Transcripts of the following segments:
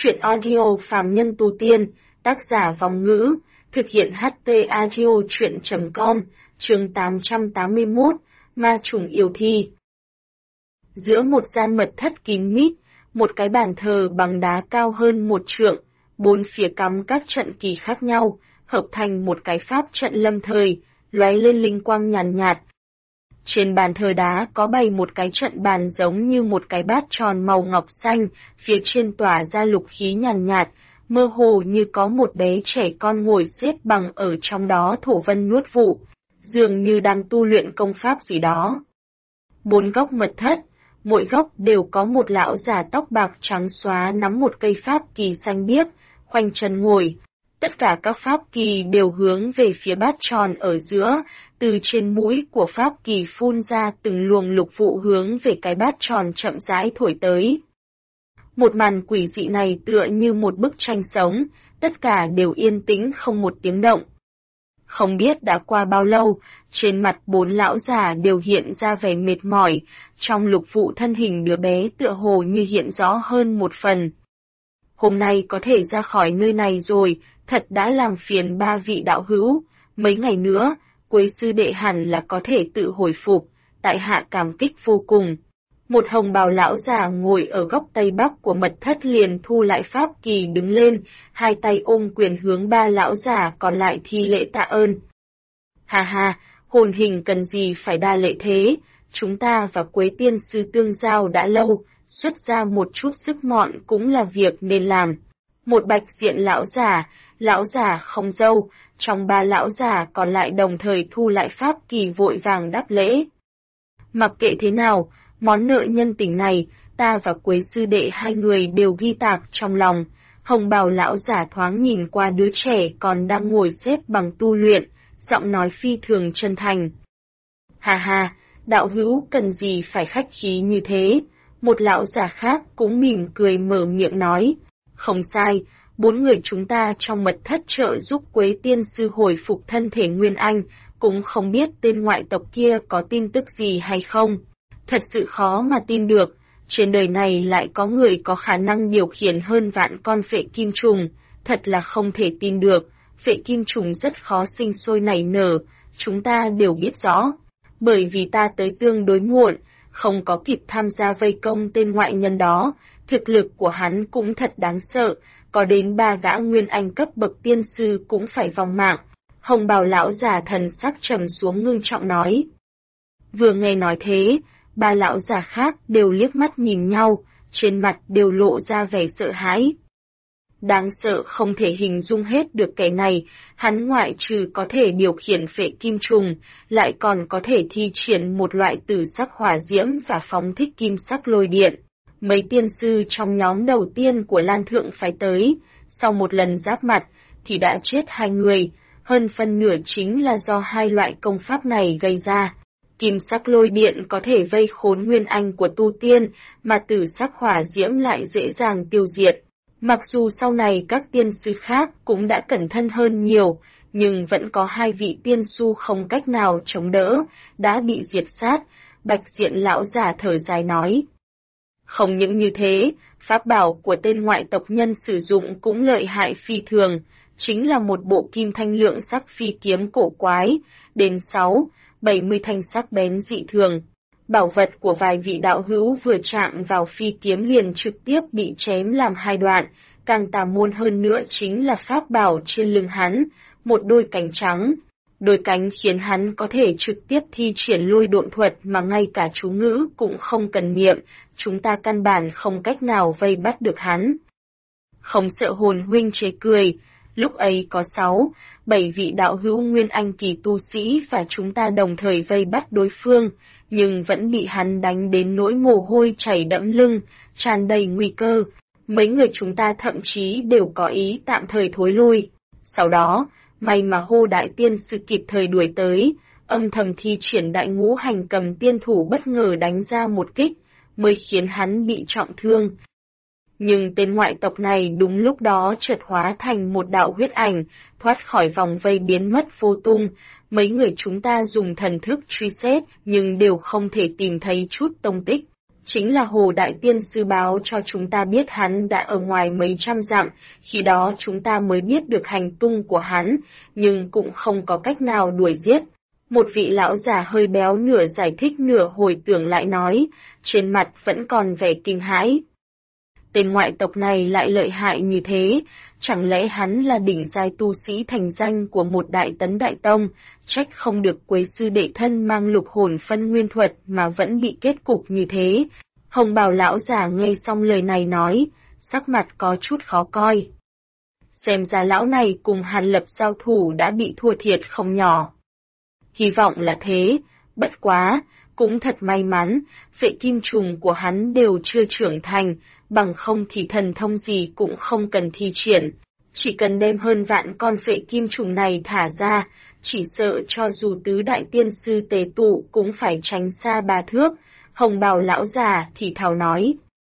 Truyện audio phàm nhân tu tiên, tác giả Vong Ngữ, thực hiện HT audio truyện.com, chương 881, Ma trùng yêu thi. Giữa một gian mật thất kín mít, một cái bàn thờ bằng đá cao hơn 1 trượng, bốn phía cắm các trận kỳ khác nhau, hợp thành một cái pháp trận lâm thời, lóe lên linh quang nhàn nhạt. Trên bàn thờ đá có bày một cái trận bàn giống như một cái bát tròn màu ngọc xanh, phía trên tỏa ra lục khí nhàn nhạt, mơ hồ như có một bé trẻ con ngồi xếp bằng ở trong đó thổ vân nuốt vụ, dường như đang tu luyện công pháp gì đó. 4 góc mật thất, mỗi góc đều có một lão già tóc bạc trắng xóa nắm một cây pháp kỳ xanh biếc, khoanh chân ngồi. Tất cả các pháp kỳ đều hướng về phía bát tròn ở giữa, từ trên mũi của pháp kỳ phun ra từng luồng lục vụ hướng về cái bát tròn chậm rãi thổi tới. Một màn quỷ dị này tựa như một bức tranh sống, tất cả đều yên tĩnh không một tiếng động. Không biết đã qua bao lâu, trên mặt 4 lão già đều hiện ra vẻ mệt mỏi, trong lục vụ thân hình đứa bé tựa hồ như hiện rõ hơn một phần. Hôm nay có thể ra khỏi nơi này rồi, thật đã làm phiền 3 vị đạo hữu, mấy ngày nữa, Quế sư đệ hẳn là có thể tự hồi phục, tại hạ cảm kích vô cùng. Một hồng bào lão già ngồi ở góc tây bắc của mật thất liền thu lại pháp kỳ đứng lên, hai tay ôm quyền hướng 3 lão già còn lại thi lễ tạ ơn. Ha ha, hồn hình cần gì phải đa lễ thế, chúng ta và Quế tiên sư tương giao đã lâu, xuất ra một chút sức mọn cũng là việc nên làm. Một bạch diện lão già không dâu, trong 3 lão già còn lại đồng thời thu lại pháp kỳ vội vàng đáp lễ. Mặc kệ thế nào, món nợ nhân tình này, ta và Quế sư đệ hai người đều ghi tạc trong lòng. Hồng bào lão giả thoáng nhìn qua đứa trẻ còn đang ngồi xếp bằng tu luyện, giọng nói phi thường chân thành. Ha ha, đạo hữu cần gì phải khách khí như thế? Một lão già khác cũng mỉm cười mở miệng nói. Không sai, 4 người chúng ta trong mật thất trợ giúp Quế tiên sư hồi phục thân thể Nguyên Anh, cũng không biết tên ngoại tộc kia có tin tức gì hay không. Thật sự khó mà tin được, trên đời này lại có người có khả năng điều khiển hơn vạn con phệ kim trùng, thật là không thể tin được, phệ kim trùng rất khó sinh sôi nảy nở, chúng ta đều biết rõ. Bởi vì ta tới tương đối muộn, không có kịp tham gia vây công tên ngoại nhân đó, thực lực của hắn cũng thật đáng sợ, có đến 3 gã Nguyên Anh cấp bậc tiên sư cũng phải vong mạng. Hồng bào lão già thần sắc trầm xuống ngưng trọng nói. Vừa nghe nói thế, 3 lão già khác đều liếc mắt nhìn nhau, trên mặt đều lộ ra vẻ sợ hãi. Đáng sợ không thể hình dung hết được kẻ này, hắn ngoại trừ có thể điều khiển phệ kim trùng, lại còn có thể thi triển một loại tử sắc hỏa diễm và phóng thích kim sắc lôi điện. Mấy tiên sư trong nhóm đầu tiên của Lan Thượng phải tới, sau một lần giáp mặt, thì đã chết 2 người, hơn phân nửa chính là do 2 loại công pháp này gây ra. Kim sắc lôi điện có thể vây khốn Nguyên Anh của tu tiên, mà tử sắc hỏa diễm lại dễ dàng tiêu diệt. Mặc dù sau này các tiên sư khác cũng đã cẩn thận hơn nhiều, nhưng vẫn có 2 vị tiên su không cách nào chống đỡ, đã bị diệt sát, bạch diện lão già thở dài nói. Không những như thế, pháp bảo của tên ngoại tộc nhân sử dụng cũng lợi hại phi thường, chính là một bộ kim thanh lượng sắc phi kiếm cổ quái, đến 70 thanh sắc bén dị thường. Bảo vật của vài vị đạo hữu vừa chạm vào phi kiếm liền trực tiếp bị chém làm 2 đoạn, càng tà môn hơn nữa chính là pháp bảo trên lưng hắn, một đôi cánh trắng. Đôi cánh khiến hắn có thể trực tiếp thi triển lôi độn thuật mà ngay cả chú ngữ cũng không cần niệm, chúng ta căn bản không cách nào vây bắt được hắn. Không sợ hồn huynh chế cười, lúc ấy có 7 vị đạo hữu Nguyên Anh kỳ tu sĩ và chúng ta đồng thời vây bắt đối phương, nhưng vẫn bị hắn đánh đến nỗi mồ hôi chảy đẫm lưng, tràn đầy nguy cơ. Mấy người chúng ta thậm chí đều có ý tạm thời thối lui. Sau đó, may mà Hô Đại Tiên sư kịp thời đuổi tới, âm thầm thi triển Đại Ngũ Hành Cầm tiên thủ bất ngờ đánh ra một kích, mới khiến hắn bị trọng thương. Nhưng tên ngoại tộc này đúng lúc đó chợt hóa thành một đạo huyết ảnh, thoát khỏi vòng vây biến mất vô tung. Mấy người chúng ta dùng thần thức truy xét nhưng đều không thể tìm thấy chút tông tích. Chính là Hồ Đại Tiên Sư báo cho chúng ta biết hắn đã ở ngoài mấy trăm dặm, khi đó chúng ta mới biết được hành tung của hắn, nhưng cũng không có cách nào đuổi giết. Một vị lão già hơi béo nửa giải thích nửa hồi tưởng lại nói, trên mặt vẫn còn vẻ kinh hãi. Tên ngoại tộc này lại lợi hại như thế, chẳng lẽ hắn là đỉnh giai tu sĩ thành danh của một đại tấn đại tông, trách không được Quế sư đệ thân mang lục hồn phân nguyên thuật mà vẫn bị kết cục như thế. Hồng bào lão già nghe xong lời này nói, sắc mặt có chút khó coi. Xem ra lão này cùng Hàn Lập giao thủ đã bị thua thiệt không nhỏ. Hy vọng là thế, bất quá, cũng thật may mắn, phệ kim trùng của hắn đều chưa trưởng thành, bằng không thì thần thông gì cũng không cần thi triển. Chỉ cần đem hơn vạn con phệ kim trùng này thả ra, chỉ sợ cho dù tứ đại tiên sư tề tụ cũng phải tránh xa 3 thước, hồng bào lão già thì thào nói.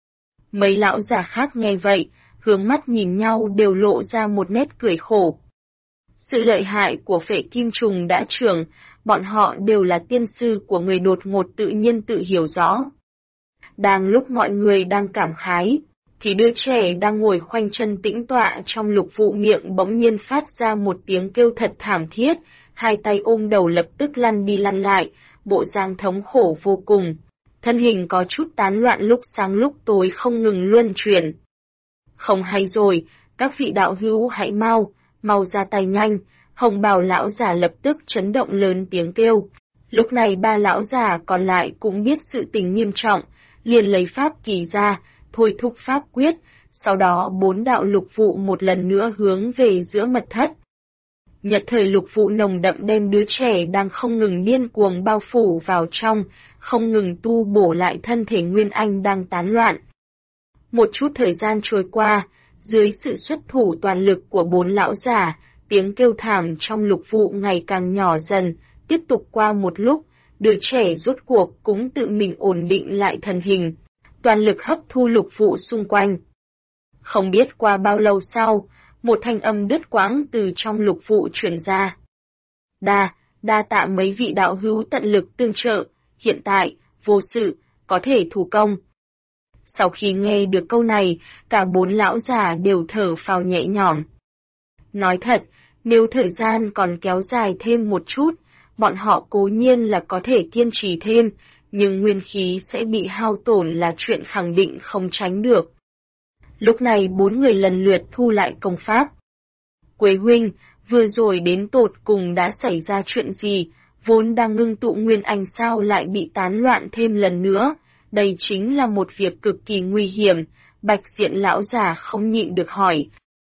Mấy lão già khác nghe vậy, hướng mắt nhìn nhau đều lộ ra một nét cười khổ. Sự lợi hại của phệ kim trùng đã trưởng, bọn họ đều là tiên sư của người đột ngột tự nhiên tự hiểu rõ. Đang lúc mọi người đang cảm khái, thì đứa trẻ đang ngồi khoanh chân tĩnh tọa trong lục vụ miệng bỗng nhiên phát ra một tiếng kêu thật thảm thiết, hai tay ôm đầu lập tức lăn đi lăn lại, bộ dạng thống khổ vô cùng. Thân hình có chút tán loạn lúc sáng lúc tối không ngừng luân chuyển. Không hay rồi, các vị đạo hữu hãy mau ra tay nhanh, hồng bào lão già lập tức chấn động lớn tiếng kêu. Lúc này 3 lão già còn lại cũng biết sự tình nghiêm trọng, liền lấy pháp kỳ ra, thôi thúc pháp quyết, sau đó 4 đạo lục vụ một lần nữa hướng về giữa mật thất. Nhật thời lục vụ nồng đậm đem đứa trẻ đang không ngừng điên cuồng bao phủ vào trong, không ngừng tu bổ lại thân thể Nguyên Anh đang tán loạn. Một chút thời gian trôi qua, dưới sự xuất thủ toàn lực của 4 lão già, tiếng kêu thảm trong lục vụ ngày càng nhỏ dần, tiếp tục qua một lúc, đứa trẻ rốt cuộc cũng tự mình ổn định lại thân hình, toàn lực hấp thu lục vụ xung quanh. Không biết qua bao lâu sau, một thanh âm đứt quãng từ trong lục vụ truyền ra. Đa tạ mấy vị đạo hữu tận lực tương trợ, hiện tại, vô sự, có thể thủ công. Sau khi nghe được câu này, cả 4 lão già đều thở phào nhẹ nhõm. Nói thật, nếu thời gian còn kéo dài thêm một chút, bọn họ cố nhiên là có thể kiên trì thêm, nhưng nguyên khí sẽ bị hao tổn là chuyện khẳng định không tránh được. Lúc này 4 người lần lượt thu lại công pháp. Quế huynh, vừa rồi đến tột cùng đã xảy ra chuyện gì, vốn đang ngưng tụ nguyên anh sao lại bị tán loạn thêm lần nữa, đây chính là một việc cực kỳ nguy hiểm, Bạch Diện lão già không nhịn được hỏi.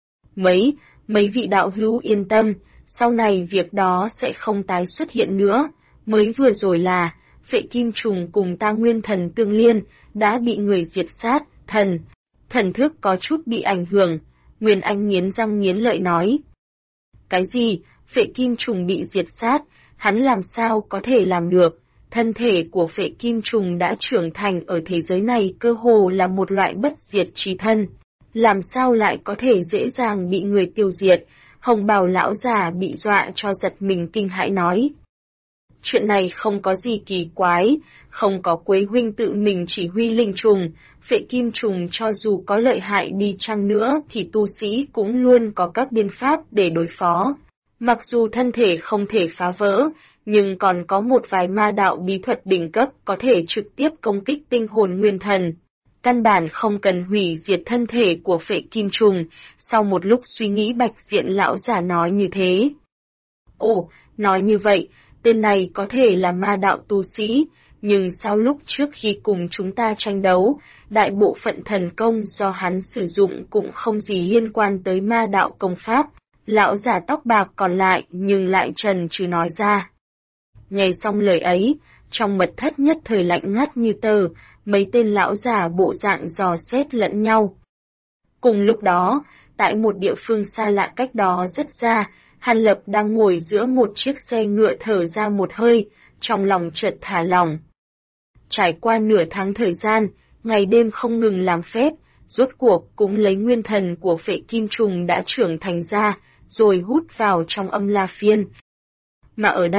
Mấy vị đạo hữu yên tâm, sau này việc đó sẽ không tái xuất hiện nữa, mới vừa rồi là, phệ kim trùng cùng ta nguyên thần tương liên, đã bị người diệt sát, thần thức có chút bị ảnh hưởng, Nguyên Anh nghiến răng nghiến lợi nói. Cái gì, phệ kim trùng bị diệt sát, hắn làm sao có thể làm được, thân thể của phệ kim trùng đã trưởng thành ở thế giới này cơ hồ là một loại bất diệt chí thân. Làm sao lại có thể dễ dàng bị người tiêu diệt, hồng bào lão già bị dọa cho giật mình kinh hãi nói. Chuyện này không có gì kỳ quái, không có Quế huynh tự mình chỉ huy linh trùng, phệ kim trùng cho dù có lợi hại đi chăng nữa thì tu sĩ cũng luôn có các biện pháp để đối phó. Mặc dù thân thể không thể phá vỡ, nhưng còn có một vài ma đạo bí thuật đỉnh cấp có thể trực tiếp công kích tinh hồn nguyên thần. Căn bản không cần hủy diệt thân thể của phệ kim trùng, sau một lúc suy nghĩ Bạch Diện lão già nói như thế. Ồ, nói như vậy, tên này có thể là ma đạo tu sĩ, nhưng sau lúc trước khi cùng chúng ta tranh đấu, đại bộ phận thần công do hắn sử dụng cũng không gì liên quan tới ma đạo công pháp, lão già tóc bạc còn lại nhưng lại trần trừ nói ra. Nghe xong lời ấy, trong mật thất nhất thời lạnh ngắt như tờ, mấy tên lão già bộ dạng dò xét lẫn nhau. Cùng lúc đó, tại một địa phương xa lạ cách đó rất xa, Hàn Lập đang ngồi giữa một chiếc xe ngựa thở ra một hơi, trong lòng chợt thả lỏng. Trải qua nửa tháng thời gian, ngày đêm không ngừng làm phép, rốt cuộc cũng lấy nguyên thần của phệ kim trùng đã trưởng thành ra, rồi hút vào trong âm la phiên. Mà ở đây,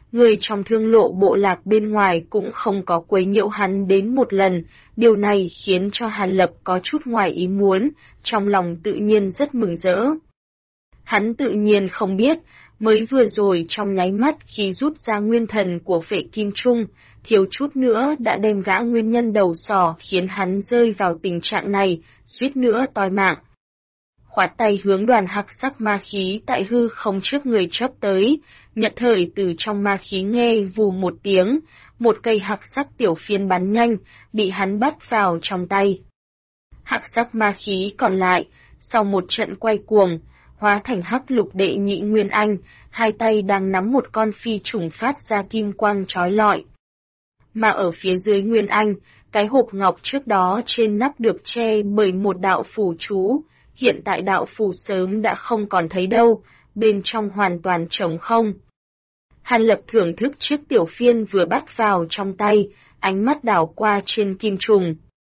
người trong thương lộ bộ lạc bên ngoài cũng không có quấy nhiễu hắn đến một lần, điều này khiến cho Hàn Lập có chút ngoài ý muốn, trong lòng tự nhiên rất mừng rỡ. Hắn tự nhiên không biết, mới vừa rồi trong nháy mắt khi rút ra nguyên thần của Phệ Kim Trung, thiếu chút nữa đã đem gã nguyên nhân đầu sỏ khiến hắn rơi vào tình trạng này, suýt nữa toi mạng. Khoát tay hướng đoàn hắc sắc ma khí tại hư không trước người chớp tới, nhận thời từ trong ma khí nghe vù một tiếng, một cây hắc sắc tiểu phiên bắn nhanh, bị hắn bắt vào trong tay. Hắc sắc ma khí còn lại, sau một trận quay cuồng, hóa thành hắc lục đệ nhị nguyên anh, hai tay đang nắm một con phi trùng phát ra kim quang chói lọi. Mà ở phía dưới nguyên anh, cái hộp ngọc trước đó trên nắp được che bởi một đạo phù chú, hiện tại đạo phù sớm đã không còn thấy đâu, bên trong hoàn toàn trống không. Hàn Lập thưởng thức chiếc tiểu phiên vừa bắt vào trong tay, ánh mắt đảo qua trên kim trùng.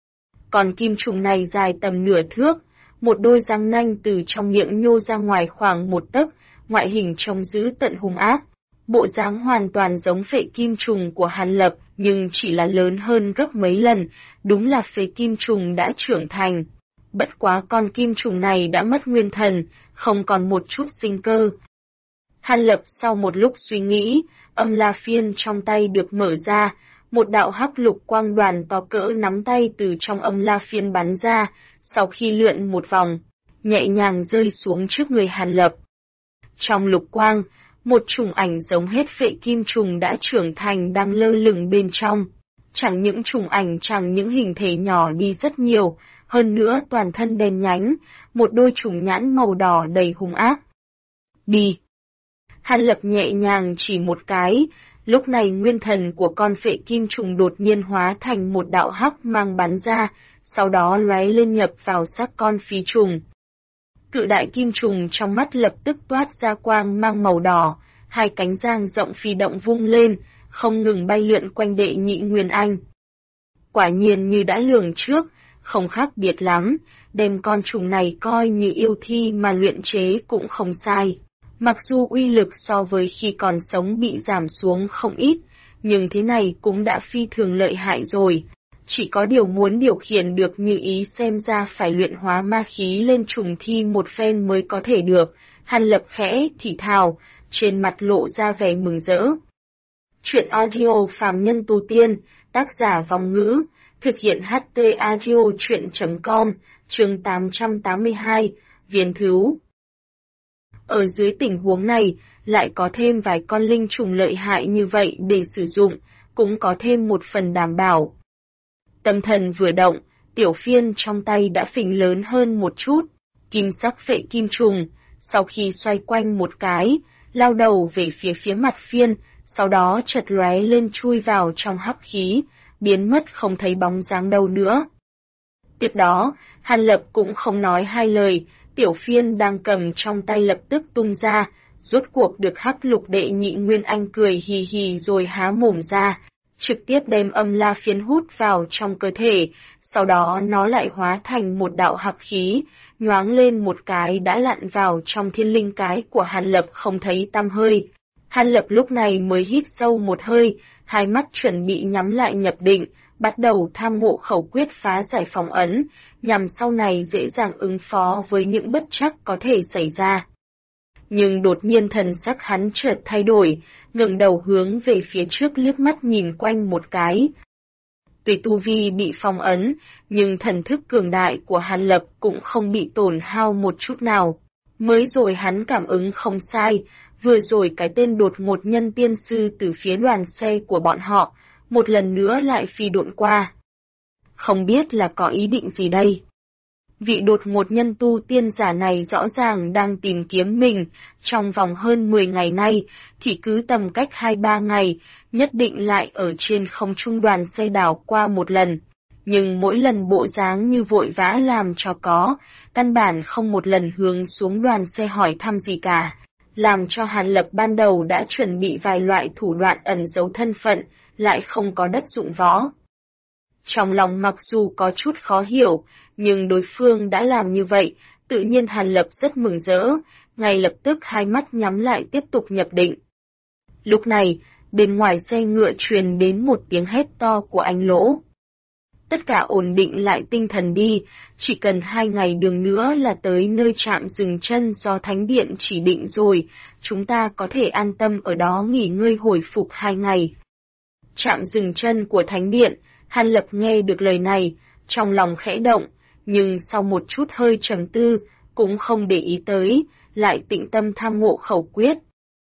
Còn kim trùng này dài tầm nửa thước, một đôi răng nanh từ trong miệng nhô ra ngoài khoảng một tấc, ngoại hình trông dữ tận hung ác. Bộ dáng hoàn toàn giống Phệ Kim Trùng của Hàn Lập, nhưng chỉ là lớn hơn gấp mấy lần, đúng là Phệ Kim Trùng đã trưởng thành. Bất quá con kim trùng này đã mất nguyên thần, không còn một chút sinh cơ. Hàn Lập sau một lúc suy nghĩ, âm la phiên trong tay được mở ra, một đạo hắc lục quang đoàn to cỡ nắm tay từ trong âm la phiên bắn ra, sau khi lượn một vòng, nhẹ nhàng rơi xuống trước người Hàn Lập. Trong lục quang, một trùng ảnh giống hết Phệ Kim Trùng đã trưởng thành đang lơ lửng bên trong. Chẳng những trùng ảnh chẳng những hình thể nhỏ đi rất nhiều, hơn nữa toàn thân đen nhánh, một đôi trùng nhãn màu đỏ đầy hung ác. Đi! Hàn Lập nhẹ nhàng chỉ một cái, lúc này nguyên thần của con Phệ Kim Trùng đột nhiên hóa thành một đạo hắc mang bắn ra, sau đó lóe lên nhập vào xác con phi trùng. Cự đại kim trùng trong mắt lập tức toát ra quang mang màu đỏ, hai cánh giang rộng phi động vung lên, không ngừng bay lượn quanh đệ nhị nguyên anh. Quả nhiên như đã lường trước, không khác biệt lắm, đem con trùng này coi như yêu thi mà luyện chế cũng không sai. Mặc dù uy lực so với khi còn sống bị giảm xuống không ít, nhưng thế này cũng đã phi thường lợi hại rồi. Chỉ có điều muốn điều khiển được như ý xem ra phải luyện hóa ma khí lên trùng thi một phen mới có thể được. Hàn Lập khẽ thì thào, trên mặt lộ ra vẻ mừng rỡ. Chuyện audio phàm nhân tu tiên, tác giả Vong Ngữ, thực hiện HT Audio chuyện.com, chương 882, Viên Thứu. Ở dưới tình huống này, lại có thêm vài con linh trùng lợi hại như vậy để sử dụng, cũng có thêm một phần đảm bảo. Tâm thần vừa động, tiểu phiên trong tay đã phình lớn hơn một chút, kim sắc Phệ Kim Trùng, sau khi xoay quanh một cái, lao đầu về phía mặt phiên, sau đó chợt lóe lên chui vào trong hắc khí, biến mất không thấy bóng dáng đâu nữa. Tiếp đó, Hàn Lập cũng không nói hai lời, tiểu phiên đang cầm trong tay lập tức tung ra, rốt cuộc được hắc lục đệ nhị nguyên anh cười hì hì rồi há mồm ra, trực tiếp đem âm la phiến hút vào trong cơ thể, sau đó nó lại hóa thành một đạo hắc khí, nhoáng lên một cái đã lặn vào trong thiên linh cái của Hàn Lập không thấy tăm hơi. Hàn Lập lúc này mới hít sâu một hơi, hai mắt chuẩn bị nhắm lại nhập định, bắt đầu tham ngộ khẩu quyết phá giải phong ấn, nhằm sau này dễ dàng ứng phó với những bất trắc có thể xảy ra. Nhưng đột nhiên thần sắc hắn chợt thay đổi, ngẩng đầu hướng về phía trước liếc mắt nhìn quanh một cái. Tuy tu vi bị phong ấn, nhưng thần thức cường đại của Hàn Lập cũng không bị tổn hao một chút nào. Mới rồi hắn cảm ứng không sai, vừa rồi cái tên đột ngột nhân tiên sư từ phía đoàn xe của bọn họ, một lần nữa lại phi độn qua. Không biết là có ý định gì đây? Vị đột ngột nhân tu tiên giả này rõ ràng đang tìm kiếm mình, trong vòng hơn 10 ngày nay, thì cứ tầm cách 2-3 ngày, nhất định lại ở trên không trung đoàn xe đảo qua một lần. Nhưng mỗi lần bộ dáng như vội vã làm cho có, căn bản không một lần hướng xuống đoàn xe hỏi thăm gì cả, làm cho Hàn Lập ban đầu đã chuẩn bị vài loại thủ đoạn ẩn giấu thân phận, lại không có đất dụng võ. Trong lòng mặc dù có chút khó hiểu, nhưng đối phương đã làm như vậy, tự nhiên Hàn Lập rất mừng rỡ, ngay lập tức hai mắt nhắm lại tiếp tục nhập định. Lúc này, Bên ngoài xe ngựa truyền đến một tiếng hét to của anh Lỗ. Tất cả ổn định lại tinh thần đi, chỉ cần 2 ngày đường nữa là tới nơi trạm dừng chân do Thánh Điện chỉ định rồi, chúng ta có thể an tâm ở đó nghỉ ngơi hồi phục 2 ngày. Trạm dừng chân của Thánh Điện, Hàn Lập nghe được lời này, trong lòng khẽ động, nhưng sau một chút hơi trầm tư, cũng không để ý tới, lại tĩnh tâm tham ngộ khẩu quyết.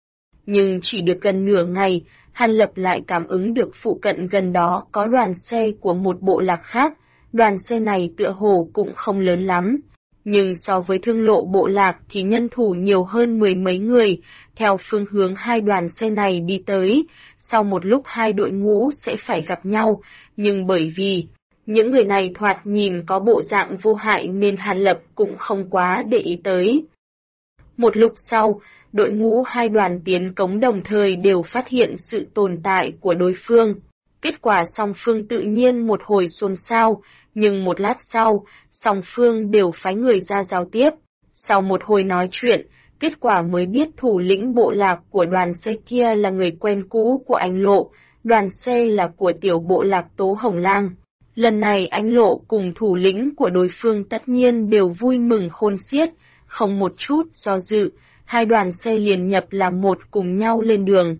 Nhưng chỉ được gần nửa ngày, Hàn Lập lại cảm ứng được phụ cận gần đó có đoàn xe của một bộ lạc khác, đoàn xe này tựa hồ cũng không lớn lắm. Nhưng so với Thương Lộ bộ lạc thì nhân thủ nhiều hơn 10 mấy người, theo phương hướng hai đoàn xe này đi tới, sau một lúc hai đội ngũ sẽ phải gặp nhau, nhưng bởi vì những người này thoạt nhìn có bộ dạng vô hại nên Hàn Lập cũng không quá để ý tới. Một lúc sau, đội ngũ hai đoàn tiến cống đồng thời đều phát hiện sự tồn tại của đối phương. Kết quả song phương tự nhiên một hồi xôn xao, nhưng một lát sau, song phương đều phái người ra giao tiếp. Sau một hồi nói chuyện, kết quả mới biết thủ lĩnh bộ lạc của đoàn xe kia là người quen cũ của anh Lộ, đoàn xe là của tiểu bộ lạc Tố Hồng Lang. Lần này anh Lộ cùng thủ lĩnh của đối phương tất nhiên đều vui mừng khôn xiết, không một chút do dự, hai đoàn xe liền nhập làm một cùng nhau lên đường.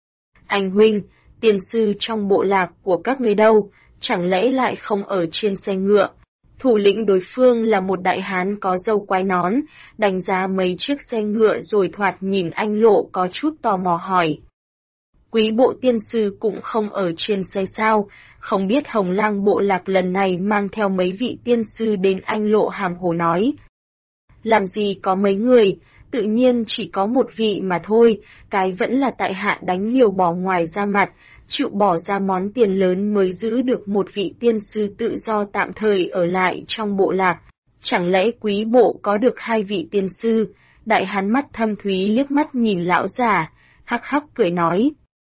Anh huynh, tiền sư trong bộ lạc của các người đâu, chẳng lẽ lại không ở trên xe ngựa? Thủ lĩnh đối phương là một đại hán có râu quai nón, đánh giá mấy chiếc xe ngựa rồi thoạt nhìn anh Lộ có chút tò mò hỏi. Quý bộ tiên sư cũng không ở trên xe sao, không biết Hồng Lang bộ lạc lần này mang theo mấy vị tiên sư đến, anh Lộ hàm hồ nói. Làm gì có mấy người, tự nhiên chỉ có một vị mà thôi, cái vẫn là tại hạ đánh liều bỏ ngoài ra mặt, chịu bỏ ra món tiền lớn mới giữ được một vị tiên sư tự do tạm thời ở lại trong bộ lạc. Chẳng lẽ quý bộ có được hai vị tiên sư? Đại hán mắt thâm thúy liếc mắt nhìn lão già, hắc hắc cười nói.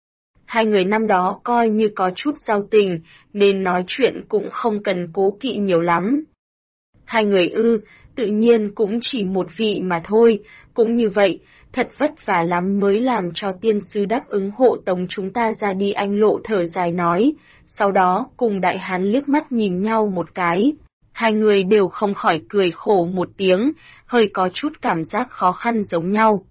Hai người năm đó coi như có chút giao tình, nên nói chuyện cũng không cần cố kỵ nhiều lắm. Hai người tự nhiên cũng chỉ một vị mà thôi, cũng như vậy, thật vất vả lắm mới làm cho tiên sư đáp ứng hộ tống chúng ta ra đi, anh Lộ thở dài nói, sau đó cùng đại hán liếc mắt nhìn nhau một cái. Hai người đều không khỏi cười khổ một tiếng, hơi có chút cảm giác khó khăn giống nhau.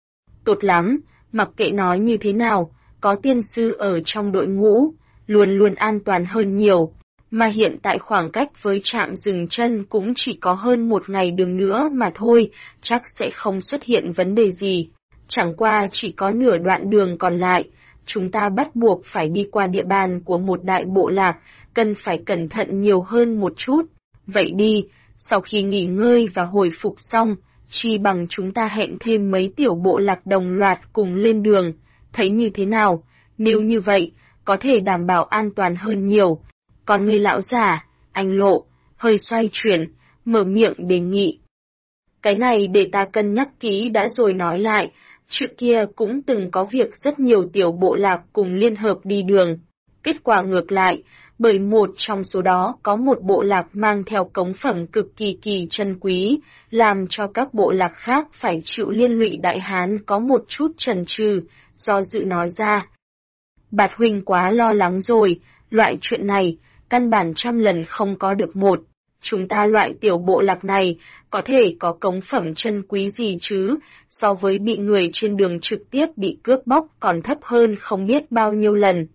Tốt lắm, mặc kệ nói như thế nào, có tiên sư ở trong đội ngũ, luôn luôn an toàn hơn nhiều. Mà hiện tại khoảng cách với trạm dừng chân cũng chỉ có hơn một ngày đường nữa mà thôi, chắc sẽ không xuất hiện vấn đề gì. Chẳng qua chỉ có nửa đoạn đường còn lại, chúng ta bắt buộc phải đi qua địa bàn của một đại bộ lạc, cần phải cẩn thận nhiều hơn một chút. Vậy đi, sau khi nghỉ ngơi và hồi phục xong, chi bằng chúng ta hẹn thêm mấy tiểu bộ lạc đồng loạt cùng lên đường, thấy như thế nào? Nếu như vậy, có thể đảm bảo an toàn hơn nhiều. Còn người lão già, anh Lộ, hơi xoay chuyển, mở miệng đề nghị. Cái này để ta cân nhắc kỹ đã rồi nói lại, trước kia cũng từng có việc rất nhiều tiểu bộ lạc cùng liên hợp đi đường. Kết quả ngược lại, bởi một trong số đó có một bộ lạc mang theo cống phẩm cực kỳ chân quý, làm cho các bộ lạc khác phải chịu liên lụy. Đại hán có một chút chần chừ, do dự nói ra. Bạt huynh quá lo lắng rồi, loại chuyện này, căn bản trăm lần không có được một. Chúng ta loại tiểu bộ lạc này, có thể có cống phẩm chân quý gì chứ, so với bị người trên đường trực tiếp bị cướp bóc còn thấp hơn không biết bao nhiêu lần.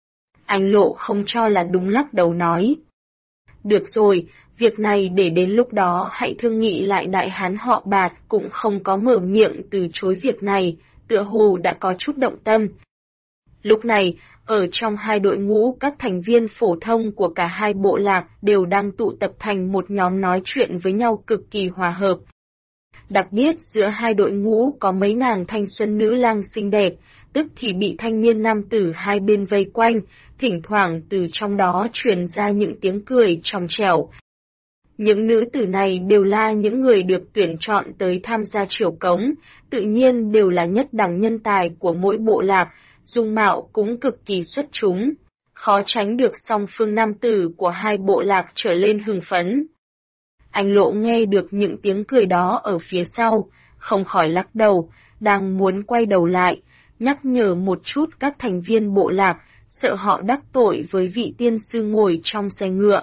Anh Lộ không cho là đúng lắc đầu nói. Được rồi, việc này để đến lúc đó hãy thương nghị lại. Đại hán họ Bạt cũng không có mở miệng từ chối việc này, tựa hồ đã có chút động tâm. Lúc này, ở trong hai đội ngũ các thành viên phổ thông của cả hai bộ lạc đều đang tụ tập thành một nhóm nói chuyện với nhau cực kỳ hòa hợp. Đặc biệt giữa hai đội ngũ có mấy nàng thanh xuân nữ lang xinh đẹp, tức thì bị thanh niên nam tử hai bên vây quanh, thỉnh thoảng từ trong đó truyền ra những tiếng cười trong trẻo. Những nữ tử này đều là những người được tuyển chọn tới tham gia triều cống, tự nhiên đều là nhất đẳng nhân tài của mỗi bộ lạc, dung mạo cũng cực kỳ xuất chúng, khó tránh được song phương nam tử của hai bộ lạc trở lên hưng phấn. Anh Lộ nghe được những tiếng cười đó ở phía sau, không khỏi lắc đầu, đang muốn quay đầu lại, nhắc nhở một chút các thành viên bộ lạc, sợ họ đắc tội với vị tiên sư ngồi trong xe ngựa.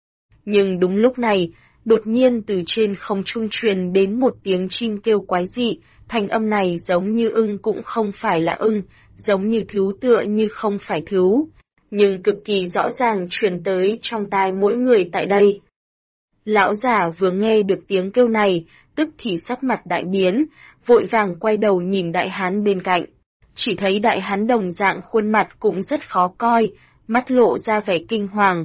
Nhưng đúng lúc này, đột nhiên từ trên không trung truyền đến một tiếng chim kêu quái dị, thanh âm này giống như ưng cũng không phải là ưng, giống như thú tựa như không phải thú, nhưng cực kỳ rõ ràng truyền tới trong tai mỗi người tại đây. Lão giả vừa nghe được tiếng kêu này, tức thì sắc mặt đại biến, vội vàng quay đầu nhìn đại hán bên cạnh. Chỉ thấy đại hán đồng dạng khuôn mặt cũng rất khó coi, mắt lộ ra vẻ kinh hoàng.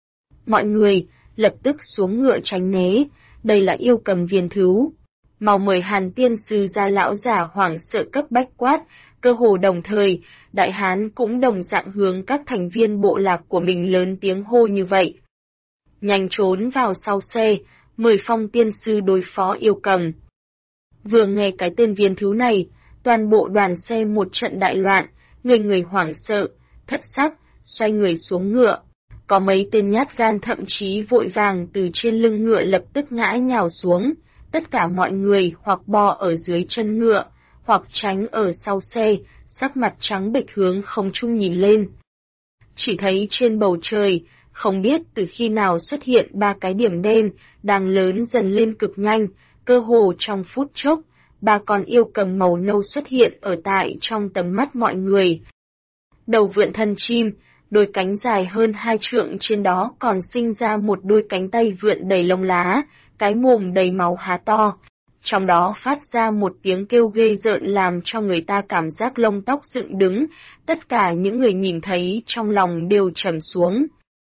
Mọi người lập tức xuống ngựa tránh né, đây là yêu cầm viền thú. Mau mời Hàn tiên sư ra, lão giả hoảng sợ cấp bách quát, cơ hồ đồng thời, đại hán cũng đồng dạng hướng các thành viên bộ lạc của mình lớn tiếng hô như vậy. Nhanh trốn vào sau xe, mời Phong tiên sư đối phó yêu cầm. Vừa nghe cái tên viền thú này, toàn bộ đoàn xe một trận đại loạn, người hoảng sợ, thất sắc, xoay người xuống ngựa. Có mấy tên nhát gan thậm chí vội vàng từ trên lưng ngựa lập tức ngã nhào xuống. Tất cả mọi người hoặc bò ở dưới chân ngựa, hoặc tránh ở sau xe, sắc mặt trắng bệch hướng không trung nhìn lên. Chỉ thấy trên bầu trời, không biết từ khi nào xuất hiện 3 cái điểm đen, đang lớn dần lên cực nhanh, cơ hồ trong phút chốc, 3 con yêu cầm màu nâu xuất hiện ở tại trong tầm mắt mọi người. Đầu vượn thân chim, đôi cánh dài hơn 2 trượng, trên đó còn sinh ra một đôi cánh tay vượn đầy lông lá, cái mồm đầy máu há to. Trong đó phát ra một tiếng kêu ghê rợn làm cho người ta cảm giác lông tóc dựng đứng, tất cả những người nhìn thấy trong lòng đều trầm xuống.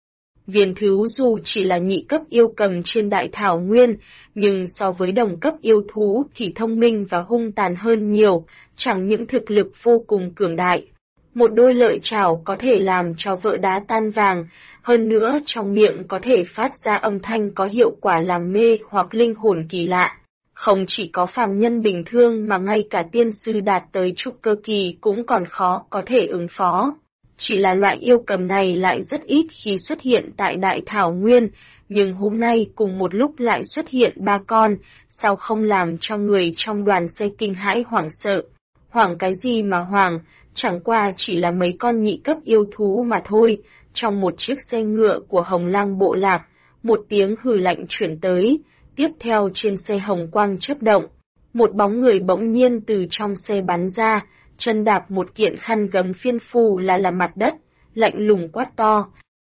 Viền thú dù chỉ là nhị cấp yêu cầm trên đại thảo nguyên, nhưng so với đồng cấp yêu thú thì thông minh và hung tàn hơn nhiều, chẳng những thực lực vô cùng cường đại. Một đôi lợi chảo có thể làm cho vỡ đá tan vàng, hơn nữa trong miệng có thể phát ra âm thanh có hiệu quả làm mê hoặc linh hồn kỳ lạ. Không chỉ có phàm nhân bình thường mà ngay cả tiên sư đạt tới trúc cơ kỳ cũng còn khó có thể ứng phó. Chỉ là loại yêu cầm này lại rất ít khi xuất hiện tại đại thảo nguyên, nhưng hôm nay cùng một lúc lại xuất hiện 3 con, sao không làm cho người trong đoàn xe kinh hãi hoảng sợ. Hoảng cái gì mà hoảng, chẳng qua chỉ là mấy con nhị cấp yêu thú mà thôi. Trong một chiếc xe ngựa của Hồng Lang bộ lạc, một tiếng hừ lạnh chuyển tới, tiếp theo trên xe hồng quang chớp động. Một bóng người bỗng nhiên từ trong xe bắn ra, chân đạp một kiện khăn gấm phiên phù là mặt đất, lạnh lùng quát to.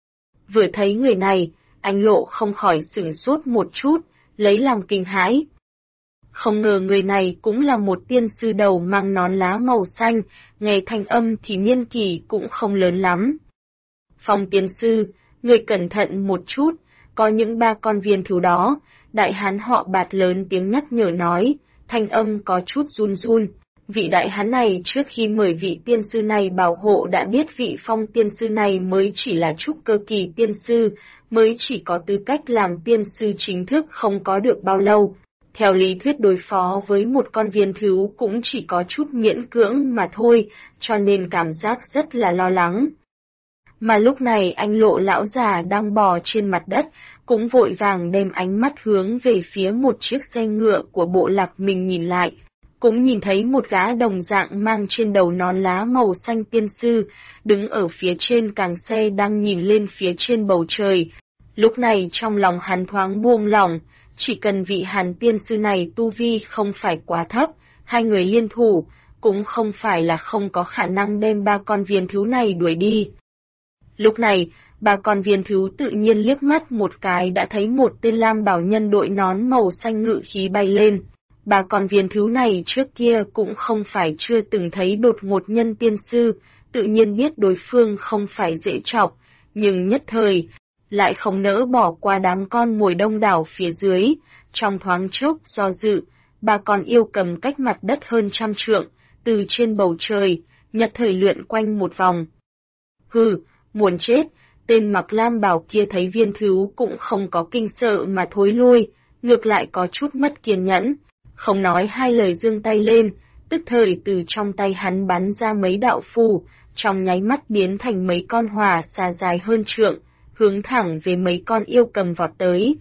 Vừa thấy người này, anh Lộ không khỏi sửng sốt một chút, lấy làm kinh hãi. Không ngờ người này cũng là một tiên sư đầu mang nón lá màu xanh, nghe thanh âm thì niên kỷ cũng không lớn lắm. Phong tiên sư, người cẩn thận một chút, có những 3 con viên thú đó, đại hán họ Bạt lớn tiếng nhắc nhở nói, thanh âm có chút run run. Vị đại hán này trước khi mời vị tiên sư này bảo hộ đã biết vị Phong tiên sư này mới chỉ là trúc cơ kỳ tiên sư, mới chỉ có tư cách làm tiên sư chính thức không có được bao lâu. Theo lý thuyết đối phó với một con viên thú cũng chỉ có chút miễn cưỡng mà thôi, cho nên cảm giác rất là lo lắng. Mà lúc này anh Lộ lão già đang bò trên mặt đất, cũng vội vàng đem ánh mắt hướng về phía một chiếc xe ngựa của bộ lạc mình nhìn lại. Cũng nhìn thấy một gã đồng dạng mang trên đầu nón lá màu xanh tiên sư, đứng ở phía trên càng xe đang nhìn lên phía trên bầu trời. Lúc này trong lòng hắn thoáng buông lỏng, chỉ cần vị Hàn tiên sư này tu vi không phải quá thấp, 2 người liên thủ, cũng không phải là không có khả năng đem 3 con viên thú này đuổi đi. Lúc này, 3 con viên thú tự nhiên liếc mắt một cái đã thấy một tên lam bảo nhân đội nón màu xanh ngự khí bay lên. 3 con viên thú này trước kia cũng không phải chưa từng thấy đột ngột nhân tiên sư, tự nhiên biết đối phương không phải dễ chọc, nhưng nhất thời lại không nỡ bỏ qua đám con mồi đông đảo phía dưới, trong thoáng chốc do dự, 3 con yêu cầm cách mặt đất hơn 100 trượng, từ trên bầu trời, nhất thời lượn quanh một vòng. Hừ, muốn chết, tên mặc lam bào kia thấy viên thú cũng không có kinh sợ mà thối lui, ngược lại có chút mất kiên nhẫn, không nói hai lời giương tay lên, tức thời từ trong tay hắn bắn ra mấy đạo phù, trong nháy mắt biến thành mấy con hỏa xà dài hơn trượng, hướng thẳng về mấy con yêu cầm vọt tới.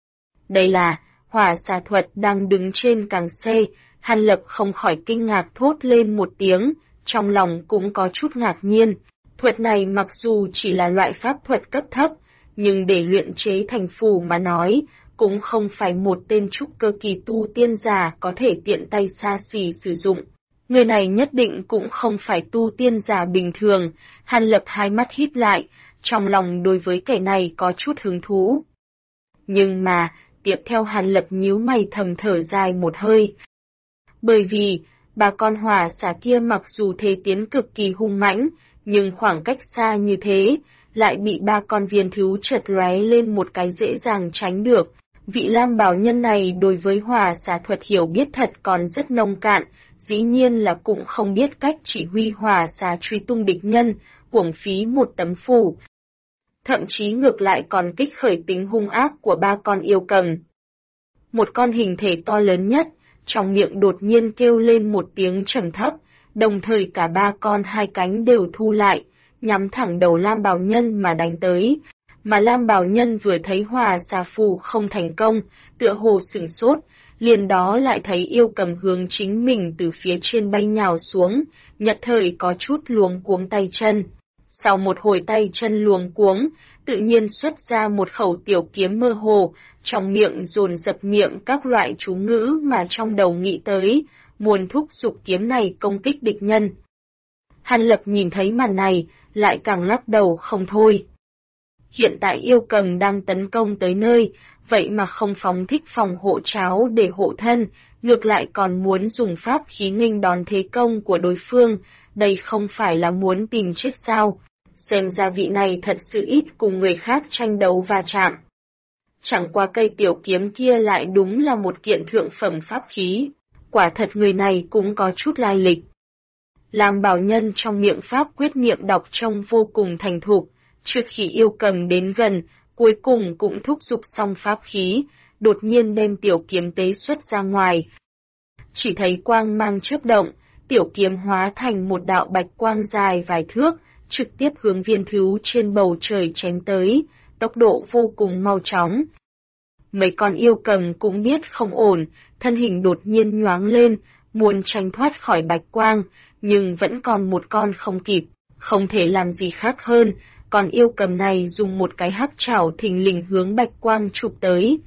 Đây là hỏa xà thuật đang đứng trên càng xe, Hàn Lập không khỏi kinh ngạc thốt lên một tiếng, trong lòng cũng có chút ngạc nhiên. Thuật này mặc dù chỉ là loại pháp thuật cấp thấp, nhưng để luyện chế thành phù mà nói, cũng không phải một tên trúc cơ kỳ tu tiên giả có thể tiện tay xa xỉ sử dụng. Người này nhất định cũng không phải tu tiên giả bình thường. Hàn Lập hai mắt híp lại, trong lòng đối với kẻ này có chút hứng thú. Nhưng mà, tiếp theo Hàn Lập nhíu mày thầm thở dài một hơi. Bởi vì, ba con hỏa xà kia mặc dù thế tiến cực kỳ hung mãnh, nhưng khoảng cách xa như thế, lại bị ba con viên thú chợt lóe lên một cái dễ dàng tránh được. Vị Lam Bảo Nhân này đối với hỏa xà thuật hiểu biết thật còn rất nông cạn, dĩ nhiên là cũng không biết cách chỉ huy hỏa xà truy tung địch nhân, uổng phí một tấm phù. Thậm chí ngược lại còn kích khởi tính hung ác của ba con yêu cầm. Một con hình thể to lớn nhất, trong miệng đột nhiên kêu lên một tiếng trầm thấp, đồng thời cả ba con hai cánh đều thu lại, nhắm thẳng đầu Lam Bảo Nhân mà đánh tới. Mà Lam Bảo Nhân vừa thấy hỏa xà phù không thành công, tựa hồ sửng sốt, liền đó lại thấy yêu cầm hướng chính mình từ phía trên bay nhào xuống, nhất thời có chút luống cuống tay chân. Sau một hồi tay chân luống cuống, tự nhiên xuất ra một khẩu tiểu kiếm mơ hồ, trong miệng dồn dập miệng các loại chú ngữ mà trong đầu nghĩ tới, muốn thúc giục kiếm này công kích địch nhân. Hàn Lập nhìn thấy màn này, lại càng lắc đầu không thôi. Hiện tại yêu cầm đang tấn công tới nơi, vậy mà không phóng thích phòng hộ cháo để hộ thân, ngược lại còn muốn dùng pháp khí nghênh đón thế công của đối phương, đây không phải là muốn tìm chết sao? Xem ra vị này thật sự ít cùng người khác tranh đấu va chạm. Chẳng qua cây tiểu kiếm kia lại đúng là một kiện thượng phẩm pháp khí, quả thật người này cũng có chút lai lịch. Lam Bảo Nhân trong miệng pháp quyết niệm đọc trông vô cùng thành thục, trước khi yêu cầm đến gần, cuối cùng cũng thúc giục xong pháp khí, đột nhiên đem tiểu kiếm tế xuất ra ngoài. Chỉ thấy quang mang chớp động, tiểu kiếm hóa thành một đạo bạch quang dài vài thước, trực tiếp hướng viên thú trên bầu trời chém tới, tốc độ vô cùng mau chóng. Mấy con yêu cầm cũng biết không ổn, thân hình đột nhiên nhoáng lên, muốn tránh thoát khỏi bạch quang, nhưng vẫn còn một con không kịp, không thể làm gì khác hơn, còn yêu cầm này dùng một cái hắc chảo thình lình hướng bạch quang chụp tới.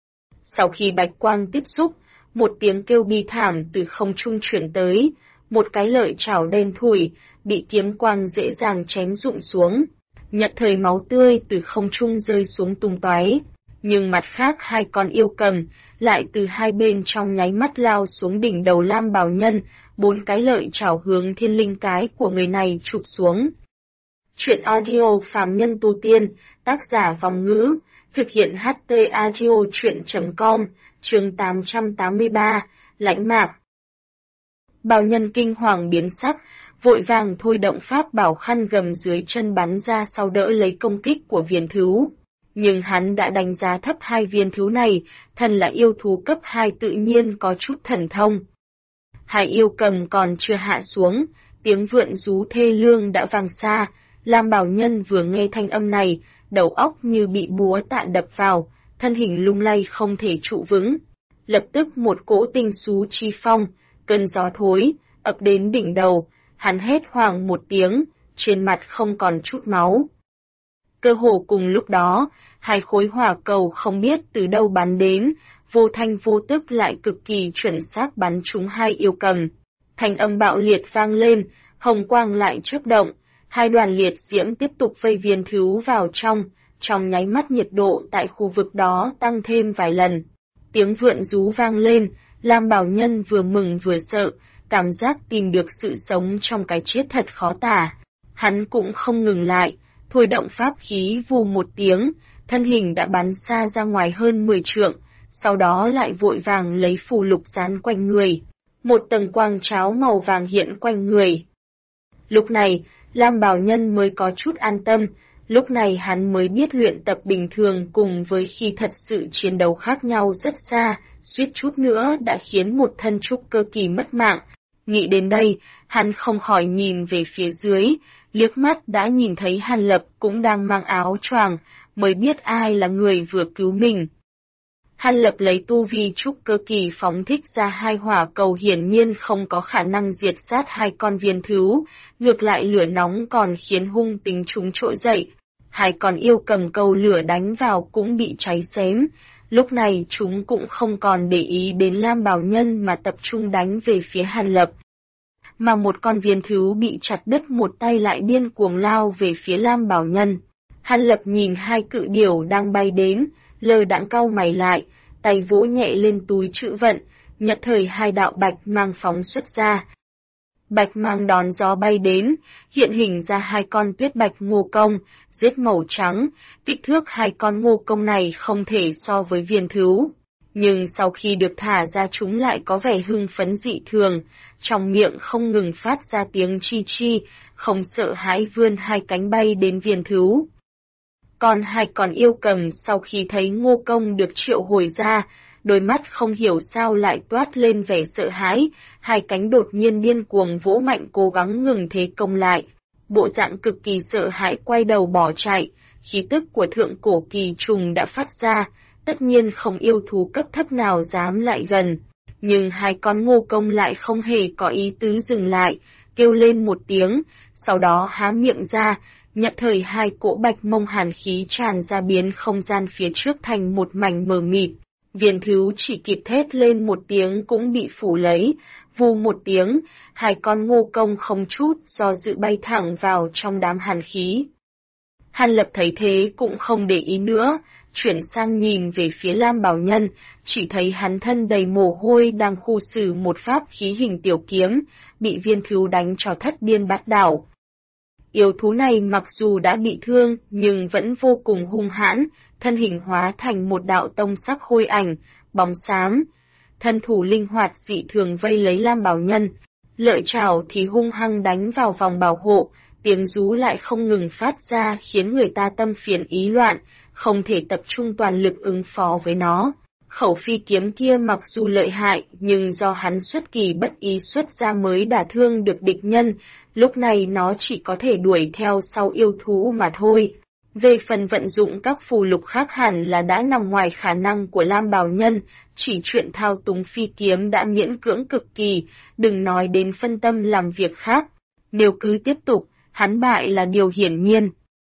Sau khi bạch quang tiếp xúc, một tiếng kêu bi thảm từ không trung chuyển tới, một cái lợi chảo đen thủi, bị kiếm quang dễ dàng chém rụng xuống, nhận thời máu tươi từ không trung rơi xuống tung tóe. Nhưng mặt khác hai con yêu cầm, lại từ hai bên trong nháy mắt lao xuống đỉnh đầu Lam Bảo Nhân, bốn cái lợi chảo hướng thiên linh cái của người này chụp xuống. Chuyện audio Phàm Nhân Tu Tiên, tác giả Vòng Ngữ, thực hiện HT Audio Chuyện.com, chương 883, Lãnh Mạc. Bảo Nhân kinh hoàng biến sắc, vội vàng thôi động pháp bảo khăn gầm dưới chân bắn ra sau đỡ lấy công kích của viên thú. Nhưng hắn đã đánh giá thấp hai viên thú này, thần là yêu thú cấp 2 tự nhiên có chút thần thông. Hai yêu cầm còn chưa hạ xuống, tiếng vượn rú thê lương đã vang xa, Lam Bảo Nhân vừa nghe thanh âm này, đầu óc như bị búa tạ đập vào, thân hình lung lay không thể trụ vững. Lập tức một cỗ tinh xú chi phong, cơn gió thối, ập đến đỉnh đầu, hắn hét hoảng một tiếng, trên mặt không còn chút máu. Cơ hồ cùng lúc đó, hai khối hỏa cầu không biết từ đâu bắn đến, vô thanh vô tức lại cực kỳ chuẩn xác bắn trúng hai yêu cầm. Thanh âm bạo liệt vang lên, hồng quang lại chớp động, hai đoàn liệt diễm tiếp tục vây viên thú vào trong nháy mắt nhiệt độ tại khu vực đó tăng thêm vài lần. Tiếng vượn rú vang lên, Lam Bảo Nhân vừa mừng vừa sợ, cảm giác tìm được sự sống trong cái chết thật khó tả. Hắn cũng không ngừng lại, thôi động pháp khí vù một tiếng, thân hình đã bắn xa ra ngoài hơn 10 trượng, sau đó lại vội vàng lấy phù lục dán quanh người. Một tầng quang cháo màu vàng hiện quanh người. Lúc này, Lam Bảo Nhân mới có chút an tâm, lúc này hắn mới biết luyện tập bình thường cùng với khi thật sự chiến đấu khác nhau rất xa, suýt chút nữa đã khiến một thân trúc cơ kỳ mất mạng. Nghĩ đến đây, hắn không khỏi nhìn về phía dưới, liếc mắt đã nhìn thấy Hàn Lập cũng đang mang áo choàng, mới biết ai là người vừa cứu mình. Hàn Lập lấy tu vi trúc cơ kỳ phóng thích ra 2 hỏa cầu hiển nhiên không có khả năng diệt sát 2 con viên thú, ngược lại lửa nóng còn khiến hung tính chúng trỗi dậy. 2 con yêu cầm cầu lửa đánh vào cũng bị cháy xém, lúc này chúng cũng không còn để ý đến Lam Bào Nhân mà tập trung đánh về phía Hàn Lập. Mà một con viên thú bị chặt đứt một tay lại điên cuồng lao về phía Lam Bào Nhân. Hàn Lập nhìn 2 cự điểu đang bay đến, lơ đãng cau mày lại, tay vỗ nhẹ lên túi trữ vận, nhất thời 2 đạo bạch mang phóng xuất ra. Bạch mang đón gió bay đến, hiện hình ra 2 con tuyết bạch ngô công, giết màu trắng, kích thước 2 con ngô công này không thể so với viên thú. Nhưng sau khi được thả ra chúng lại có vẻ hưng phấn dị thường, trong miệng không ngừng phát ra tiếng chi chi, không sợ hãi vươn 2 cánh bay đến viên thú. Còn 2 con yêu cầm sau khi thấy ngô công được triệu hồi ra, đôi mắt không hiểu sao lại toát lên vẻ sợ hãi, 2 cánh đột nhiên điên cuồng vỗ mạnh cố gắng ngừng thế công lại. Bộ dạng cực kỳ sợ hãi quay đầu bỏ chạy, khí tức của thượng cổ kỳ trùng đã phát ra, tất nhiên không yêu thú cấp thấp nào dám lại gần. Nhưng 2 con ngô công lại không hề có ý tứ dừng lại, kêu lên một tiếng, sau đó há miệng ra, nhận thời 2 cỗ bạch mông hàn khí tràn ra biến không gian phía trước thành một mảnh mờ mịt. Viên thú chỉ kịp thét lên một tiếng cũng bị phủ lấy, vù một tiếng, 2 con ngô công không chút do dự bay thẳng vào trong đám hàn khí. Hàn Lập thấy thế cũng không để ý nữa, chuyển sang nhìn về phía Lam Bào Nhân, chỉ thấy hắn thân đầy mồ hôi đang khu xử một pháp khí hình tiểu kiếm, bị viên thú đánh cho thất điên bát đảo. Yêu thú này mặc dù đã bị thương nhưng vẫn vô cùng hung hãn, thân hình hóa thành một đạo tông sắc hôi ảnh, bóng xám. Thân thủ linh hoạt dị thường vây lấy Lam Bào Nhân, lợi chảo thì hung hăng đánh vào vòng bảo hộ, tiếng rú lại không ngừng phát ra khiến người ta tâm phiền ý loạn, không thể tập trung toàn lực ứng phó với nó. Khẩu phi kiếm kia mặc dù lợi hại nhưng do hắn xuất kỳ bất ý xuất ra mới đả thương được địch nhân, lúc này nó chỉ có thể đuổi theo sau yêu thú mà thôi. Về phần vận dụng các phù lục khác hẳn là đã nằm ngoài khả năng của Lam Bào Nhân, chỉ chuyện thao túng phi kiếm đã miễn cưỡng cực kỳ, đừng nói đến phân tâm làm việc khác. Nếu cứ tiếp tục, hắn bại là điều hiển nhiên.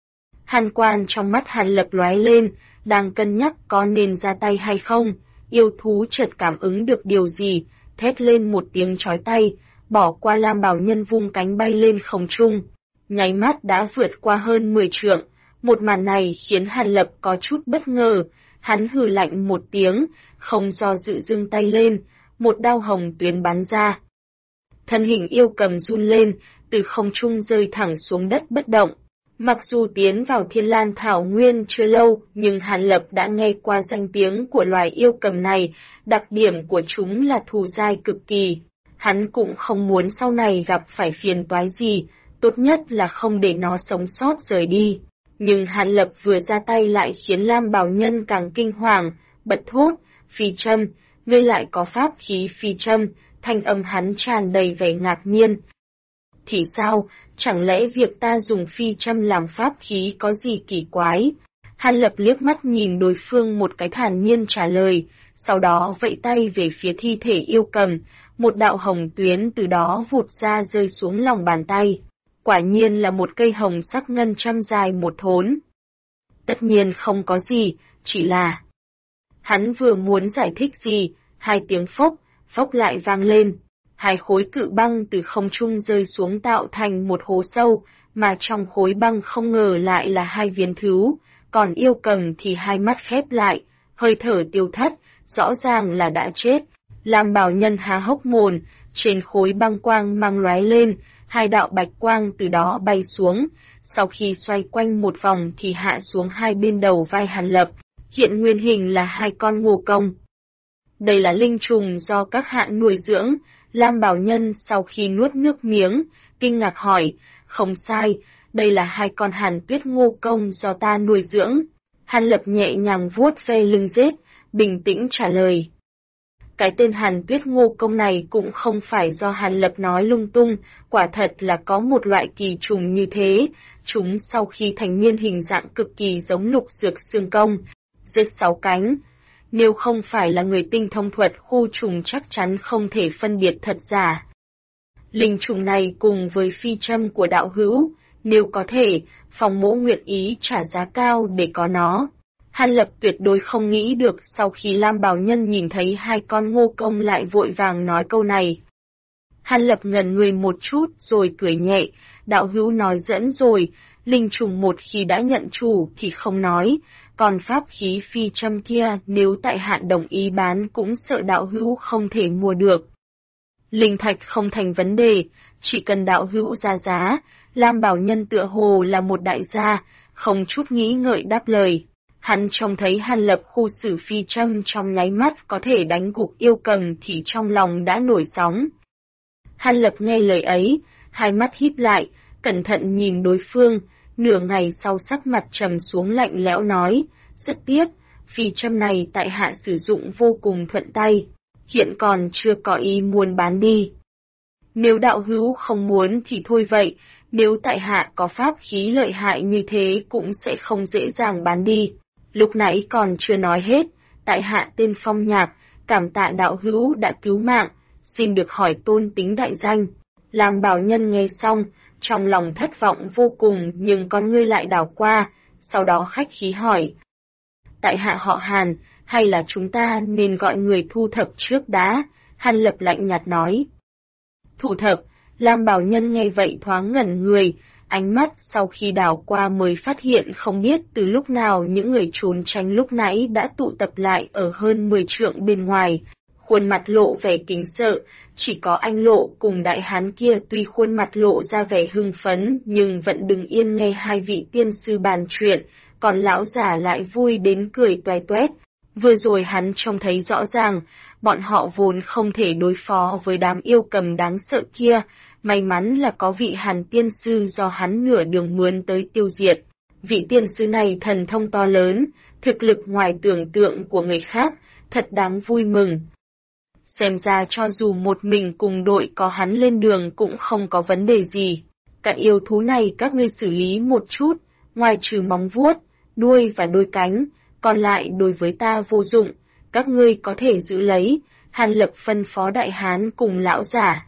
Hàn quan trong mắt Hàn Lập lóe lên, đang cân nhắc có nên ra tay hay không, yêu thú chợt cảm ứng được điều gì, thét lên một tiếng chói tai, bỏ qua Lam Bào Nhân vung cánh bay lên không trung, nháy mắt đã vượt qua hơn 10 trượng. Một màn này khiến Hàn Lập có chút bất ngờ, hắn hừ lạnh một tiếng, không do dự giương tay lên, một đao hồng tuyến bắn ra. Thân hình yêu cầm run lên, từ không trung rơi thẳng xuống đất bất động. Mặc dù tiến vào Thiên Lan Thảo Nguyên chưa lâu, nhưng Hàn Lập đã nghe qua danh tiếng của loài yêu cầm này, đặc điểm của chúng là thù dai cực kỳ. Hắn cũng không muốn sau này gặp phải phiền toái gì, tốt nhất là không để nó sống sót rời đi. Nhưng Hàn Lập vừa ra tay lại khiến Lam Bào Nhân càng kinh hoàng, bật thốt, phi châm, ngươi lại có pháp khí phi châm, thanh âm hắn tràn đầy vẻ ngạc nhiên. Thì sao, chẳng lẽ việc ta dùng phi châm làm pháp khí có gì kỳ quái? Hàn Lập liếc mắt nhìn đối phương một cái thản nhiên trả lời, sau đó vẫy tay về phía thi thể yêu cầm, một đạo hồng tuyến từ đó vụt ra rơi xuống lòng bàn tay. Quả nhiên là một cây hồng sắc ngân châm dài một thốn. Tất nhiên không có gì, chỉ là... Hắn vừa muốn giải thích gì, 2 tiếng phốc, phốc lại vang lên. 2 khối cự băng từ không trung rơi xuống tạo thành một hố sâu, mà trong khối băng không ngờ lại là 2 viên thú, còn yêu cầm thì 2 mắt khép lại, hơi thở tiêu thất, rõ ràng là đã chết. Lam Bào Nhân há hốc mồm, trên khối băng quang mang lóe lên, 2 đạo bạch quang từ đó bay xuống, sau khi xoay quanh một vòng thì hạ xuống 2 bên đầu vai Hàn Lập, hiện nguyên hình là 2 con ngô công. Đây là linh trùng do các hạn nuôi dưỡng. Lam Bào Nhân sau khi nuốt nước miếng, kinh ngạc hỏi, không sai, đây là 2 con hàn tuyết ngô công do ta nuôi dưỡng. Hàn Lập nhẹ nhàng vuốt ve lưng rết, bình tĩnh trả lời. Cái tên hàn tuyết ngô công này cũng không phải do Hàn Lập nói lung tung, quả thật là có một loại kỳ trùng như thế, chúng sau khi thành niên hình dạng cực kỳ giống lục dược xương công, rết 6 cánh. nếu không phải là người tinh thông thuật khu trùng chắc chắn không thể phân biệt thật giả. Linh trùng này cùng với phi châm của đạo hữu, nếu có thể, Phong mỗ nguyện ý trả giá cao để có nó. Hàn Lập tuyệt đối không nghĩ được sau khi Lam Bảo Nhân nhìn thấy hai con ngô công lại vội vàng nói câu này. Hàn Lập ngẩn người một chút rồi cười nhẹ, đạo hữu nói dẫn rồi, linh trùng một khi đã nhận chủ thì không nói, còn pháp khí phi châm kia nếu tại hạ đồng ý bán cũng sợ đạo hữu không thể mua được. Linh thạch không thành vấn đề, chỉ cần đạo hữu ra giá, Lam Bảo Nhân tựa hồ là một đại gia, không chút nghĩ ngợi đáp lời. Hắn trông thấy Hàn Lập khu xử phi châm trong nháy mắt có thể đánh gục yêu cầm thì trong lòng đã nổi sóng. Hàn Lập nghe lời ấy, hai mắt híp lại, cẩn thận nhìn đối phương, nửa ngày sau sắc mặt trầm xuống lạnh lẽo nói, rất tiếc, phi châm này tại hạ sử dụng vô cùng thuận tay, hiện còn chưa có ý muốn bán đi. Nếu đạo hữu không muốn thì thôi vậy, nếu tại hạ có pháp khí lợi hại như thế cũng sẽ không dễ dàng bán đi. Lúc nãy còn chưa nói hết, tại hạ tên Phong Nhạc, cảm tạ đạo hữu đã cứu mạng, xin được hỏi tôn tính đại danh. Lam Bảo Nhân nghe xong, trong lòng thất vọng vô cùng nhưng con ngươi lại đảo qua, sau đó khách khí hỏi. Tại hạ họ Hàn, hay là chúng ta nên gọi người thu thập trước đã? Hàn Lập lạnh nhạt nói. Thu thập, Lam Bảo Nhân nghe vậy thoáng ngẩn người, ánh mắt sau khi đảo qua mới phát hiện không biết từ lúc nào những người trốn tránh lúc nãy đã tụ tập lại ở hơn 10 trượng bên ngoài. Khuôn mặt lộ vẻ kính sợ, chỉ có anh Lộ cùng đại hán kia tuy khuôn mặt lộ ra vẻ hưng phấn nhưng vẫn đứng yên nghe hai vị tiên sư bàn chuyện, còn lão già lại vui đến cười toe toét. Vừa rồi hắn trông thấy rõ ràng, bọn họ vốn không thể đối phó với đám yêu cầm đáng sợ kia, may mắn là có vị Hàn tiên sư do hắn nửa đường mướn tới tiêu diệt. Vị tiên sư này thần thông to lớn, thực lực ngoài tưởng tượng của người khác, thật đáng vui mừng. Xem ra cho dù một mình cùng đội có hắn lên đường cũng không có vấn đề gì. Các yêu thú này các ngươi xử lý một chút, ngoài trừ móng vuốt, đuôi và đôi cánh, còn lại đối với ta vô dụng, các ngươi có thể giữ lấy. Hàn Lập phân phó đại hán cùng lão giả.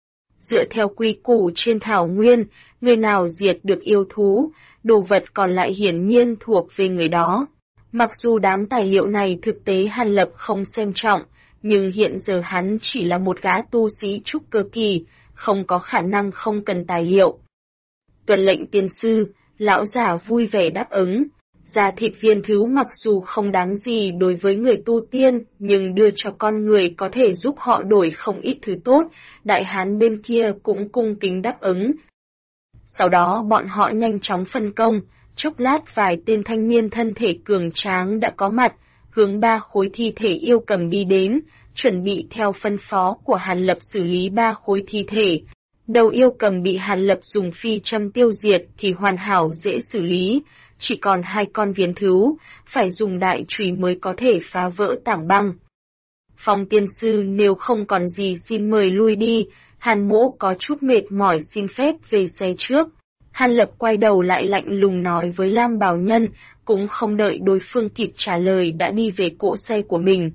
Dựa theo quy củ trên thảo nguyên, người nào diệt được yêu thú, đồ vật còn lại hiển nhiên thuộc về người đó. Mặc dù đám tài liệu này thực tế Hàn Lập không xem trọng, nhưng hiện giờ hắn chỉ là một gã tu sĩ trúc cơ kỳ, không có khả năng không cần tài liệu. Tuân lệnh tiên sư, lão giả vui vẻ đáp ứng. Da thịt viên thứ mặc dù không đáng gì đối với người tu tiên, nhưng đưa cho con người có thể giúp họ đổi không ít thứ tốt, đại hán bên kia cũng cung kính đáp ứng. Sau đó bọn họ nhanh chóng phân công, chốc lát vài tên thanh niên thân thể cường tráng đã có mặt, hướng 3 khối thi thể yêu cầm đi đến, chuẩn bị theo phân phó của Hàn Lập xử lý 3 khối thi thể. Đầu yêu cầm bị Hàn Lập dùng phi châm tiêu diệt thì hoàn hảo dễ xử lý, chỉ còn 2 con viến thứu, phải dùng đại chùy mới có thể phá vỡ tảng băng. Phong tiên sư nếu không còn gì xin mời lui đi, Hàn mỗ có chút mệt mỏi xin phép về xe trước. Hàn Lập quay đầu lại lạnh lùng nói với Lam Bảo Nhân, cũng không đợi đối phương kịp trả lời đã đi về cỗ xe của mình.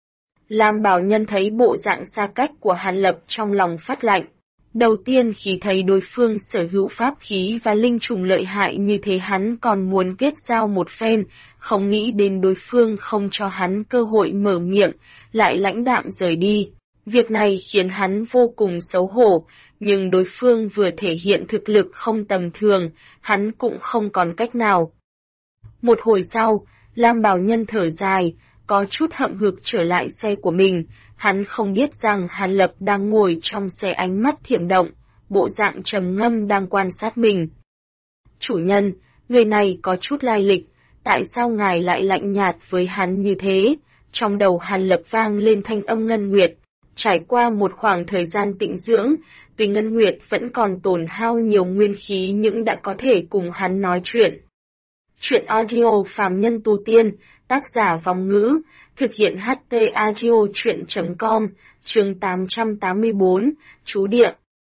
Lam Bảo Nhân thấy bộ dạng xa cách của Hàn Lập trong lòng phát lạnh. Đầu tiên khi thấy đối phương sở hữu pháp khí và linh trùng lợi hại như thế hắn còn muốn kết giao một phen, không nghĩ đến đối phương không cho hắn cơ hội mở miệng, lại lãnh đạm rời đi. Việc này khiến hắn vô cùng xấu hổ, nhưng đối phương vừa thể hiện thực lực không tầm thường, hắn cũng không còn cách nào. Một hồi sau, Lam Bảo Nhân thở dài, có chút hậm hực trở lại xe của mình, hắn không biết rằng Hàn Lập đang ngồi trong xe ánh mắt thiểm động, bộ dạng trầm ngâm đang quan sát mình. Chủ nhân, người này có chút lai lịch, tại sao ngài lại lạnh nhạt với hắn như thế? Trong đầu Hàn Lập vang lên thanh âm Ngân Nguyệt. Trải qua một khoảng thời gian tĩnh dưỡng, tuy Ngân Nguyệt vẫn còn tổn hao nhiều nguyên khí nhưng đã có thể cùng hắn nói chuyện. Chuyện audio phàm nhân tu tiên, tác giả Vong Ngữ, thực hiện HT audio chuyện.com, chương 884, Chú Địa.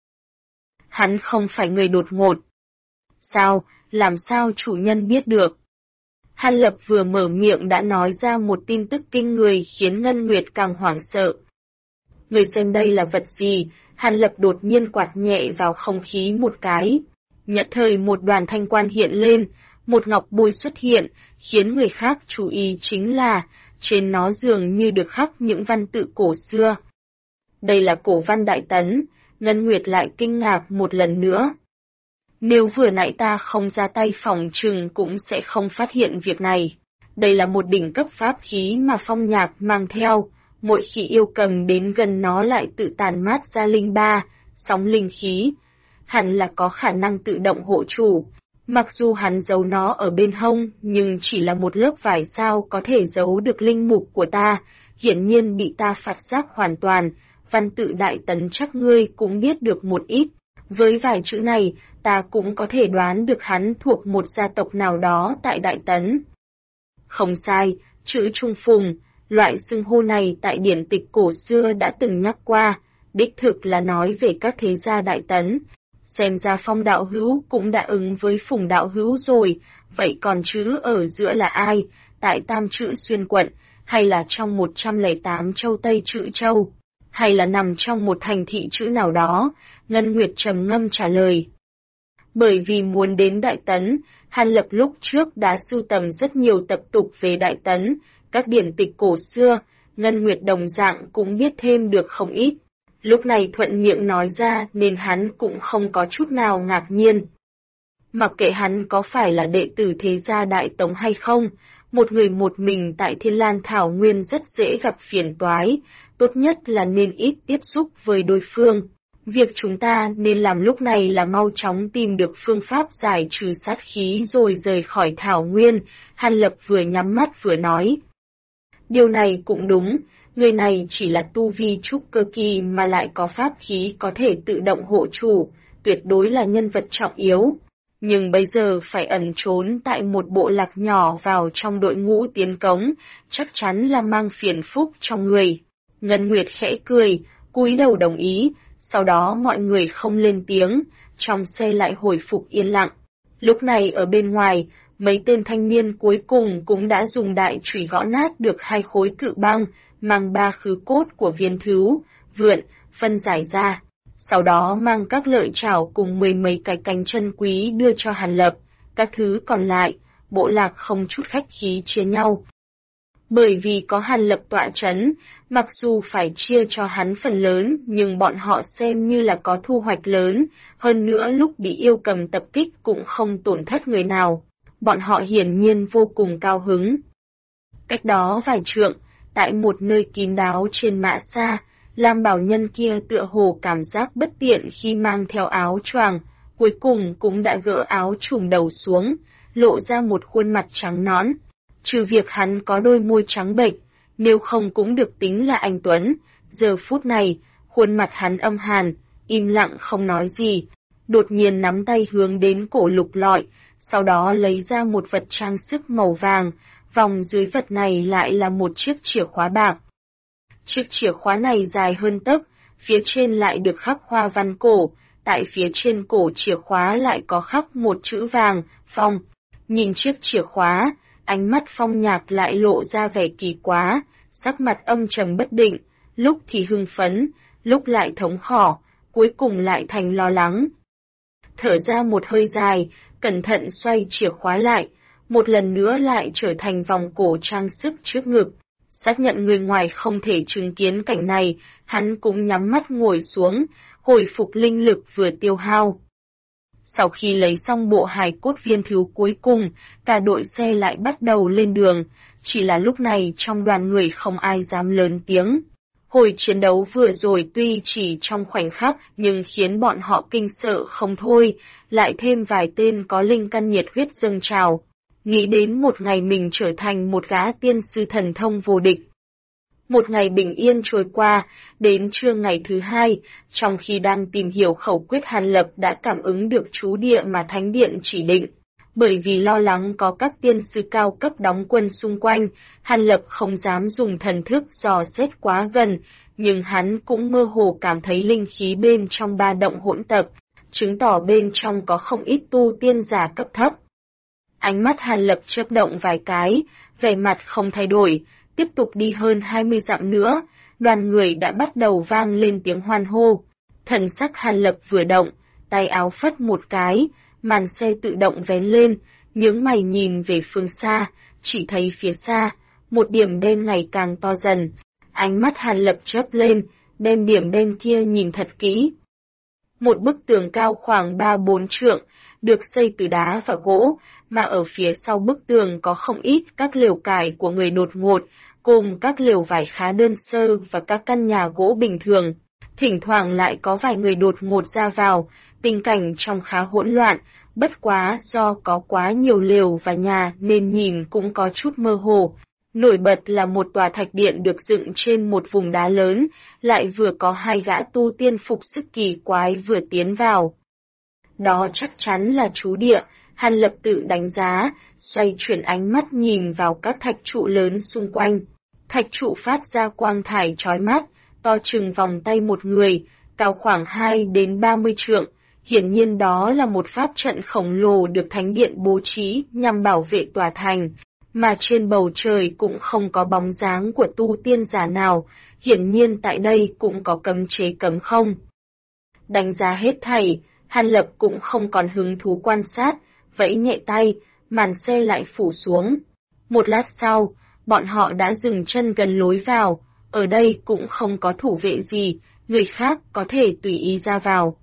Hắn không phải người đột ngột. Sao, làm sao chủ nhân biết được? Hàn Lập vừa mở miệng đã nói ra một tin tức kinh người khiến Ngân Nguyệt càng hoảng sợ. Người xem đây là vật gì? Hàn Lập đột nhiên quạt nhẹ vào không khí một cái. Nhất thời một đoàn thanh quan hiện lên, một ngọc bôi xuất hiện, khiến người khác chú ý chính là, trên nó dường như được khắc những văn tự cổ xưa. Đây là cổ văn Đại Tấn, Ngân Nguyệt lại kinh ngạc một lần nữa. Nếu vừa nãy ta không ra tay phòng trừng cũng sẽ không phát hiện việc này. Đây là một đỉnh cấp pháp khí mà Phong Nhạc mang theo, mỗi khi yêu cầm đến gần nó lại tự tàn mát ra linh ba, sóng linh khí. Hẳn là có khả năng tự động hộ chủ. Mặc dù hắn giấu nó ở bên hông, nhưng chỉ là một lớp vải sao có thể giấu được linh mục của ta, hiển nhiên bị ta phạt giác hoàn toàn. Văn tự Đại Tấn chắc ngươi cũng biết được một ít. Với vài chữ này, ta cũng có thể đoán được hắn thuộc một gia tộc nào đó tại Đại Tấn. Không sai, chữ Trung Phùng, loại xưng hô này tại điển tịch cổ xưa đã từng nhắc qua, đích thực là nói về các thế gia Đại Tấn. Xem ra Phong đạo hữu cũng đã ứng với Phùng đạo hữu rồi, vậy còn chữ ở giữa là ai, tại Tam chữ xuyên quận, hay là trong 108 châu Tây chữ châu, hay là nằm trong một thành thị chữ nào đó? Ngân Nguyệt trầm ngâm trả lời. Bởi vì muốn đến Đại Tấn, Hàn Lập lúc trước đã sưu tầm rất nhiều tập tục về Đại Tấn, các điển tịch cổ xưa, Ngân Nguyệt đồng dạng cũng biết thêm được không ít. Lúc này thuận miệng nói ra nên hắn cũng không có chút nào ngạc nhiên. Mặc kệ hắn có phải là đệ tử thế gia Đại Tống hay không, một người một mình tại Thiên Lan Thảo Nguyên rất dễ gặp phiền toái, tốt nhất là nên ít tiếp xúc với đối phương. Việc chúng ta nên làm lúc này là mau chóng tìm được phương pháp giải trừ sát khí rồi rời khỏi Thảo Nguyên, Hàn Lập vừa nhắm mắt vừa nói. Điều này cũng đúng, người này chỉ là tu vi trúc cơ kỳ mà lại có pháp khí có thể tự động hộ chủ, tuyệt đối là nhân vật trọng yếu. Nhưng bây giờ phải ẩn trốn tại một bộ lạc nhỏ vào trong đội ngũ tiến cống, chắc chắn là mang phiền phúc trong người. Ngân Nguyệt khẽ cười, cúi đầu đồng ý, sau đó mọi người không lên tiếng, trong xe lại hồi phục yên lặng. Lúc này ở bên ngoài, mấy tên thanh niên cuối cùng cũng đã dùng đại chùy gõ nát được 2 khối cự băng, mang 3 khứ cốt của viên thú, vượn, phân giải ra. Sau đó mang các lợi chảo cùng 10 mấy cái cánh chân quý đưa cho Hàn Lập, các thứ còn lại, bộ lạc không chút khách khí chia nhau. Bởi vì có Hàn Lập tọa trấn, mặc dù phải chia cho hắn phần lớn nhưng bọn họ xem như là có thu hoạch lớn, hơn nữa lúc bị yêu cầm tập kích cũng không tổn thất người nào. Bọn họ hiển nhiên vô cùng cao hứng. Cách đó vài trượng, tại một nơi kín đáo trên mã xa, Lam bảo nhân kia tựa hồ cảm giác bất tiện khi mang theo áo choàng, cuối cùng cũng đã gỡ áo trùm đầu xuống, lộ ra một khuôn mặt trắng nõn. Trừ việc hắn có đôi môi trắng bệch, nếu không cũng được tính là anh Tuấn. Giờ phút này, khuôn mặt hắn âm hàn, im lặng không nói gì, đột nhiên nắm tay hướng đến cổ lục lọi, sau đó lấy ra một vật trang sức màu vàng, vòng dưới vật này lại là một chiếc chìa khóa bạc. Chiếc chìa khóa này dài hơn tấc, phía trên lại được khắc hoa văn cổ, tại phía trên cổ chìa khóa lại có khắc một chữ vàng, Phong. Nhìn chiếc chìa khóa, ánh mắt Phong Nhạc lại lộ ra vẻ kỳ quá, sắc mặt âm trầm bất định, lúc thì hưng phấn, lúc lại thống khổ, cuối cùng lại thành lo lắng. Thở ra một hơi dài, cẩn thận xoay chìa khóa lại, một lần nữa lại trở thành vòng cổ trang sức trước ngực. Xác nhận người ngoài không thể chứng kiến cảnh này, hắn cũng nhắm mắt ngồi xuống, hồi phục linh lực vừa tiêu hao. Sau khi lấy xong bộ hài cốt viên thiếu cuối cùng, cả đội xe lại bắt đầu lên đường, chỉ là lúc này trong đoàn người không ai dám lớn tiếng. Hồi chiến đấu vừa rồi tuy chỉ trong khoảnh khắc nhưng khiến bọn họ kinh sợ không thôi, lại thêm vài tên có linh căn nhiệt huyết dâng trào. Nghĩ đến một ngày mình trở thành một gã tiên sư thần thông vô địch. Một ngày bình yên trôi qua, đến trưa ngày thứ 2, trong khi đang tìm hiểu khẩu quyết Hàn Lập đã cảm ứng được chú địa mà Thánh Điện chỉ định. Bởi vì lo lắng có các tiên sư cao cấp đóng quân xung quanh, Hàn Lập không dám dùng thần thức dò xét quá gần, nhưng hắn cũng mơ hồ cảm thấy linh khí bên trong ba động hỗn tạp, chứng tỏ bên trong có không ít tu tiên giả cấp thấp. Ánh mắt Hàn Lập chớp động vài cái, vẻ mặt không thay đổi, tiếp tục đi hơn 20 dặm nữa, đoàn người đã bắt đầu vang lên tiếng hoan hô. Thần sắc Hàn Lập vừa động, tay áo phất một cái, màn xe tự động vén lên, nhướng mày nhìn về phương xa, chỉ thấy phía xa, một điểm đen ngày càng to dần. Ánh mắt Hàn Lập chớp lên, đem điểm đen kia nhìn thật kỹ. Một bức tường cao khoảng 3-4 trượng, được xây từ đá và gỗ, mà ở phía sau bức tường có không ít các lều cải của người đột ngột, cùng các lều vải khá đơn sơ và các căn nhà gỗ bình thường. Thỉnh thoảng lại có vài người đột ngột ra vào, tình cảnh trông khá hỗn loạn, bất quá do có quá nhiều lều và nhà nên nhìn cũng có chút mơ hồ. Nổi bật là một tòa thạch điện được dựng trên một vùng đá lớn, lại vừa có hai gã tu tiên phục sức kỳ quái vừa tiến vào. Đó chắc chắn là chú địa, Hàn Lập tự đánh giá, xoay chuyển ánh mắt nhìn vào các thạch trụ lớn xung quanh. Thạch trụ phát ra quang thải chói mắt, to chừng vòng tay một người, cao khoảng 2 đến 30 trượng. Hiển nhiên đó là một pháp trận khổng lồ được thánh điện bố trí nhằm bảo vệ tòa thành, mà trên bầu trời cũng không có bóng dáng của tu tiên giả nào, hiển nhiên tại đây cũng có cấm chế cấm không. Đánh giá hết thảy, Hàn Lập cũng không còn hứng thú quan sát, vẫy nhẹ tay, màn xe lại phủ xuống. Một lát sau, bọn họ đã dừng chân gần lối vào, ở đây cũng không có thủ vệ gì, người khác có thể tùy ý ra vào.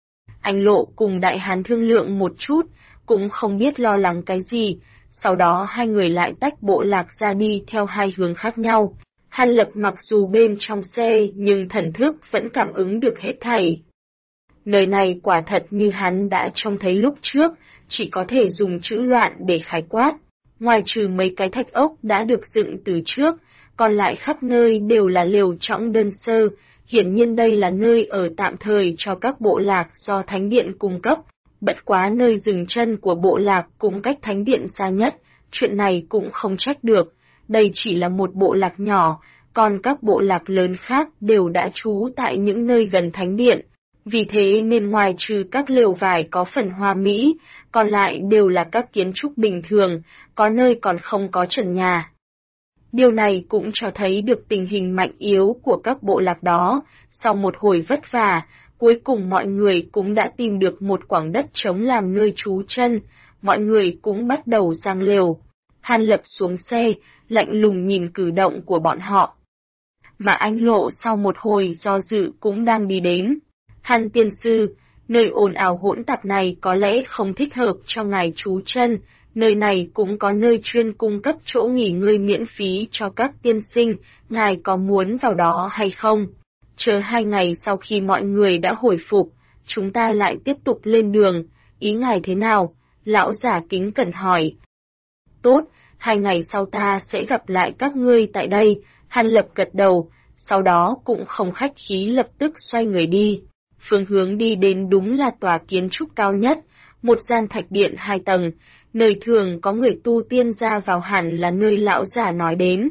Anh Lộ cùng Đại Hán thương lượng một chút, cũng không biết lo lắng cái gì, sau đó hai người lại tách bộ lạc ra đi theo hai hướng khác nhau. Hàn Lập mặc dù bên trong xe nhưng thần thức vẫn cảm ứng được hết thảy. Nơi này quả thật như hắn đã trông thấy lúc trước, chỉ có thể dùng chữ loạn để khái quát. Ngoài trừ mấy cái thạch ốc đã được dựng từ trước, còn lại khắp nơi đều là lều trõng đơn sơ, hiển nhiên đây là nơi ở tạm thời cho các bộ lạc do Thánh Điện cung cấp. Bất quá nơi dừng chân của bộ lạc cũng cách Thánh Điện xa nhất, chuyện này cũng không trách được, đây chỉ là một bộ lạc nhỏ, còn các bộ lạc lớn khác đều đã trú tại những nơi gần Thánh Điện. Vì thế nên ngoài trừ các lều vải có phần hoa mỹ, còn lại đều là các kiến trúc bình thường, có nơi còn không có trần nhà. Điều này cũng cho thấy được tình hình mạnh yếu của các bộ lạc đó, sau một hồi vất vả, cuối cùng mọi người cũng đã tìm được một quảng đất trống làm nơi trú chân, mọi người cũng bắt đầu giăng lều. Hàn Lập xuống xe, lạnh lùng nhìn cử động của bọn họ. Mà anh Lộ sau một hồi do dự cũng đang đi đến. Hàn tiên sư, nơi ồn ào hỗn tạp này có lẽ không thích hợp cho ngài trú chân, nơi này cũng có nơi chuyên cung cấp chỗ nghỉ ngơi miễn phí cho các tiên sinh, ngài có muốn vào đó hay không? Chờ 2 ngày sau khi mọi người đã hồi phục, chúng ta lại tiếp tục lên đường, ý ngài thế nào? Lão giả kính cẩn hỏi. Tốt, 2 ngày sau ta sẽ gặp lại các ngươi tại đây, Hàn Lập gật đầu, sau đó cũng không khách khí lập tức xoay người đi. Phương hướng đi đến đúng là tòa kiến trúc cao nhất, một gian thạch điện 2 tầng, nơi thường có người tu tiên ra vào hẳn là nơi lão giả nói đến.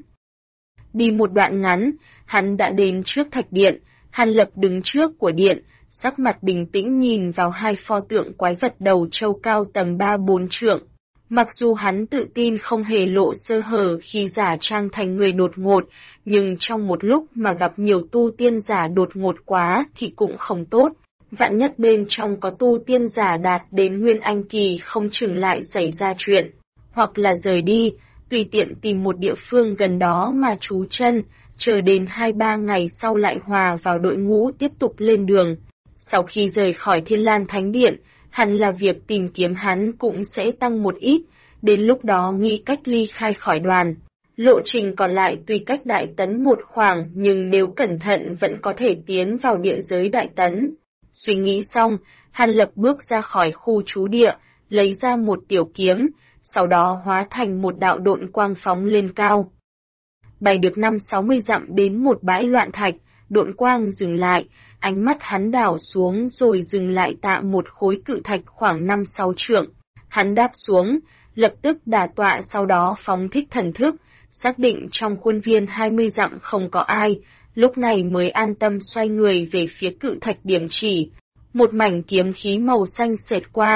Đi một đoạn ngắn, hắn đã đến trước thạch điện, Hàn Lập đứng trước của điện, sắc mặt bình tĩnh nhìn vào hai pho tượng quái vật đầu trâu cao tầm 3-4 trượng. Mặc dù hắn tự tin không hề lộ sơ hở khi giả trang thành người đột ngột, nhưng trong một lúc mà gặp nhiều tu tiên giả đột ngột quá thì cũng không tốt. Vạn nhất bên trong có tu tiên giả đạt đến Nguyên Anh kỳ không chừng lại xảy ra chuyện, hoặc là rời đi, tùy tiện tìm một địa phương gần đó mà trú chân, chờ đến 2-3 ngày sau lại hòa vào đội ngũ tiếp tục lên đường. Sau khi rời khỏi Thiên Lan Thánh Điện, hẳn là việc tìm kiếm hắn cũng sẽ tăng một ít, đến lúc đó nghĩ cách ly khai khỏi đoàn. Lộ trình còn lại tuy cách Đại Tấn một khoảng nhưng nếu cẩn thận vẫn có thể tiến vào địa giới Đại Tấn. Suy nghĩ xong, Hàn Lập bước ra khỏi khu trú địa, lấy ra một tiểu kiếm, sau đó hóa thành một đạo độn quang phóng lên cao. Bay được 5-60 dặm đến một bãi loạn thạch, độn quang dừng lại, ánh mắt hắn đảo xuống rồi dừng lại tại một khối cự thạch khoảng 5-6 trượng. Hắn đáp xuống, lập tức đả tọa sau đó phóng thích thần thức, xác định trong khuôn viên 20 dặm không có ai, lúc này mới an tâm xoay người về phía cự thạch điểm chỉ. Một mảnh kiếm khí màu xanh xẹt qua,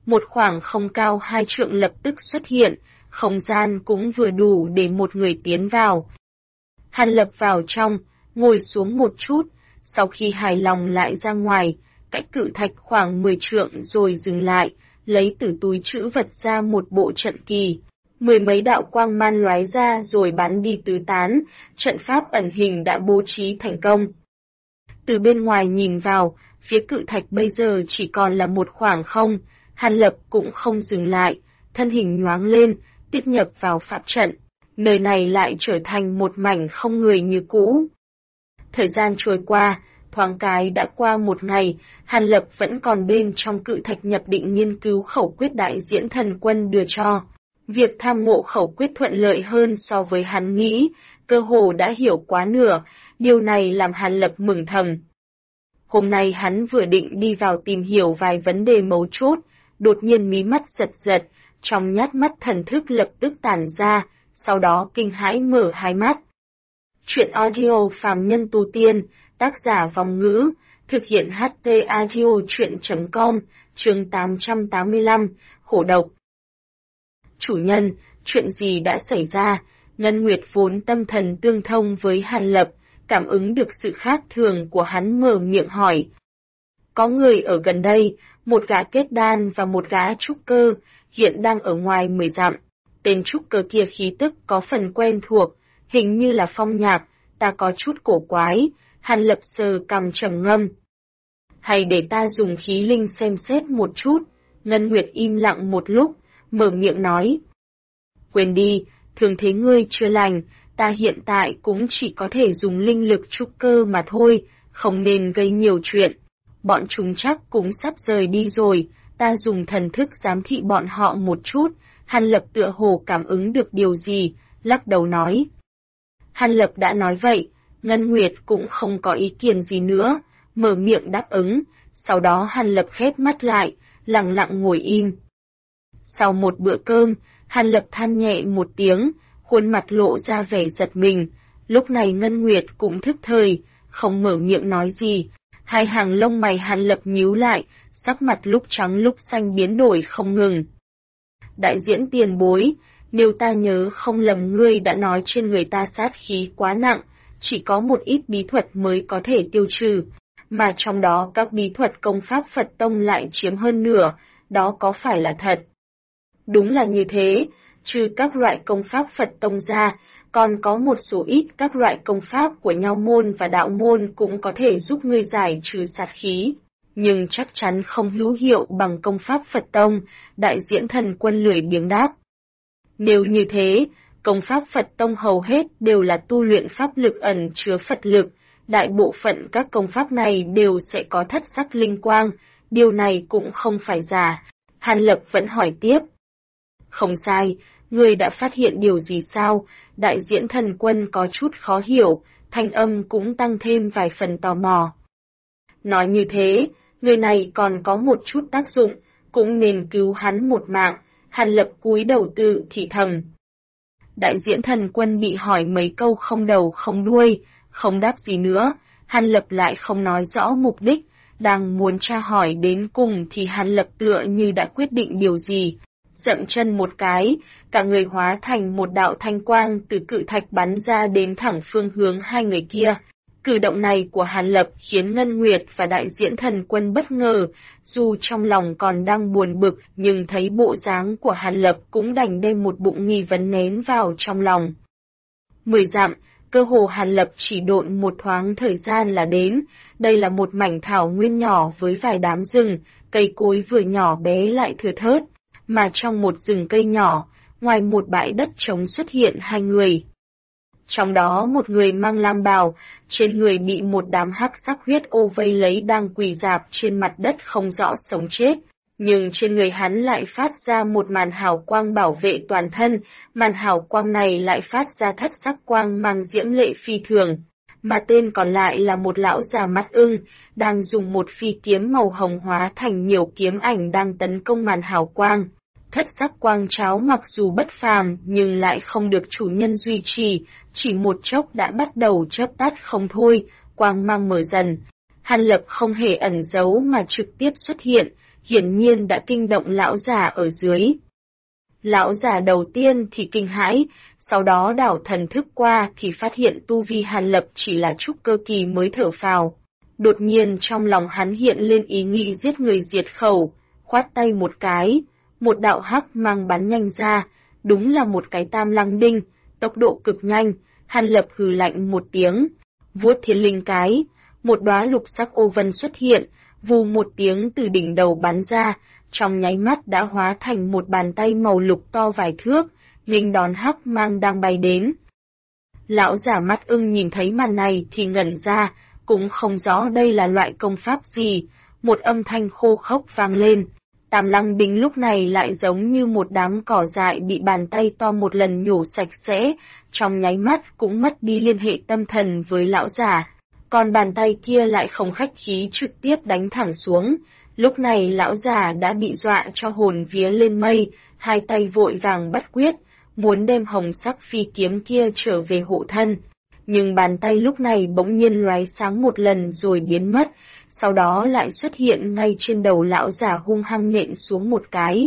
một khoảng không cao 2 trượng lập tức xuất hiện, không gian cũng vừa đủ để một người tiến vào. Hàn Lập vào trong, ngồi xuống một chút, sau khi hài lòng lại ra ngoài, cách cự thạch khoảng 10 trượng rồi dừng lại, lấy từ túi trữ vật ra một bộ trận kỳ. 10 mấy đạo quang man lóe ra rồi bắn đi tứ tán, trận pháp ẩn hình đã bố trí thành công. Từ bên ngoài nhìn vào, phía cự thạch bây giờ chỉ còn là một khoảng không, Hàn Lập cũng không dừng lại, thân hình nhoáng lên, tiếp nhập vào pháp trận. Nơi này lại trở thành một mảnh không người như cũ. Thời gian trôi qua, thoáng cái đã qua một ngày, Hàn Lập vẫn còn bên trong cự thạch nhập định nghiên cứu khẩu quyết đại diễn thần quân đưa cho. Việc tham ngộ khẩu quyết thuận lợi hơn so với hắn nghĩ, cơ hồ đã hiểu quá nửa, điều này làm Hàn Lập mừng thầm. Hôm nay hắn vừa định đi vào tìm hiểu vài vấn đề mấu chốt, đột nhiên mí mắt giật giật, trong nhát mắt thần thức lập tức tản ra, sau đó kinh hãi mở hai mắt. Chuyện audio phàm nhân tu tiên, tác giả Vong Ngữ, thực hiện HT audio chuyện.com, chương 885, khổ độc. Chủ nhân, chuyện gì đã xảy ra? Ngân Nguyệt vốn tâm thần tương thông với Hàn Lập, cảm ứng được sự khác thường của hắn mở miệng hỏi. Có người ở gần đây, một gã kết đan và một gã trúc cơ, hiện đang ở ngoài 10 dặm. Tên trúc cơ kia khí tức có phần quen thuộc, hình như là Phong Nhạc, ta có chút cổ quái, Hàn Lập sờ cằm trầm ngâm. Hay để ta dùng khí linh xem xét một chút, Ngân Nguyệt im lặng một lúc, mở miệng nói. Quên đi, thường thế ngươi chưa lành, ta hiện tại cũng chỉ có thể dùng linh lực trúc cơ mà thôi, không nên gây nhiều chuyện. Bọn chúng chắc cũng sắp rời đi rồi, ta dùng thần thức giám thị bọn họ một chút. Hàn Lập tựa hồ cảm ứng được điều gì, lắc đầu nói. Hàn Lập đã nói vậy, Ngân Nguyệt cũng không có ý kiến gì nữa, mở miệng đáp ứng, sau đó Hàn Lập khép mắt lại, lặng lặng ngồi im. Sau một bữa cơm, Hàn Lập than nhẹ một tiếng, khuôn mặt lộ ra vẻ giật mình, lúc này Ngân Nguyệt cũng thức thời, không mở miệng nói gì. Hai hàng lông mày Hàn Lập nhíu lại, sắc mặt lúc trắng lúc xanh biến đổi không ngừng. Đại diễn tiền bối, nếu ta nhớ không lầm ngươi đã nói trên người ta sát khí quá nặng, chỉ có một ít bí thuật mới có thể tiêu trừ, mà trong đó các bí thuật công pháp Phật Tông lại chiếm hơn nửa, đó có phải là thật? Đúng là như thế, trừ các loại công pháp Phật Tông ra, còn có một số ít các loại công pháp của Nho môn và Đạo môn cũng có thể giúp ngươi giải trừ sát khí. Nhưng chắc chắn không hữu hiệu bằng công pháp Phật Tông, đại diễn thần quân lười biếng đáp. Nếu như thế, công pháp Phật Tông hầu hết đều là tu luyện pháp lực ẩn chứa Phật lực, đại bộ phận các công pháp này đều sẽ có thất sắc linh quang, điều này cũng không phải giả. Hàn Lập vẫn hỏi tiếp. Không sai, ngươi đã phát hiện điều gì sao? Đại diễn thần quân có chút khó hiểu, thanh âm cũng tăng thêm vài phần tò mò. Nói như thế, người này còn có một chút tác dụng, cũng nên cứu hắn một mạng. Hàn Lập cúi đầu tự thì thầm. Đại diễn thần quân bị hỏi mấy câu không đầu không đuôi, không đáp gì nữa. Hàn Lập lại không nói rõ mục đích, đang muốn tra hỏi đến cùng thì Hàn Lập tựa như đã quyết định điều gì. Dậm chân một cái, cả người hóa thành một đạo thanh quang từ cự thạch bắn ra đến thẳng phương hướng hai người kia. Cử động này của Hàn Lập khiến Ngân Nguyệt và đại diễn thần quân bất ngờ, dù trong lòng còn đang buồn bực nhưng thấy bộ dáng của Hàn Lập cũng đành đem một bụng nghi vấn nén vào trong lòng. 10 dặm, cơ hồ Hàn Lập chỉ độn một thoáng thời gian là đến, đây là một mảnh thảo nguyên nhỏ với vài đám rừng, cây cối vừa nhỏ bé lại thưa thớt, mà trong một rừng cây nhỏ, ngoài một bãi đất trống xuất hiện hai người. Trong đó một người mang lam bào, trên người bị một đám hắc sắc huyết ô vây lấy đang quỳ rạp trên mặt đất không rõ sống chết, nhưng trên người hắn lại phát ra một màn hào quang bảo vệ toàn thân, màn hào quang này lại phát ra thất sắc quang mang diễm lệ phi thường, mà tên còn lại là một lão già mắt ưng, đang dùng một phi kiếm màu hồng hóa thành nhiều kiếm ảnh đang tấn công màn hào quang. Thất sắc quang cháo mặc dù bất phàm nhưng lại không được chủ nhân duy trì, chỉ một chốc đã bắt đầu chớp tắt không thôi, quang mang mở dần. Hàn Lập không hề ẩn giấu mà trực tiếp xuất hiện, hiển nhiên đã kinh động lão già ở dưới. Lão già đầu tiên thì kinh hãi, sau đó đảo thần thức qua thì phát hiện tu vi Hàn Lập chỉ là trúc cơ kỳ mới thở phào. Đột nhiên trong lòng hắn hiện lên ý nghĩ giết người diệt khẩu, khoát tay một cái, một đạo hắc mang bắn nhanh ra, đúng là một cái tam lăng đinh, tốc độ cực nhanh. Hàn Lập hừ lạnh một tiếng, vuốt thiên linh cái, một đóa lục sắc ô vân xuất hiện, vù một tiếng từ đỉnh đầu bắn ra, trong nháy mắt đã hóa thành một bàn tay màu lục to vài thước, nghênh đón hắc mang đang bay đến. Lão giả mắt ưng nhìn thấy màn này thì ngẩn ra, cũng không rõ đây là loại công pháp gì, một âm thanh khô khốc vang lên. Tam lăng đinh lúc này lại giống như một đám cỏ dại bị bàn tay to một lần nhổ sạch sẽ, trong nháy mắt cũng mất đi liên hệ tâm thần với lão giả. Còn bàn tay kia lại không khách khí trực tiếp đánh thẳng xuống. Lúc này lão già đã bị dọa cho hồn vía lên mây, hai tay vội vàng bắt quyết, muốn đem hồng sắc phi kiếm kia trở về hộ thân. Nhưng bàn tay lúc này bỗng nhiên lóe sáng một lần rồi biến mất, sau đó lại xuất hiện ngay trên đầu lão già hung hăng nện xuống một cái.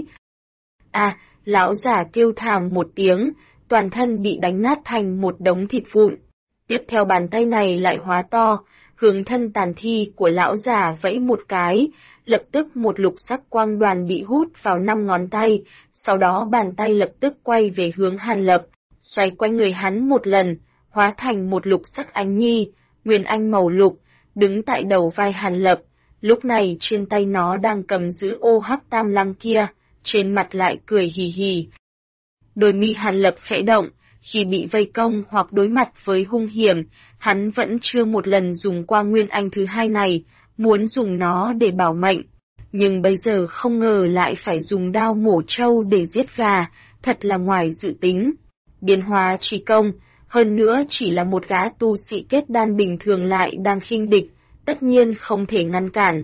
À, lão già kêu thảm một tiếng, toàn thân bị đánh nát thành một đống thịt vụn. Tiếp theo bàn tay này lại hóa to, hướng thân tàn thi của lão già vẫy một cái, lập tức một lục sắc quang đoàn bị hút vào 5 ngón tay, sau đó bàn tay lập tức quay về hướng Hàn Lập, xoay quanh người hắn một lần, hóa thành một lục sắc ánh nhi, nguyên anh màu lục, đứng tại đầu vai Hàn Lập. Lúc này trên tay nó đang cầm giữ ô hắc tam lăng kia, trên mặt lại cười hì hì. Đôi mi Hàn Lập khẽ động, khi bị vây công hoặc đối mặt với hung hiểm, hắn vẫn chưa một lần dùng qua nguyên anh thứ hai này, muốn dùng nó để bảo mệnh. Nhưng bây giờ không ngờ lại phải dùng đao mổ trâu để giết gà, thật là ngoài dự tính. Biến hóa chi công, hơn nữa chỉ là một gã tu sĩ kết đan bình thường lại đang khinh địch, tất nhiên không thể ngăn cản.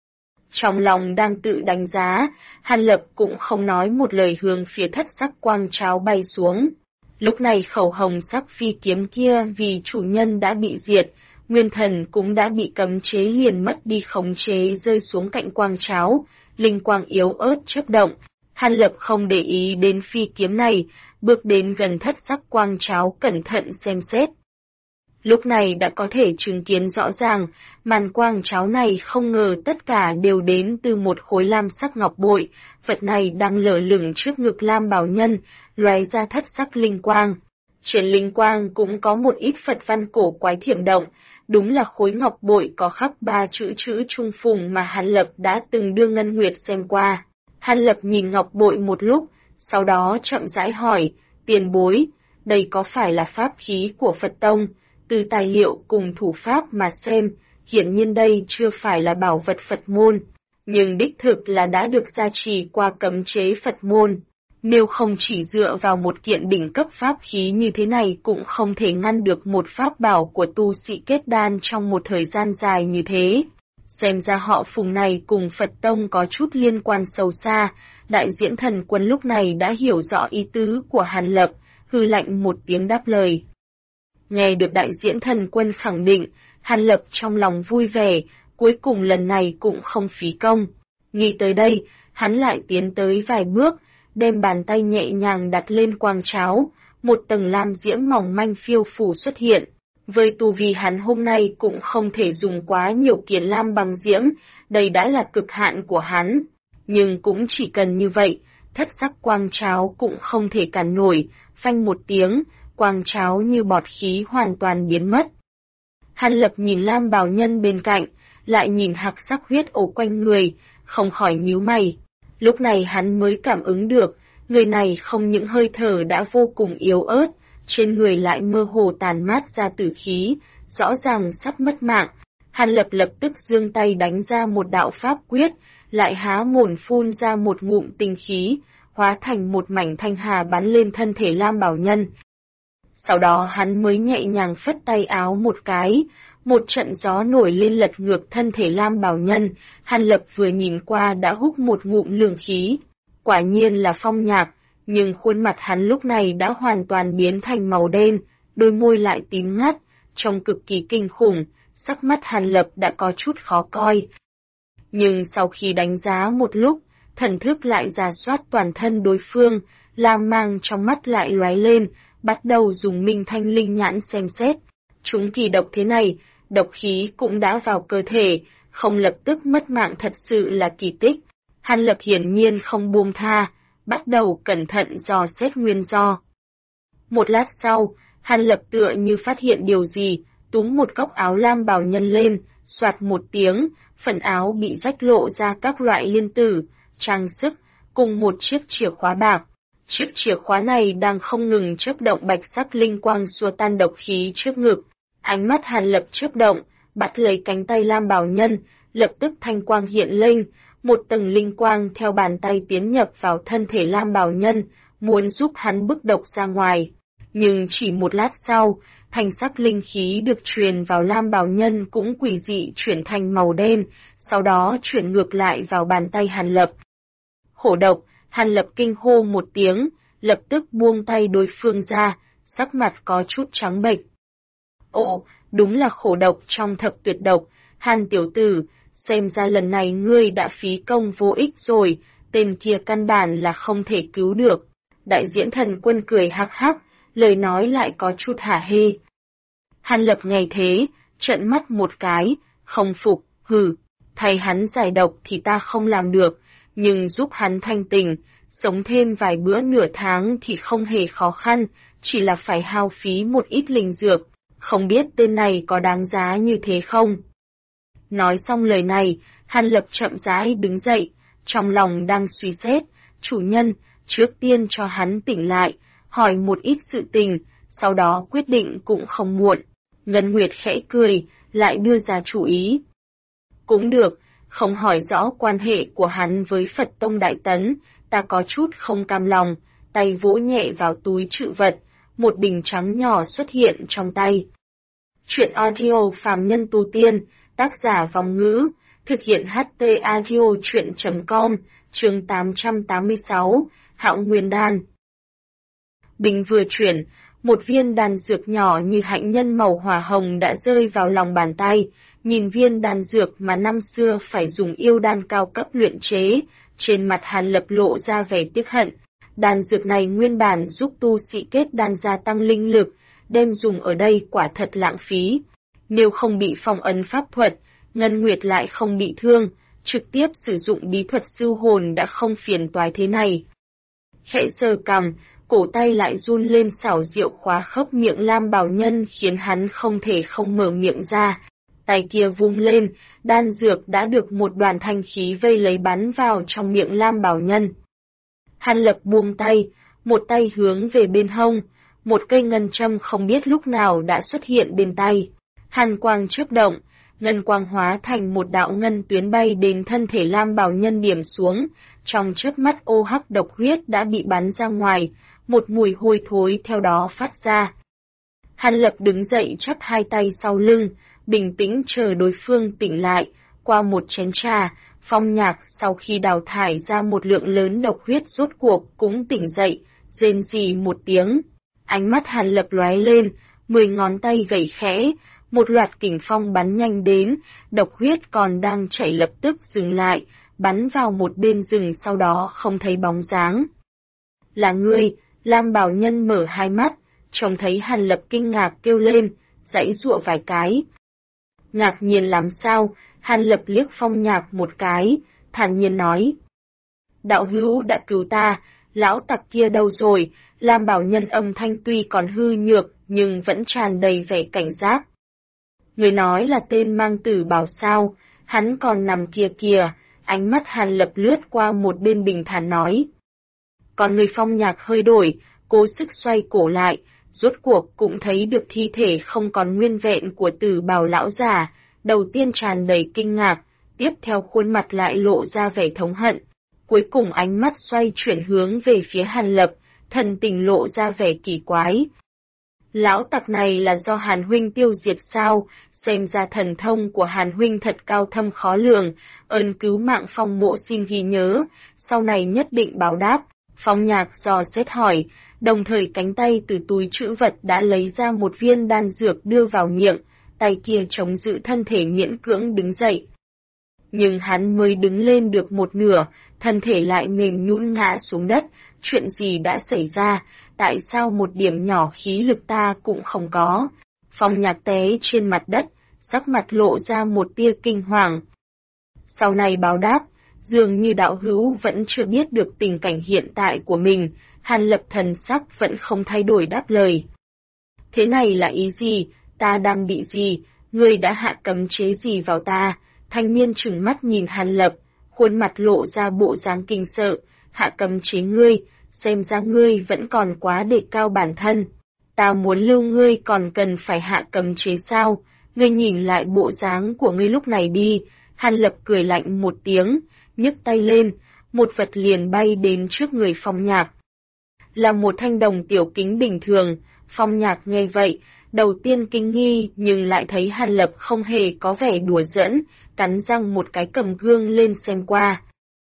Trong lòng đang tự đánh giá, Hàn Lập cũng không nói một lời hướng phía thất sắc quang tráo bay xuống. Lúc này khẩu hồng sắc phi kiếm kia vì chủ nhân đã bị diệt, nguyên thần cũng đã bị cấm chế liền mất đi khống chế rơi xuống cạnh quang tráo, linh quang yếu ớt chớp động. Hàn Lập không để ý đến phi kiếm này, bước đến gần thất sắc quang tráo cẩn thận xem xét. Lúc này đã có thể chứng kiến rõ ràng, màn quang tráo này không ngờ tất cả đều đến từ một khối lam sắc ngọc bội, vật này đang lơ lửng trước ngực lam bảo nhân, lóe ra thất sắc linh quang. Trên linh quang cũng có một ít Phật văn cổ quái thiểm động, đúng là khối ngọc bội có khắc 3 chữ trung phùng mà Hàn Lập đã từng đưa Ngân Nguyệt xem qua. Hàn Lập nhìn ngọc bội một lúc, sau đó chậm rãi hỏi, tiền bối, đây có phải là pháp khí của Phật Tông? Từ tài liệu cùng thủ pháp mà xem, hiển nhiên đây chưa phải là bảo vật Phật môn, nhưng đích thực là đã được gia trì qua cấm chế Phật môn. Nếu không chỉ dựa vào một kiện đỉnh cấp pháp khí như thế này cũng không thể ngăn được một pháp bảo của tu sĩ kết đan trong một thời gian dài như thế. Xem ra họ Phùng này cùng Phật Tông có chút liên quan sâu xa, đại diễn thần quân lúc này đã hiểu rõ ý tứ của Hàn Lập, hư lạnh một tiếng đáp lời. Nghe được đại diễn thần quân khẳng định, Hàn Lập trong lòng vui vẻ, cuối cùng lần này cũng không phí công. Nghĩ tới đây, hắn lại tiến tới vài bước, đem bàn tay nhẹ nhàng đặt lên quang tráo, một tầng lam diễm mỏng manh phiêu phù xuất hiện. Với tu vi hắn hôm nay cũng không thể dùng quá nhiều kiền lam bằng diễm, đây đã là cực hạn của hắn. Nhưng cũng chỉ cần như vậy, thất sắc quang tráo cũng không thể cản nổi, phanh một tiếng, quang tráo như bọt khí hoàn toàn biến mất. Hàn Lập nhìn lam bào nhân bên cạnh, lại nhìn hạc sắc huyết ổ quanh người, không khỏi nhíu mày. Lúc này hắn mới cảm ứng được, người này không những hơi thở đã vô cùng yếu ớt, trên người lại mơ hồ tàn mát ra tử khí, rõ ràng sắp mất mạng. Hàn Lập lập tức giương tay đánh ra một đạo pháp quyết, lại há mồm phun ra một ngụm tinh khí, hóa thành một mảnh thanh hà bắn lên thân thể lam bảo nhân. Sau đó hắn mới nhẹ nhàng phất tay áo một cái, một trận gió nổi lên lật ngược thân thể lam bảo nhân, Hàn Lập vừa nhìn qua đã hút một ngụm lường khí. Quả nhiên là phong nhạc, nhưng khuôn mặt hắn lúc này đã hoàn toàn biến thành màu đen, đôi môi lại tím ngắt, trông cực kỳ kinh khủng, sắc mắt Hàn Lập đã có chút khó coi. Nhưng sau khi đánh giá một lúc, thần thức lại rà soát toàn thân đối phương, lam mang trong mắt lại lóe lên, bắt đầu dùng minh thanh linh nhãn xem xét. Chúng kỳ độc thế này, độc khí cũng đã vào cơ thể, không lập tức mất mạng thật sự là kỳ tích. Hàn Lập hiển nhiên không buông tha, bắt đầu cẩn thận dò xét nguyên do. Một lát sau, Hàn Lập tựa như phát hiện điều gì, túm một góc áo lam bào nhân lên, soạt một tiếng, phần áo bị rách lộ ra các loại liên tử, trang sức, cùng một chiếc chìa khóa bạc. Chiếc chìa khóa này đang không ngừng chớp động bạch sắc linh quang xua tan độc khí trước ngực. Ánh mắt Hàn Lập chớp động, bắt lấy cánh tay lam bào nhân, lập tức thanh quang hiện lên, một tầng linh quang theo bàn tay tiến nhập vào thân thể lam bào nhân, muốn giúp hắn bức độc ra ngoài. Nhưng chỉ một lát sau, thanh sắc linh khí được truyền vào lam bào nhân cũng quỷ dị chuyển thành màu đen, sau đó chuyển ngược lại vào bàn tay Hàn Lập. Khổ độc, Hàn Lập kinh hô một tiếng, lập tức buông tay đối phương ra, sắc mặt có chút trắng bệch. Ồ, đúng là khổ độc trong thập tuyệt độc, Hàn tiểu tử, xem ra lần này ngươi đã phí công vô ích rồi, tên kia căn bản là không thể cứu được. Đại diễn thần quân cười hắc hắc, lời nói lại có chút hả hê. Hàn Lập nghe thế, trợn mắt một cái, không phục, hừ, thay hắn giải độc thì ta không làm được, nhưng giúp hắn thanh tỉnh, sống thêm vài bữa nửa tháng thì không hề khó khăn, chỉ là phải hao phí một ít linh dược, không biết tên này có đáng giá như thế không? Nói xong lời này, Hàn Lập chậm rãi đứng dậy, trong lòng đang suy xét, chủ nhân, trước tiên cho hắn tỉnh lại, hỏi một ít sự tình, sau đó quyết định cũng không muộn. Ngân Nguyệt khẽ cười, lại đưa ra chủ ý. Cũng được, không hỏi rõ quan hệ của hắn với Phật Tông Đại Tấn, ta có chút không cam lòng, tay vỗ nhẹ vào túi trữ vật, một bình trắng nhỏ xuất hiện trong tay. Chuyện audio phàm nhân tu tiên, tác giả Vòng Ngữ, thực hiện HT audio chuyện.com, chương 886, Hạo Nguyên Đan. Bình vừa chuyển, một viên đan dược nhỏ như hạnh nhân màu hỏa hồng đã rơi vào lòng bàn tay, nhìn viên đan dược mà năm xưa phải dùng yêu đan cao cấp luyện chế, trên mặt Hàn Lập lộ ra vẻ tiếc hận. Đan dược này nguyên bản giúp tu sĩ kết đan gia tăng linh lực, đem dùng ở đây quả thật lãng phí. Nếu không bị phong ấn pháp thuật, Ngân Nguyệt lại không bị thương, trực tiếp sử dụng bí thuật siêu hồn đã không phiền toái thế này. Khẽ sờ cằm, cổ tay lại run lên xảo diệu khóa khớp miệng lam bào nhân khiến hắn không thể không mở miệng ra. Tay kia vung lên, đan dược đã được một đoàn thanh khí vây lấy bắn vào trong miệng lam bào nhân. Hàn Lập buông tay, một tay hướng về bên hông, một cây ngân châm không biết lúc nào đã xuất hiện bên tay. Hàn quang chớp động, ngân quang hóa thành một đạo ngân tuyến bay đến thân thể lam bào nhân điểm xuống, trong chớp mắt ô hắc độc huyết đã bị bắn ra ngoài, một mùi hôi thối theo đó phát ra. Hàn Lập đứng dậy chắp hai tay sau lưng, bình tĩnh chờ đối phương tỉnh lại, qua một chén trà, Phong Nhạc sau khi đào thải ra một lượng lớn độc huyết rốt cuộc cũng tỉnh dậy, rên rỉ một tiếng. Ánh mắt Hàn Lập lóe lên, 10 ngón tay gảy khẽ, một loạt kình phong bắn nhanh đến, độc huyết còn đang chảy lập tức dừng lại, bắn vào một bên rừng sau đó không thấy bóng dáng. Là ngươi, lam bào nhân mở hai mắt, trông thấy Hàn Lập kinh ngạc kêu lên, giãy giụa vài cái. Ngạc nhiên làm sao, Hàn Lập liếc Phong Nhạc một cái, thản nhiên nói. Đạo hữu đã cứu ta, lão tặc kia đâu rồi, lam bào nhân âm thanh tuy còn hư nhược, nhưng vẫn tràn đầy vẻ cảnh giác. Người nói là tên mang tử bảo sao, hắn còn nằm kia kìa, ánh mắt Hàn Lập lướt qua một bên bình thản nói. Còn người Phong Nhạc hơi đổi, cố sức xoay cổ lại, rốt cuộc cũng thấy được thi thể không còn nguyên vẹn của tử bào lão già, đầu tiên tràn đầy kinh ngạc, tiếp theo khuôn mặt lại lộ ra vẻ thống hận, cuối cùng ánh mắt xoay chuyển hướng về phía Hàn Lập, thần tình lộ ra vẻ kỳ quái. Lão tặc này là do Hàn huynh tiêu diệt sao, xem ra thần thông của Hàn huynh thật cao thâm khó lường, ơn cứu mạng Phong mộ xin ghi nhớ, sau này nhất định báo đáp. Phong Nhạc dò xét hỏi, đồng thời cánh tay từ túi trữ vật đã lấy ra một viên đan dược đưa vào miệng, tay kia chống giữ thân thể miễn cưỡng đứng dậy. nhưng hắn mới đứng lên được một nửa, thân thể lại mềm nhũn ngã xuống đất. Chuyện gì đã xảy ra? Tại sao một điểm nhỏ khí lực ta cũng không có? Phong Nhạc té trên mặt đất, sắc mặt lộ ra một tia kinh hoàng. Sau này báo đáp, dường như đạo hữu vẫn chưa biết được tình cảnh hiện tại của mình. Hàn Lập thần sắc vẫn không thay đổi đáp lời. Thế này là ý gì? Ta đang bị gì? Ngươi đã hạ cấm chế gì vào ta? Thanh niên trừng mắt nhìn Hàn Lập, khuôn mặt lộ ra bộ dáng kinh sợ. Hạ cấm chế ngươi, xem ra ngươi vẫn còn quá đề cao bản thân. Ta muốn lưu ngươi còn cần phải hạ cấm chế sao? Ngươi nhìn lại bộ dáng của ngươi lúc này đi. Hàn Lập cười lạnh một tiếng, nhấc tay lên, một vật liền bay đến trước người Phong Nhạc. Là một thanh đồng tiểu kính bình thường. Phong Nhạc nghe vậy, đầu tiên kinh nghi nhưng lại thấy Hàn Lập không hề có vẻ đùa giỡn, cắn răng một cái cầm gương lên xem qua.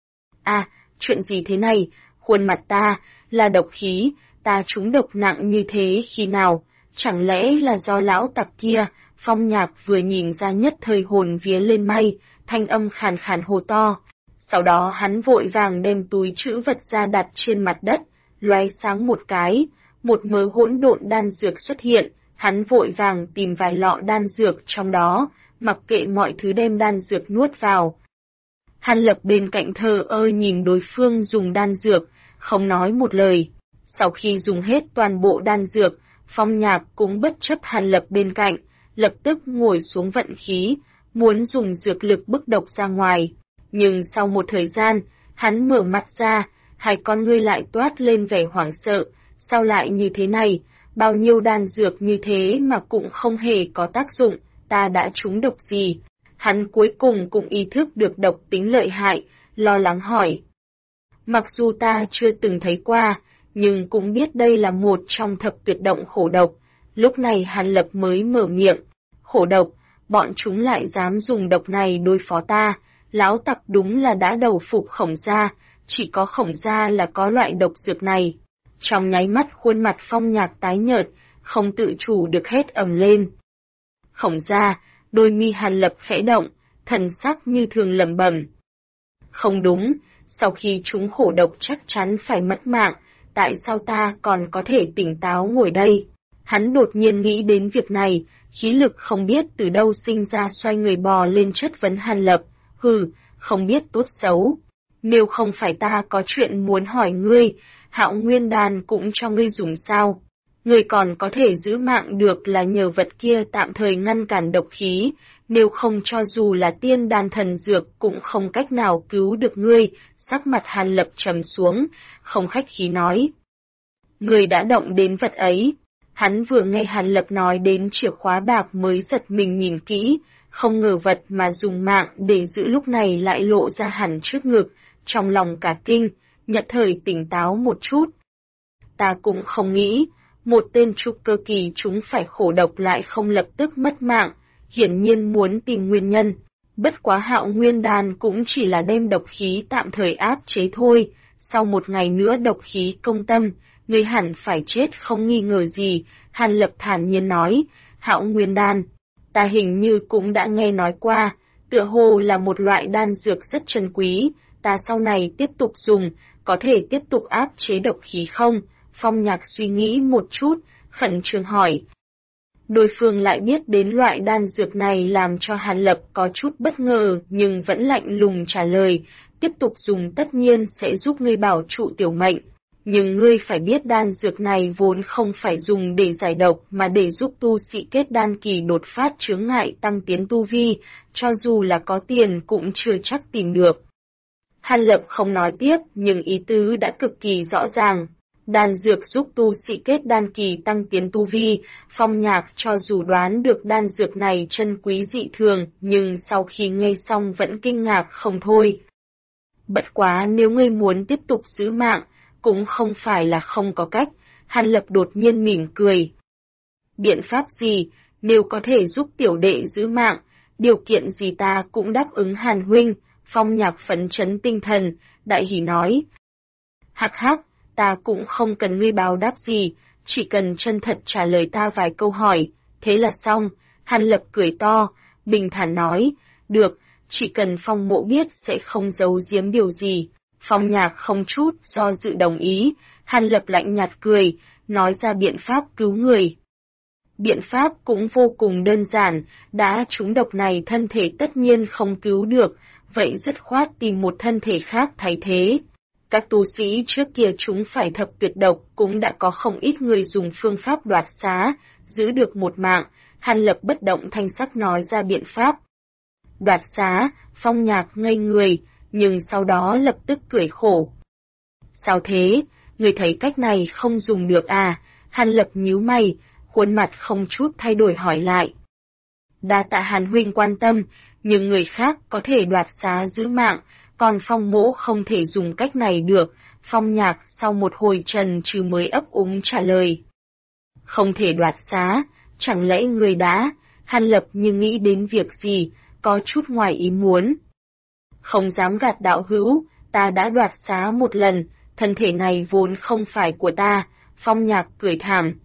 À, chuyện gì thế này? Khuôn mặt ta, là độc khí, ta trúng độc nặng như thế khi nào? Chẳng lẽ là do lão tặc kia? Phong Nhạc vừa nhìn ra nhất thời hồn vía lên mây, thanh âm khàn khàn hô to. Sau đó hắn vội vàng đem túi trữ vật ra đặt trên mặt đất, lóe sáng một cái, một mớ hỗn độn đan dược xuất hiện, hắn vội vàng tìm vài lọ đan dược trong đó, mặc kệ mọi thứ đem đan dược nuốt vào. Hàn Lập bên cạnh thờ ơ nhìn đối phương dùng đan dược, không nói một lời. Sau khi dùng hết toàn bộ đan dược, Phong Nhạc cũng bất chấp Hàn Lập bên cạnh, lập tức ngồi xuống vận khí, muốn dùng dược lực bức độc ra ngoài. Nhưng sau một thời gian, hắn mở mắt ra, hai con ngươi lại toát lên vẻ hoảng sợ, sao lại như thế này, bao nhiêu đan dược như thế mà cũng không hề có tác dụng, ta đã trúng độc gì? Hắn cuối cùng cũng ý thức được độc tính lợi hại, lo lắng hỏi. Mặc dù ta chưa từng thấy qua, nhưng cũng biết đây là một trong thập tuyệt động khổ độc. Lúc này Hàn Lập mới mở miệng. Khổ độc, bọn chúng lại dám dùng độc này đối phó ta. Lão tặc đúng là đã đầu phục Khổng gia, chỉ có Khổng gia là có loại độc dược này. Trong nháy mắt khuôn mặt Phong Nhạc tái nhợt, không tự chủ được hét ầm lên. Khổng gia, đôi mi Hàn Lập khẽ động, thần sắc như thường lẩm bẩm. Không đúng, sau khi chúng khổ độc chắc chắn phải mất mạng, tại sao ta còn có thể tỉnh táo ngồi đây? Hắn đột nhiên nghĩ đến việc này, khí lực không biết từ đâu sinh ra xoay người bò lên chất vấn Hàn Lập. Hừ, không biết tốt xấu. Nếu không phải ta có chuyện muốn hỏi ngươi, Hạo Nguyên Đan cũng cho ngươi dùng sao? Ngươi còn có thể giữ mạng được là nhờ vật kia tạm thời ngăn cản độc khí, nếu không cho dù là tiên đan thần dược cũng không cách nào cứu được ngươi. Sắc mặt Hàn Lập trầm xuống, không khách khí nói. Ngươi đã động đến vật ấy. Hắn vừa nghe Hàn Lập nói đến chìa khóa bạc mới giật mình nhìn kỹ, không ngờ vật mà dùng mạng để giữ lúc này lại lộ ra hẳn trước ngực, trong lòng cả kinh, nhất thời tỉnh táo một chút. Ta cũng không nghĩ, một tên trúc cơ kỳ chúng phải khổ độc lại không lập tức mất mạng, hiển nhiên muốn tìm nguyên nhân. Bất quá Hạo Nguyên Đan cũng chỉ là đem độc khí tạm thời áp chế thôi, sau một ngày nữa độc khí công tâm, ngươi hẳn phải chết không nghi ngờ gì. Hàn Lập thản nhiên nói. Hạo Nguyên Đan, ta hình như cũng đã nghe nói qua, tựa hồ là một loại đan dược rất chân quý, ta sau này tiếp tục dùng, có thể tiếp tục áp chế độc khí không? Phong Nhạc suy nghĩ một chút, khẩn trương hỏi. Đối phương lại biết đến loại đan dược này làm cho Hàn Lập có chút bất ngờ nhưng vẫn lạnh lùng trả lời, tiếp tục dùng tất nhiên sẽ giúp ngươi bảo trụ tiểu mệnh. Nhưng ngươi phải biết đan dược này vốn không phải dùng để giải độc mà để giúp tu sĩ kết đan kỳ đột phát chướng ngại tăng tiến tu vi, cho dù là có tiền cũng chưa chắc tìm được. Hàn Lập không nói tiếp nhưng ý tứ đã cực kỳ rõ ràng. Đan dược giúp tu sĩ kết đan kỳ tăng tiến tu vi, Phong Nhạc cho dù đoán được đan dược này chân quý dị thường nhưng sau khi nghe xong vẫn kinh ngạc không thôi. Bất quá nếu ngươi muốn tiếp tục giữ mạng, cũng không phải là không có cách. Hàn Lập đột nhiên mỉm cười. Biện pháp gì, nếu có thể giúp tiểu đệ giữ mạng, điều kiện gì ta cũng đáp ứng Hàn huynh. Phong Nhạc phấn chấn tinh thần, đại hỉ nói. Hắc hắc, ta cũng không cần ngươi báo đáp gì, chỉ cần chân thật trả lời ta vài câu hỏi, thế là xong. Hàn Lập cười to, bình thản nói, được, chỉ cần Phong Mộ biết sẽ không giấu giếm điều gì. Phong Nhạc không chút do dự đồng ý, Hàn Lập lạnh nhạt cười, nói ra biện pháp cứu người. Biện pháp cũng vô cùng đơn giản, đã trúng độc này thân thể tất nhiên không cứu được, vậy dứt khoát tìm một thân thể khác thay thế. Các tu sĩ trước kia chúng phải thập tuyệt độc cũng đã có không ít người dùng phương pháp đoạt xá, giữ được một mạng. Hàn Lập bất động thanh sắc nói ra biện pháp. Đoạt xá, Phong Nhạc ngây người, nhưng sau đó lập tức cười khổ. Sao thế, người thấy cách này không dùng được à? Hàn Lập nhíu mày, khuôn mặt không chút thay đổi hỏi lại. Đa tạ Hàn huynh quan tâm, nhưng người khác có thể đoạt xá giữ mạng, còn Phong Mỗ không thể dùng cách này được. Phong Nhạc sau một hồi trần trừ mới ấp úng trả lời. Không thể đoạt xá, chẳng lẽ người đã? Hàn Lập như nghĩ đến việc gì, có chút ngoài ý muốn. Không dám gạt đạo hữu, ta đã đoạt xá một lần, thân thể này vốn không phải của ta. Phong Nhạc cười thảm.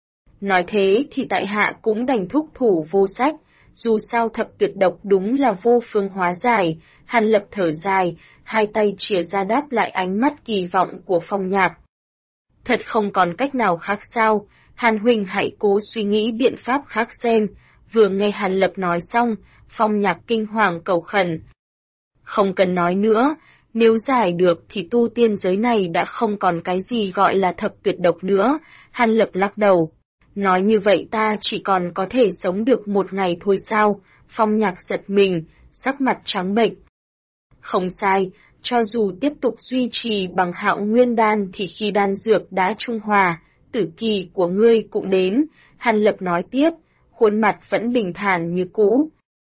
Nói thế thì tại hạ cũng đành thúc thủ vô sách, dù sao thập tuyệt độc đúng là vô phương hóa giải. Hàn Lập thở dài, hai tay chìa ra đáp lại ánh mắt kỳ vọng của Phong Nhạc. Thật không còn cách nào khác sao? Hàn huynh hãy cố suy nghĩ biện pháp khác xem. Vừa nghe Hàn Lập nói xong, Phong Nhạc kinh hoàng cầu khẩn. Không cần nói nữa, nếu giải được thì tu tiên giới này đã không còn cái gì gọi là thập tuyệt độc nữa. Hàn Lập lắc đầu. Nói như vậy ta chỉ còn có thể sống được một ngày thôi sao? Phong Nhạc giật mình, sắc mặt trắng bệch. Không sai, cho dù tiếp tục duy trì bằng Hạo Nguyên đan thì khi đan dược đã trung hòa, tử kỳ của ngươi cũng đến. Hàn Lập nói tiếp, khuôn mặt vẫn bình thản như cũ.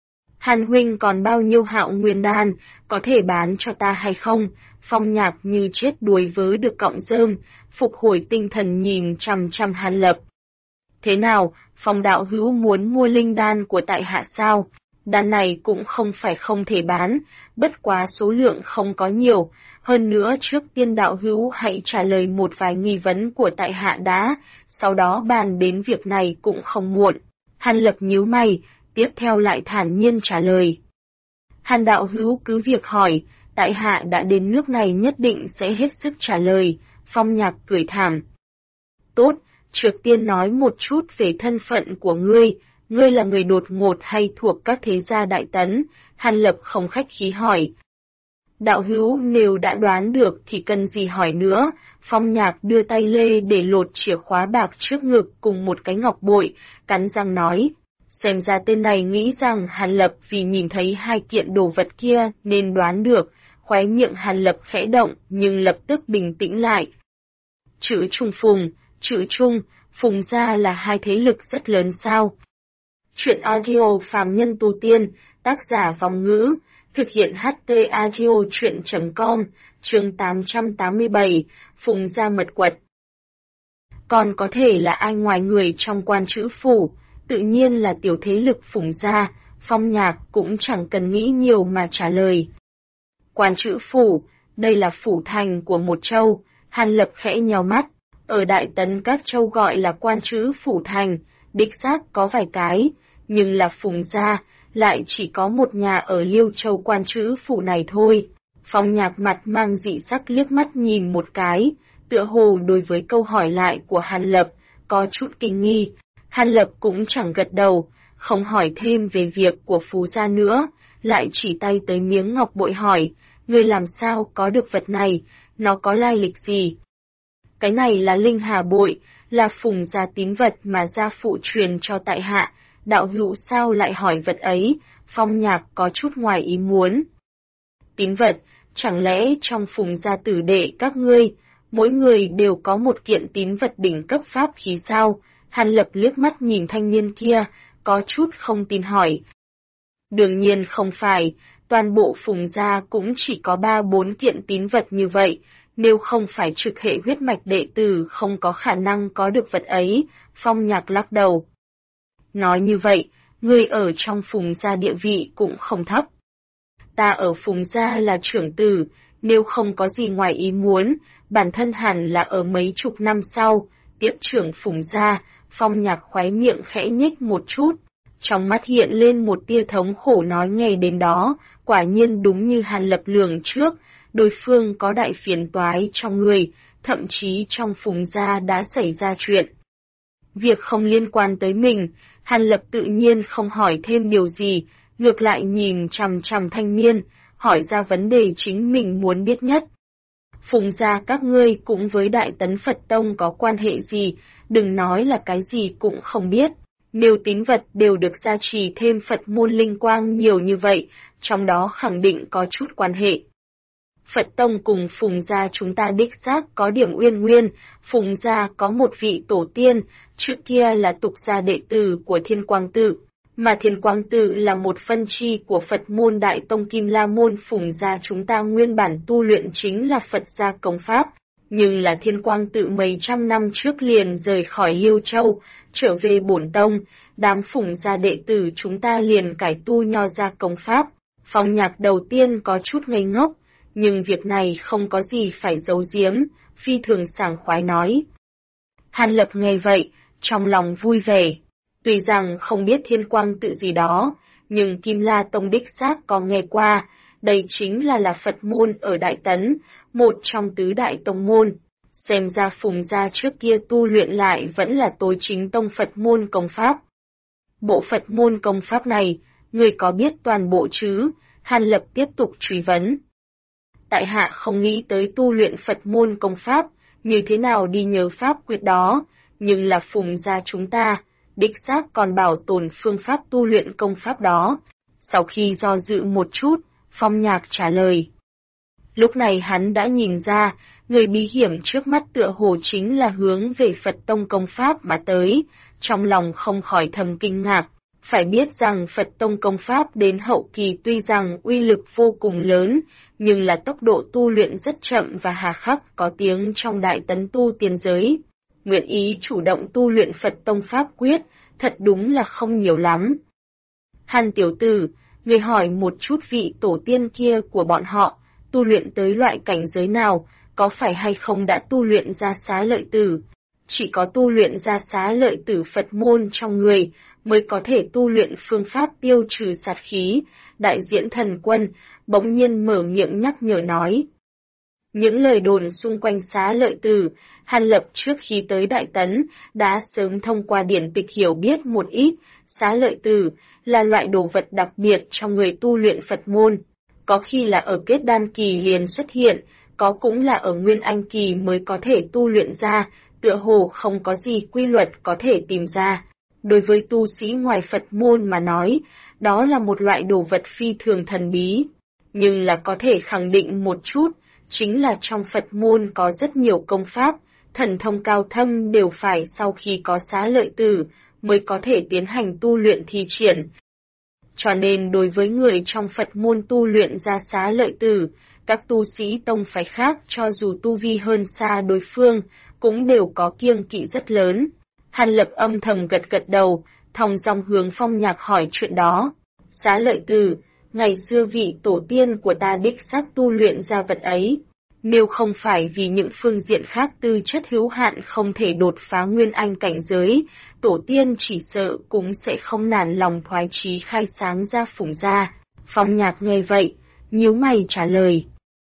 Hàn huynh còn bao nhiêu Hạo Nguyên đan, có thể bán cho ta hay không? Phong Nhạc như chết đuối với được cọng rơm, phục hồi tinh thần nhìn chằm chằm Hàn Lập. Thế nào, Phong đạo hữu muốn mua linh đan của tại hạ sao? Đan này cũng không phải không thể bán, bất quá số lượng không có nhiều. Hơn nữa trước tiên đạo hữu hãy trả lời một vài nghi vấn của tại hạ đã, sau đó bàn đến việc này cũng không muộn. Hàn Lập nhíu mày, tiếp theo lại thản nhiên trả lời. Hàn đạo hữu cứ việc hỏi, tại hạ đã đến nước này nhất định sẽ hết sức trả lời. Phong Nhạc cười thảm. Tốt, trước tiên nói một chút về thân phận của ngươi là người đột ngột hay thuộc các thế gia đại tấn? Hàn Lập không khách khí hỏi. Đạo hữu nếu đã đoán được thì cần gì hỏi nữa. Phong Nhạc đưa tay lê để lột chìa khóa bạc trước ngực cùng một cái ngọc bội, cắn răng nói. Xem ra tên này nghĩ rằng Hàn Lập vì nhìn thấy hai kiện đồ vật kia nên đoán được. Khóe miệng Hàn Lập khẽ động nhưng lập tức bình tĩnh lại. Chữ Trung Phùng, chữ Trung, Phùng gia là hai thế lực rất lớn sao? Chuyện audio phàm nhân tu tiên, tác giả Vong Ngữ, thực hiện HT audio chuyện.com, chương 887, Phùng gia mật quật. Còn có thể là ai ngoài người trong quan chữ phủ, tự nhiên là tiểu thế lực Phùng gia. Phong Nhạc cũng chẳng cần nghĩ nhiều mà trả lời. Quan chữ phủ, đây là phủ thành của một châu. Hàn Lập khẽ nheo mắt. Ở Đại Tấn các châu gọi là quan chữ phủ thành, đích xác có vài cái, nhưng là Phùng gia, lại chỉ có một nhà ở Liêu Châu quan chữ phủ này thôi. Phong Nhạc mặt mang dị sắc liếc mắt nhìn một cái, tựa hồ đối với câu hỏi lại của Hàn Lập, có chút kinh nghi. Hàn Lập cũng chẳng gật đầu, không hỏi thêm về việc của Phú gia nữa, lại chỉ tay tới miếng ngọc bội hỏi, ngươi làm sao có được vật này, nó có lai lịch gì? Cái này là linh hà bội, là Phùng gia tín vật mà gia phụ truyền cho tại hạ, đạo hữu sao lại hỏi vật ấy? Phong Nhạc có chút ngoài ý muốn. Tín vật, chẳng lẽ trong Phùng gia tử đệ các ngươi, mỗi người đều có một kiện tín vật đỉnh cấp pháp khí sao? Hàn Lập liếc mắt nhìn thanh niên kia, có chút không tin hỏi. Đương nhiên không phải, toàn bộ Phùng gia cũng chỉ có 3-4 kiện tín vật như vậy, nếu không phải trực hệ huyết mạch đệ tử không có khả năng có được vật ấy. Phong Nhạc lắc đầu. Nói như vậy, ngươi ở trong Phùng gia địa vị cũng không thấp. Ta ở Phùng gia là trưởng tử, nếu không có gì ngoài ý muốn, bản thân hẳn là ở mấy chục năm sau, tiếp trưởng Phùng gia. Phong Nhạc khóe miệng khẽ nhếch một chút, Trong mắt hiện lên một tia thống khổ nói ngay đến đó, quả nhiên đúng như Hàn Lập lường trước, đối phương có đại phiền toái trong người, thậm chí trong Phùng gia đã xảy ra chuyện. Việc không liên quan tới mình, Hàn Lập tự nhiên không hỏi thêm điều gì, ngược lại nhìn chằm chằm thanh niên, hỏi ra vấn đề chính mình muốn biết nhất. Phùng gia các ngươi cũng với Đại Tấn Phật Tông có quan hệ gì, đừng nói là cái gì cũng không biết. Nếu tín vật đều được gia trì thêm Phật môn linh quang nhiều như vậy, trong đó khẳng định có chút quan hệ. Phật Tông cùng Phùng gia chúng ta đích xác có điểm uyên nguyên, Phùng gia có một vị tổ tiên, trước kia là tục gia đệ tử của Thiên Quang Tự, mà Thiên Quang Tự là một phân chi của Phật môn Đại Tông Kim La Môn. Phùng gia chúng ta nguyên bản tu luyện chính là Phật gia công pháp, nhưng là Thiên Quang Tự mấy trăm năm trước liền rời khỏi Liêu Châu, trở về bổn tông, đám Phùng gia đệ tử chúng ta liền cải tu nho gia công pháp. Phong Nhạc đầu tiên có chút ngây ngốc, nhưng việc này không có gì phải giấu giếm, phi thường sảng khoái nói. Hàn Lập nghe vậy, trong lòng vui vẻ. Tuy rằng không biết Thiên Quang Tự gì đó, nhưng Kim La Tông đích xác có nghe qua, đây chính là Phật môn ở Đại Tấn, một trong tứ đại tông môn. Xem ra Phùng gia trước kia tu luyện lại vẫn là tối chính tông Phật môn công pháp. Bộ Phật môn công pháp này, người có biết toàn bộ chứ? Hàn Lập tiếp tục truy vấn. Tại hạ không nghĩ tới tu luyện Phật môn công pháp, như thế nào đi nhớ pháp quyết đó, nhưng là Phùng gia chúng ta, đích xác còn bảo tồn phương pháp tu luyện công pháp đó. Sau khi do dự một chút, Phong Nhạc trả lời. Lúc này hắn đã nhìn ra, người bí hiểm trước mắt tựa hồ chính là hướng về Phật Tông công pháp mà tới, trong lòng không khỏi thầm kinh ngạc. Phải biết rằng Phật Tông công pháp đến hậu kỳ tuy rằng uy lực vô cùng lớn, nhưng là tốc độ tu luyện rất chậm và hà khắc, có tiếng trong Đại Tấn tu tiên giới. Nguyện ý chủ động tu luyện Phật Tông pháp quyết, thật đúng là không nhiều lắm. Hàn tiểu tử, người hỏi một chút vị tổ tiên kia của bọn họ, tu luyện tới loại cảnh giới nào, có phải hay không đã tu luyện ra xá lợi tử? Chỉ có tu luyện ra xá lợi tử Phật môn trong người, mới có thể tu luyện phương pháp tiêu trừ sát khí. Đại diễn thần quân bỗng nhiên mở miệng nhắc nhở nói. Những lời đồn xung quanh xá lợi tử, Hàn Lập trước khi tới Đại Tấn, đã sớm thông qua điển tịch hiểu biết một ít. Xá lợi tử là loại đồ vật đặc biệt trong người tu luyện Phật môn. Có khi là ở kết đan kỳ liền xuất hiện, có cũng là ở nguyên anh kỳ mới có thể tu luyện ra, tựa hồ không có gì quy luật có thể tìm ra. Đối với tu sĩ ngoài Phật môn mà nói, đó là một loại đồ vật phi thường thần bí. Nhưng là có thể khẳng định một chút, chính là trong Phật môn có rất nhiều công pháp, thần thông cao thâm đều phải sau khi có xá lợi tử, mới có thể tiến hành tu luyện thi triển. Cho nên đối với người trong Phật môn tu luyện ra xá lợi tử, các tu sĩ tông phái khác cho dù tu vi hơn xa đối phương, cũng đều có kiêng kỵ rất lớn. Hàn Lập âm thầm gật gật đầu, thong dong hướng Phong Nhạc hỏi chuyện đó. Xá lợi tử, ngày xưa vị tổ tiên của ta đích xác tu luyện ra vật ấy. Nếu không phải vì những phương diện khác tư chất hữu hạn không thể đột phá nguyên anh cảnh giới, tổ tiên chỉ sợ cũng sẽ không nản lòng thoái chí khai sáng ra Phùng gia. Phong Nhạc nghe vậy, nhíu mày trả lời.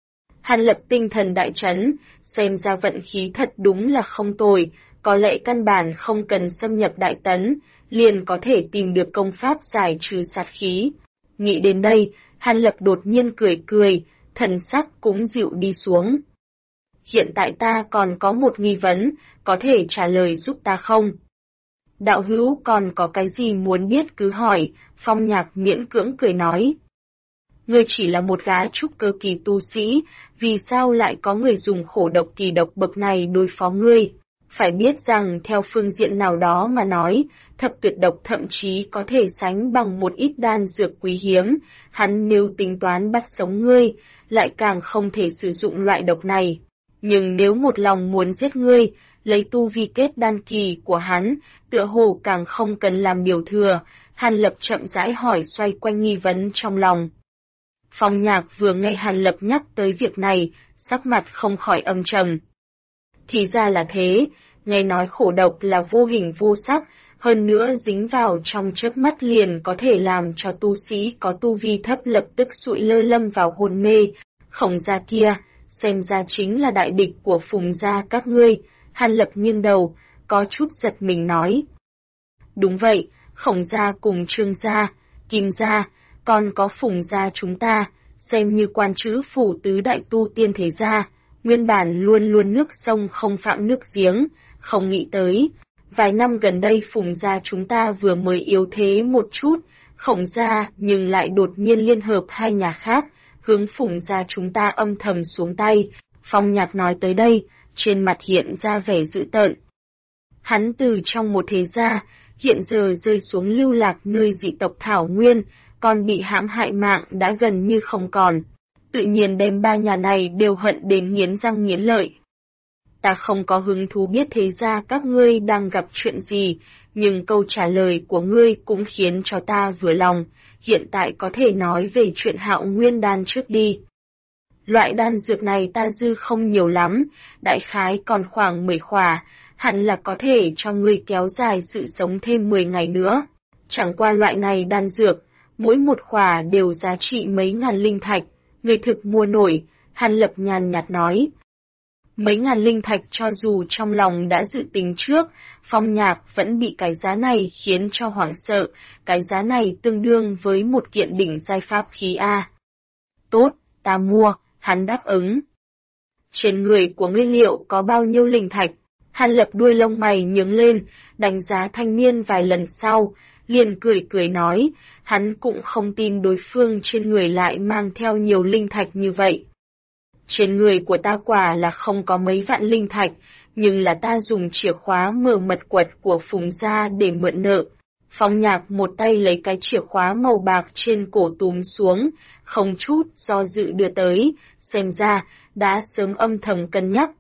Hàn Lập tinh thần đại chấn, xem ra vận khí thật đúng là không tồi, có lẽ căn bản không cần xâm nhập Đại Tấn, liền có thể tìm được công pháp giải trừ sát khí. Nghĩ đến đây, Hàn Lập đột nhiên cười cười, thần sắc cũng dịu đi xuống. Hiện tại ta còn có một nghi vấn, có thể trả lời giúp ta không? Đạo hữu còn có cái gì muốn biết cứ hỏi, Phong Nhạc miễn cưỡng cười nói. Ngươi chỉ là một gã trúc cơ kỳ tu sĩ, vì sao lại có người dùng khổ độc kỳ độc bậc này đối phó ngươi? Phải biết rằng theo phương diện nào đó mà nói, thập tuyệt độc thậm chí có thể sánh bằng một ít đan dược quý hiếm, hắn nếu tính toán bắt sống ngươi, lại càng không thể sử dụng loại độc này. Nhưng nếu một lòng muốn giết ngươi, lấy tu vi kết đan kỳ của hắn, tựa hồ càng không cần làm điều thừa. Hàn Lập chậm rãi hỏi xoay quanh nghi vấn trong lòng. Phong Nhạc vừa nghe Hàn Lập nhắc tới việc này, sắc mặt không khỏi âm trầm. Thì ra là thế, nghe nói khổ độc là vô hình vô sắc, hơn nữa dính vào trong chớp mắt liền có thể làm cho tu sĩ có tu vi thấp lập tức sụi lơ lâm vào hôn mê. Khổng gia kia, xem ra chính là đại địch của Phùng gia các ngươi. Hàn Lập nghiêng đầu, có chút giật mình nói. Đúng vậy, Khổng gia cùng Trương gia, Kim gia, còn có Phùng gia chúng ta, xem như quan trữ phủ tứ đại tu tiên thế gia, nguyên bản luôn luôn nước sông không phạm nước giếng, không nghĩ tới. Vài năm gần đây Phùng gia chúng ta vừa mới yếu thế một chút, Khổng gia nhưng lại đột nhiên liên hợp hai nhà khác, hướng Phùng gia chúng ta âm thầm xuống tay. Phong Nhạc nói tới đây, trên mặt hiện ra vẻ dữ tợn. Hắn từ trong một thế gia, hiện giờ rơi xuống lưu lạc nơi dị tộc Thảo Nguyên, còn bị hãm hại mạng đã gần như không còn. Tự nhiên đem ba nhà này đều hận đến nghiến răng nghiến lợi. Ta không có hứng thú biết thế ra các ngươi đang gặp chuyện gì, nhưng câu trả lời của ngươi cũng khiến cho ta vừa lòng. Hiện tại có thể nói về chuyện Hạo Nguyên đan trước đi. Loại đan dược này ta dư không nhiều lắm, đại khái còn khoảng 10 khỏa, hẳn là có thể cho ngươi kéo dài sự sống thêm 10 ngày nữa. Chẳng qua loại này đan dược, mỗi một khỏa đều giá trị mấy ngàn linh thạch, người thực mua nổi, Hàn Lập nhàn nhạt nói. Mấy ngàn linh thạch cho dù trong lòng đã dự tính trước, Phong Nhạc vẫn bị cái giá này khiến cho hoảng sợ, cái giá này tương đương với một kiện đỉnh giai pháp khí A. Tốt, ta mua, hắn đáp ứng. Trên người của ngươi liệu có bao nhiêu linh thạch? Hàn Lập đuôi lông mày nhướng lên, đánh giá thanh niên vài lần sau, liền cười cười nói, hắn cũng không tin đối phương trên người lại mang theo nhiều linh thạch như vậy. Trên người của ta quả là không có mấy vạn linh thạch, nhưng là ta dùng chìa khóa mở mật quật của Phùng gia để mượn nợ. Phong Nhạc một tay lấy cái chìa khóa màu bạc trên cổ túm xuống, không chút do dự đưa tới, xem ra đã sớm âm thầm cân nhắc.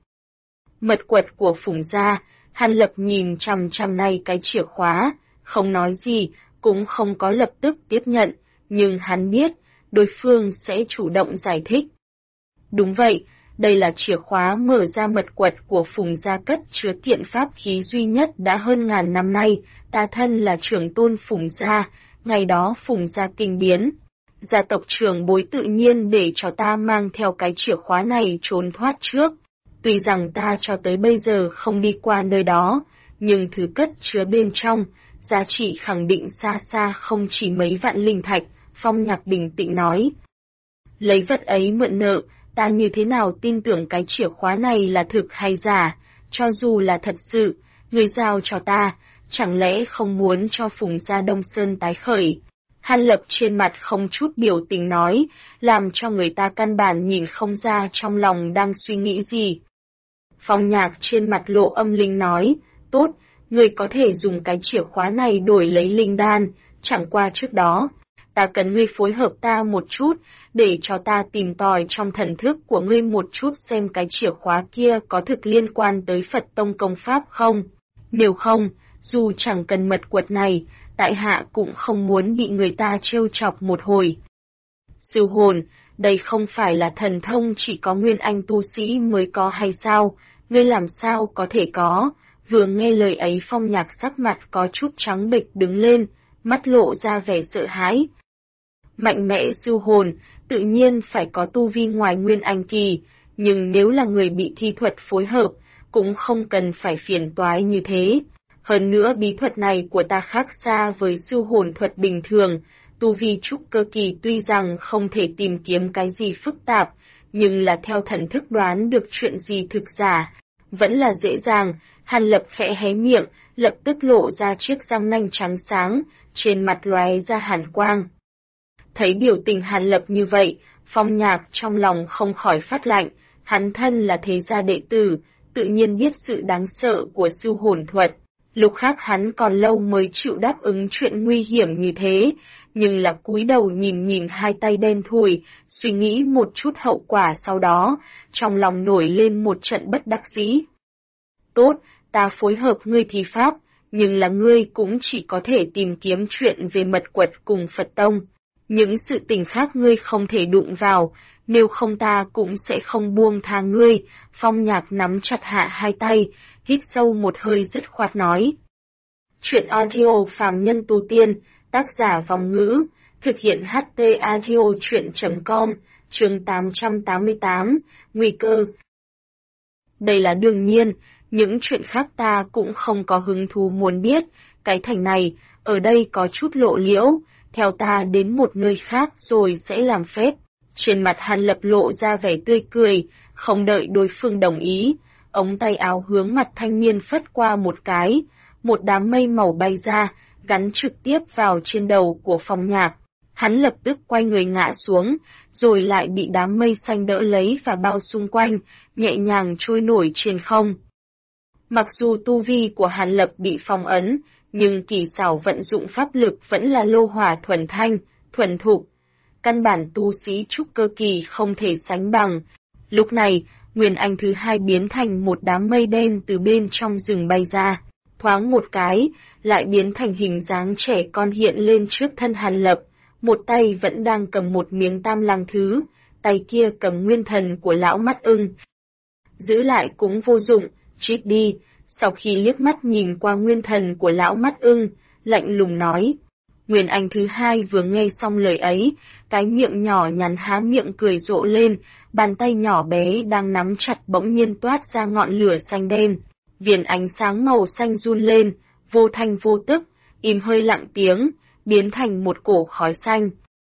Mật quật của Phùng gia, Hàn Lập nhìn chằm chằm này cái chìa khóa, không nói gì, cũng không có lập tức tiếp nhận, nhưng hắn biết, đối phương sẽ chủ động giải thích. Đúng vậy, đây là chìa khóa mở ra mật quật của Phùng gia cất chứa kiện pháp khí duy nhất đã hơn ngàn năm nay, ta thân là trưởng tôn Phùng gia, ngày đó Phùng gia kinh biến. Gia tộc trưởng bối tự nhiên để cho ta mang theo cái chìa khóa này trốn thoát trước. Tuy rằng ta cho tới bây giờ không đi qua nơi đó, nhưng thứ cất chứa bên trong, giá trị khẳng định xa xa không chỉ mấy vạn linh thạch, Phong Nhạc bình tĩnh nói. Lấy vật ấy mượn nợ, ta như thế nào tin tưởng cái chìa khóa này là thực hay giả, cho dù là thật sự, người giao cho ta, chẳng lẽ không muốn cho Phùng gia Đông Sơn tái khởi. Hàn Lập trên mặt không chút biểu tình nói, làm cho người ta căn bản nhìn không ra trong lòng đang suy nghĩ gì. Phong Nhạc trên mặt lộ âm linh nói, tốt, người có thể dùng cái chìa khóa này đổi lấy linh đan, chẳng qua trước đó, ta cần ngươi phối hợp ta một chút, để cho ta tìm tòi trong thần thức của ngươi một chút xem cái chìa khóa kia có thực liên quan tới Phật Tông công pháp không. Nếu không, dù chẳng cần mật quật này, tại hạ cũng không muốn bị người ta trêu chọc một hồi. Sư hồn, đây không phải là thần thông chỉ có nguyên anh tu sĩ mới có hay sao, ngươi làm sao có thể có. Vừa nghe lời ấy Phong Nhạc sắc mặt có chút trắng bệch đứng lên, mắt lộ ra vẻ sợ hãi. Mạnh mẽ sư hồn, tự nhiên phải có tu vi ngoài nguyên anh kỳ, nhưng nếu là người bị thi thuật phối hợp, cũng không cần phải phiền toái như thế. Hơn nữa bí thuật này của ta khác xa với sư hồn thuật bình thường, tu vi trúc cơ kỳ tuy rằng không thể tìm kiếm cái gì phức tạp, nhưng là theo thần thức đoán được chuyện gì thực giả, vẫn là dễ dàng. Hàn Lập khẽ hé miệng, lập tức lộ ra chiếc răng nanh trắng sáng, trên mặt lóe ra hàn quang. Thấy biểu tình Hàn Lập như vậy, Phong Nhạc trong lòng không khỏi phát lạnh, hắn thân là thế gia đệ tử, tự nhiên biết sự đáng sợ của sư hồn thuật. Lúc khác hắn còn lâu mới chịu đáp ứng chuyện nguy hiểm như thế, nhưng là cúi đầu nhìn hai tay đen thui, suy nghĩ một chút hậu quả sau đó, trong lòng nổi lên một trận bất đắc dĩ. Tốt, ta phối hợp ngươi thi pháp, nhưng là ngươi cũng chỉ có thể tìm kiếm chuyện về mật quật cùng Phật Tông. Những sự tình khác ngươi không thể đụng vào, nếu không ta cũng sẽ không buông tha ngươi. Phong Nhạc nắm chặt hạ hai tay, hít sâu một hơi dứt khoát nói. Truyện audio phàm nhân tu tiên, tác giả Vòng Ngữ, thực hiện HT audio truyện.com, chương 888, Nguy cơ. Đây là đương nhiên, những chuyện khác ta cũng không có hứng thú muốn biết, cái thành này, ở đây có chút lộ liễu, theo ta đến một nơi khác rồi sẽ làm phép. Trên mặt Hàn Lập lộ ra vẻ tươi cười, không đợi đối phương đồng ý, ống tay áo hướng mặt thanh niên phất qua một cái, một đám mây màu bay ra, gắn trực tiếp vào trên đầu của Phong Nhạc. Hắn lập tức quay người ngã xuống, rồi lại bị đám mây xanh đỡ lấy và bao xung quanh, nhẹ nhàng trôi nổi trên không. Mặc dù tu vi của Hàn Lập bị phong ấn, nhưng kỳ xảo vận dụng pháp lực vẫn là lô hỏa thuần thanh, thuần thục. Căn bản tu sĩ trúc cơ kỳ không thể sánh bằng. Lúc này, Nguyên Anh thứ hai biến thành một đám mây đen từ bên trong rừng bay ra. Thoáng một cái, lại biến thành hình dáng trẻ con hiện lên trước thân Hàn Lập. Một tay vẫn đang cầm một miếng tam lăng thứ, tay kia cầm nguyên thần của lão mắt ưng. Giữ lại cũng vô dụng, trích đi. Sau khi liếc mắt nhìn qua nguyên thần của lão mắt ưng, lạnh lùng nói. Nguyên Anh thứ hai vừa nghe xong lời ấy, cái miệng nhỏ nhắn há miệng cười rộ lên, bàn tay nhỏ bé đang nắm chặt bỗng nhiên toát ra ngọn lửa xanh đen. Viền ánh sáng màu xanh run lên, vô thanh vô tức, im hơi lặng tiếng, biến thành một cổ khói xanh.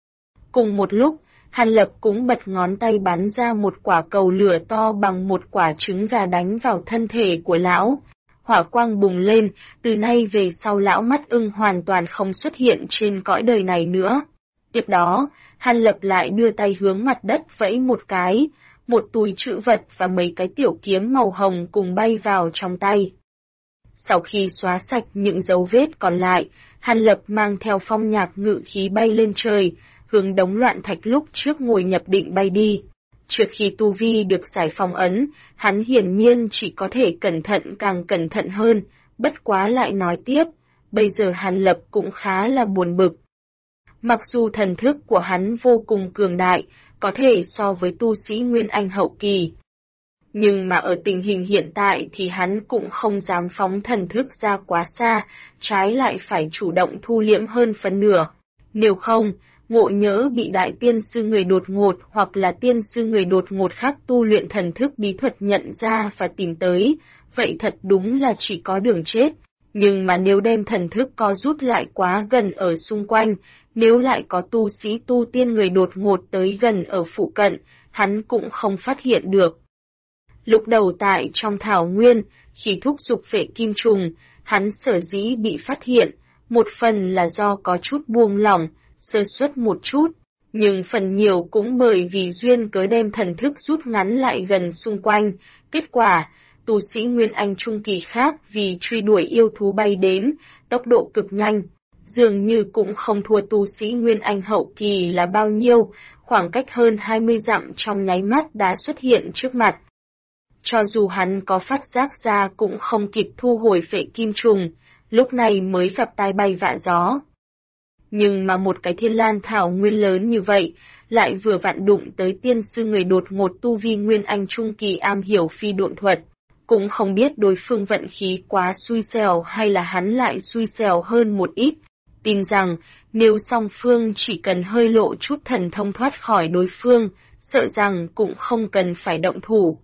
Cùng một lúc, Hàn Lập cũng bật ngón tay bắn ra một quả cầu lửa to bằng một quả trứng gà đánh vào thân thể của lão. Hỏa quang bùng lên, từ nay về sau lão mắt ưng hoàn toàn không xuất hiện trên cõi đời này nữa. Tiếp đó, Hàn Lập lại đưa tay hướng mặt đất vẫy một cái, một túi trữ vật và mấy cái tiểu kiếm màu hồng cùng bay vào trong tay. Sau khi xóa sạch những dấu vết còn lại, Hàn Lập mang theo Phong Nhạc ngự khí bay lên trời, hướng đống loạn thạch lúc trước ngồi nhập định bay đi. Trước khi tu vi được giải phong ấn, hắn hiển nhiên chỉ có thể cẩn thận càng cẩn thận hơn, bất quá lại nói tiếp, bây giờ Hàn Lập cũng khá là buồn bực. Mặc dù thần thức của hắn vô cùng cường đại, có thể so với tu sĩ Nguyên Anh hậu kỳ. Nhưng mà ở tình hình hiện tại thì hắn cũng không dám phóng thần thức ra quá xa, trái lại phải chủ động thu liễm hơn phần nửa. Nếu không, ngộ nhỡ bị đại tiên sư người đột ngột hoặc là tiên sư người đột ngột khác tu luyện thần thức bí thuật nhận ra và tìm tới, vậy thật đúng là chỉ có đường chết. Nhưng mà nếu đem thần thức co rút lại quá gần ở xung quanh, nếu lại có tu sĩ tu tiên người đột ngột tới gần ở phụ cận, hắn cũng không phát hiện được. Lúc đầu tại trong thảo nguyên, khi thúc dục phệ kim trùng, hắn sở dĩ bị phát hiện, một phần là do có chút buông lỏng, sơ suất một chút, nhưng phần nhiều cũng bởi vì duyên cớ đem thần thức rút ngắn lại gần xung quanh. Kết quả, tu sĩ Nguyên Anh trung kỳ khác vì truy đuổi yêu thú bay đến, tốc độ cực nhanh, dường như cũng không thua tu sĩ Nguyên Anh hậu kỳ là bao nhiêu, khoảng cách hơn 20 dặm trong nháy mắt đã xuất hiện trước mặt. Cho dù hắn có phát giác ra cũng không kịp thu hồi phệ kim trùng, lúc này mới gặp tai bay vạ gió. Nhưng mà một cái thiên lan thảo nguyên lớn như vậy, lại vừa vặn đụng tới tiên sư người đột ngột tu vi Nguyên Anh trung kỳ am hiểu phi độn thuật. Cũng không biết đối phương vận khí quá xui xẻo hay là hắn lại xui xẻo hơn một ít. Tin rằng, nếu song phương chỉ cần hơi lộ chút thần thông thoát khỏi đối phương, sợ rằng cũng không cần phải động thủ.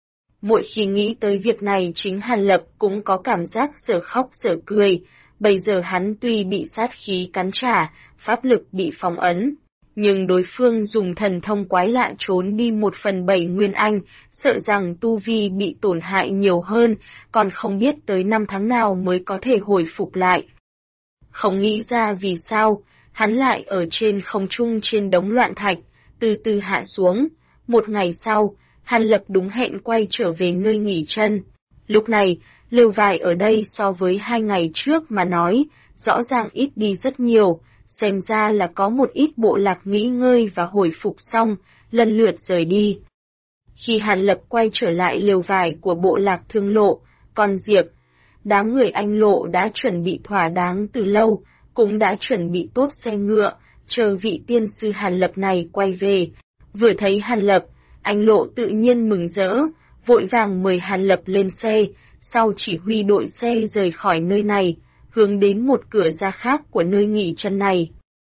Mỗi khi nghĩ tới việc này chính Hàn Lập cũng có cảm giác giờ khóc giờ cười. Bây giờ hắn tuy bị sát khí cắn trả, pháp lực bị phong ấn, nhưng đối phương dùng thần thông quái lạ trốn đi 1/7 Nguyên Anh, sợ rằng tu vi bị tổn hại nhiều hơn, còn không biết tới 5 tháng nào mới có thể hồi phục lại. Không nghĩ ra vì sao, hắn lại ở trên không trung trên đống loạn thạch, từ từ hạ xuống. Một ngày sau, Hàn Lập đúng hẹn quay trở về nơi nghỉ chân. Lúc này, lều vải ở đây so với 2 ngày trước mà nói, rõ ràng ít đi rất nhiều, xem ra là có một ít bộ lạc nghỉ ngơi và hồi phục xong, lần lượt rời đi. Khi Hàn Lập quay trở lại lều vải của bộ lạc Thương Lộ, Con Diệp, đám người Anh Lộ đã chuẩn bị thỏa đáng từ lâu, cũng đã chuẩn bị tốt xe ngựa, chờ vị tiên sư Hàn Lập này quay về. Vừa thấy Hàn Lập, Anh Lộ tự nhiên mừng rỡ, vội vàng mời Hàn Lập lên xe, sau chỉ huy đội xe rời khỏi nơi này. hướng đến một cửa ra khác của nơi nghỉ chân này.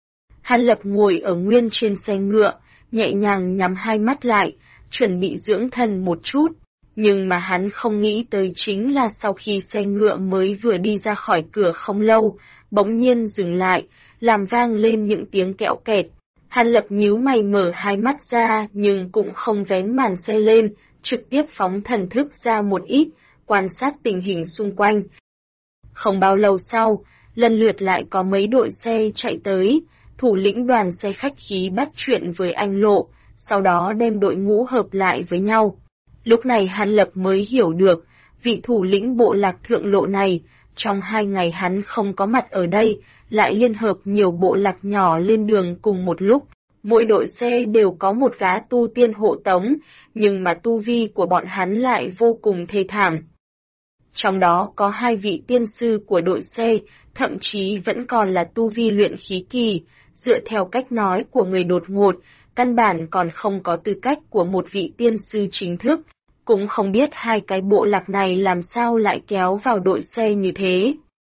Hàn Lập ngồi ở nguyên trên xe ngựa, nhẹ nhàng nhắm hai mắt lại, chuẩn bị dưỡng thần một chút. Nhưng mà hắn không nghĩ tới chính là sau khi xe ngựa mới vừa đi ra khỏi cửa không lâu, bỗng nhiên dừng lại, làm vang lên những tiếng kẹo kẹt. Hàn Lập nhíu mày mở hai mắt ra nhưng cũng không vén màn xe lên, trực tiếp phóng thần thức ra một ít, quan sát tình hình xung quanh. Không bao lâu sau, lần lượt lại có mấy đội xe chạy tới, thủ lĩnh đoàn xe khách khí bắt chuyện với anh Lộ, sau đó đem đội ngũ hợp lại với nhau. Lúc này Hàn Lập mới hiểu được, vị thủ lĩnh bộ lạc Thượng Lộ này, trong 2 ngày hắn không có mặt ở đây, lại liên hợp nhiều bộ lạc nhỏ lên đường cùng một lúc. Mỗi đội xe đều có một gã tu tiên hộ tống, nhưng mà tu vi của bọn hắn lại vô cùng thê thảm. Trong đó có 2 vị tiên sư của đội xe, thậm chí vẫn còn là tu vi luyện khí kỳ, dựa theo cách nói của người đột ngột, căn bản còn không có tư cách của một vị tiên sư chính thức, cũng không biết 2 cái bộ lạc này làm sao lại kéo vào đội xe như thế.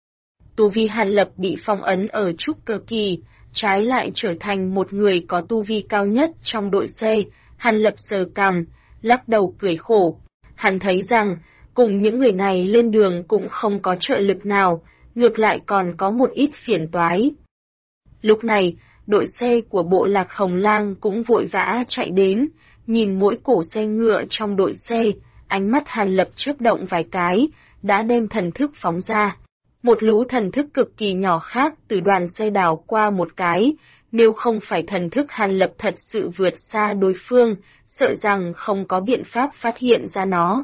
Tu vi Hàn Lập bị phong ấn ở trúc cơ kỳ, trái lại trở thành một người có tu vi cao nhất trong đội xe. Hàn Lập sờ cằm, lắc đầu cười khổ. Hắn thấy rằng, cùng những người này lên đường cũng không có trợ lực nào, ngược lại còn có một ít phiền toái. Lúc này, đội xe của bộ lạc Hồng Lang cũng vội vã chạy đến, nhìn mỗi cổ xe ngựa trong đội xe, ánh mắt Hàn Lập chớp động vài cái, đã đem thần thức phóng ra. Một lũ thần thức cực kỳ nhỏ khác từ đoàn xe đảo qua một cái, nếu không phải thần thức Hàn Lập thật sự vượt xa đối phương, sợ rằng không có biện pháp phát hiện ra nó.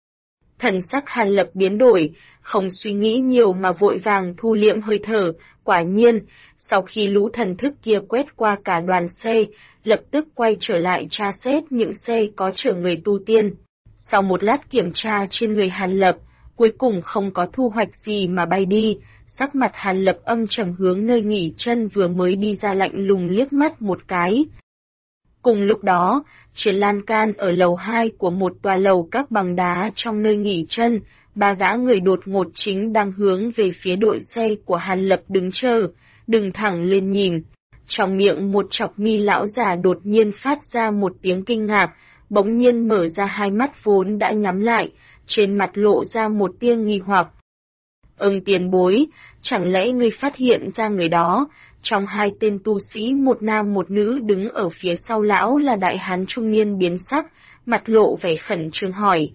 Thần sắc Hàn Lập biến đổi, không suy nghĩ nhiều mà vội vàng thu liễm hơi thở, quả nhiên, sau khi lũ thần thức kia quét qua cả đoàn xe, lập tức quay trở lại tra xét những xe có chở người tu tiên. Sau một lát kiểm tra trên người Hàn Lập, cuối cùng không có thu hoạch gì mà bay đi, sắc mặt Hàn Lập âm trầm hướng nơi nghỉ chân vừa mới đi ra lạnh lùng liếc mắt một cái. Cùng lúc đó, trên lan can ở lầu 2 của một tòa lầu các bằng đá trong nơi nghỉ chân, 3 gã người đột ngột chính đang hướng về phía đội xe của Hàn Lập đứng chờ, đứng thẳng lên nhìn. Trong miệng một chọc mi lão già đột nhiên phát ra một tiếng kinh ngạc, bỗng nhiên mở ra hai mắt vốn đã nhắm lại, trên mặt lộ ra một tia nghi hoặc. Tiền bối, chẳng lẽ ngươi phát hiện ra người đó? Trong 2 tên tu sĩ một nam một nữ đứng ở phía sau lão là đại hán trung niên biến sắc, mặt lộ vẻ khẩn trương hỏi.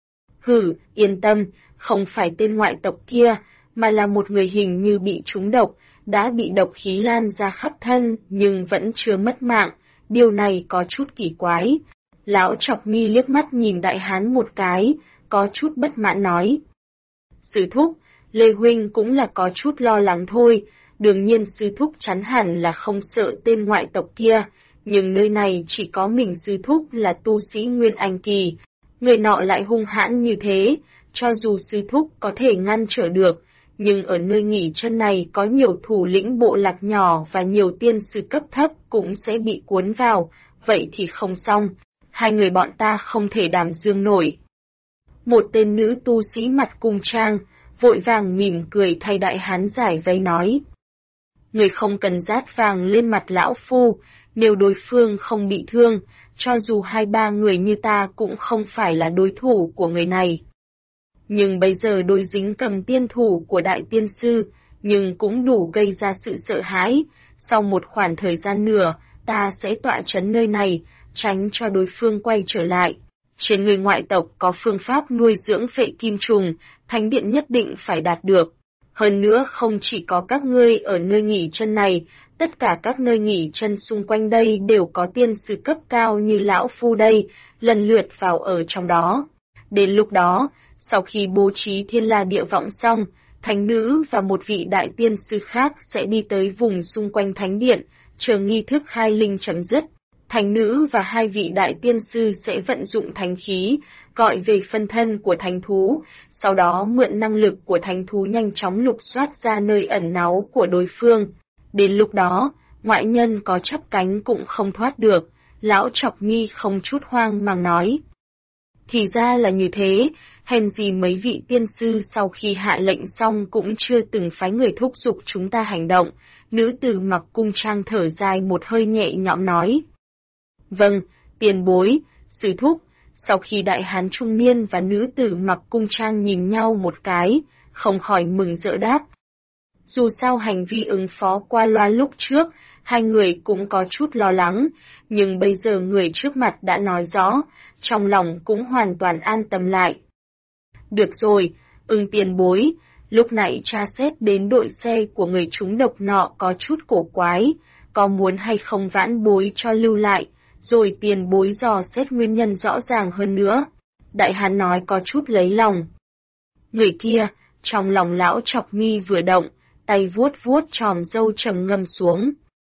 Hử, yên tâm, không phải tên ngoại tộc kia, mà là một người hình như bị trúng độc, đã bị độc khí lan ra khắp thân nhưng vẫn chưa mất mạng, điều này có chút kỳ quái. Lão chọc mi liếc mắt nhìn đại hán một cái, có chút bất mãn nói. Sư thúc, Lê Huynh cũng là có chút lo lắng thôi, đương nhiên sư thúc chắn hẳn là không sợ tên ngoại tộc kia, nhưng nơi này chỉ có mình sư thúc là tu sĩ Nguyên Anh Kỳ. Người nọ lại hung hãn như thế, cho dù sư thúc có thể ngăn trở được, nhưng ở nơi nghỉ chân này có nhiều thủ lĩnh bộ lạc nhỏ và nhiều tiên sư cấp thấp cũng sẽ bị cuốn vào, vậy thì không xong, 2 người bọn ta không thể đảm dương nổi. Một tên nữ tu sĩ mặt cung trang, vội vàng mỉm cười thay đại hán giải vây nói. Người không cần rát vàng lên mặt lão phu, nếu đối phương không bị thương, cho dù 2-3 người như ta cũng không phải là đối thủ của người này. Nhưng bây giờ đối dính cầm tiên thủ của đại tiên sư, nhưng cũng đủ gây ra sự sợ hãi, sau một khoảng thời gian nữa, ta sẽ tọa trấn nơi này, tránh cho đối phương quay trở lại. Trên người ngoại tộc có phương pháp nuôi dưỡng phệ kim trùng, thánh điện nhất định phải đạt được. Hơn nữa không chỉ có các ngươi ở nơi nghỉ chân này, tất cả các nơi nghỉ chân xung quanh đây đều có tiên sư cấp cao như lão phu đây, lần lượt vào ở trong đó. Đến lúc đó, sau khi bố trí thiên la địa võng xong, thánh nữ và một vị đại tiên sư khác sẽ đi tới vùng xung quanh thánh điện, chờ nghi thức khai linh chấm dứt. Thánh nữ và 2 vị đại tiên sư sẽ vận dụng thánh khí, gọi về phân thân của thánh thú, sau đó mượn năng lực của thánh thú nhanh chóng lục soát ra nơi ẩn náu của đối phương. Đến lúc đó, ngoại nhân có chắp cánh cũng không thoát được, lão chọc mi không chút hoang mang nói. Thì ra là như thế, hèn gì mấy vị tiên sư sau khi hạ lệnh xong cũng chưa từng phái người thúc giục chúng ta hành động. Nữ tử mặc cung trang thở dài một hơi nhẹ nhõm nói. Vâng, tiền bối, sư thúc. Sau khi đại hán trung niên và nữ tử mặc cung trang nhìn nhau một cái, không khỏi mừng rỡ đáp. Dù sao hành vi ứng phó qua loa lúc trước, hai người cũng có chút lo lắng, nhưng bây giờ người trước mặt đã nói rõ, trong lòng cũng hoàn toàn an tâm lại. Được rồi, tiền bối, lúc nãy tra xét đến đội xe của người trúng độc nọ có chút cổ quái, có muốn hay không vãn bối cho lưu lại, rồi tiền bối dò xét nguyên nhân rõ ràng hơn nữa. Đại hán nói có chút lấy lòng. Người kia, trong lòng lão Chọc Mi vừa động, tay vuốt vuốt chòm râu trầm ngâm xuống.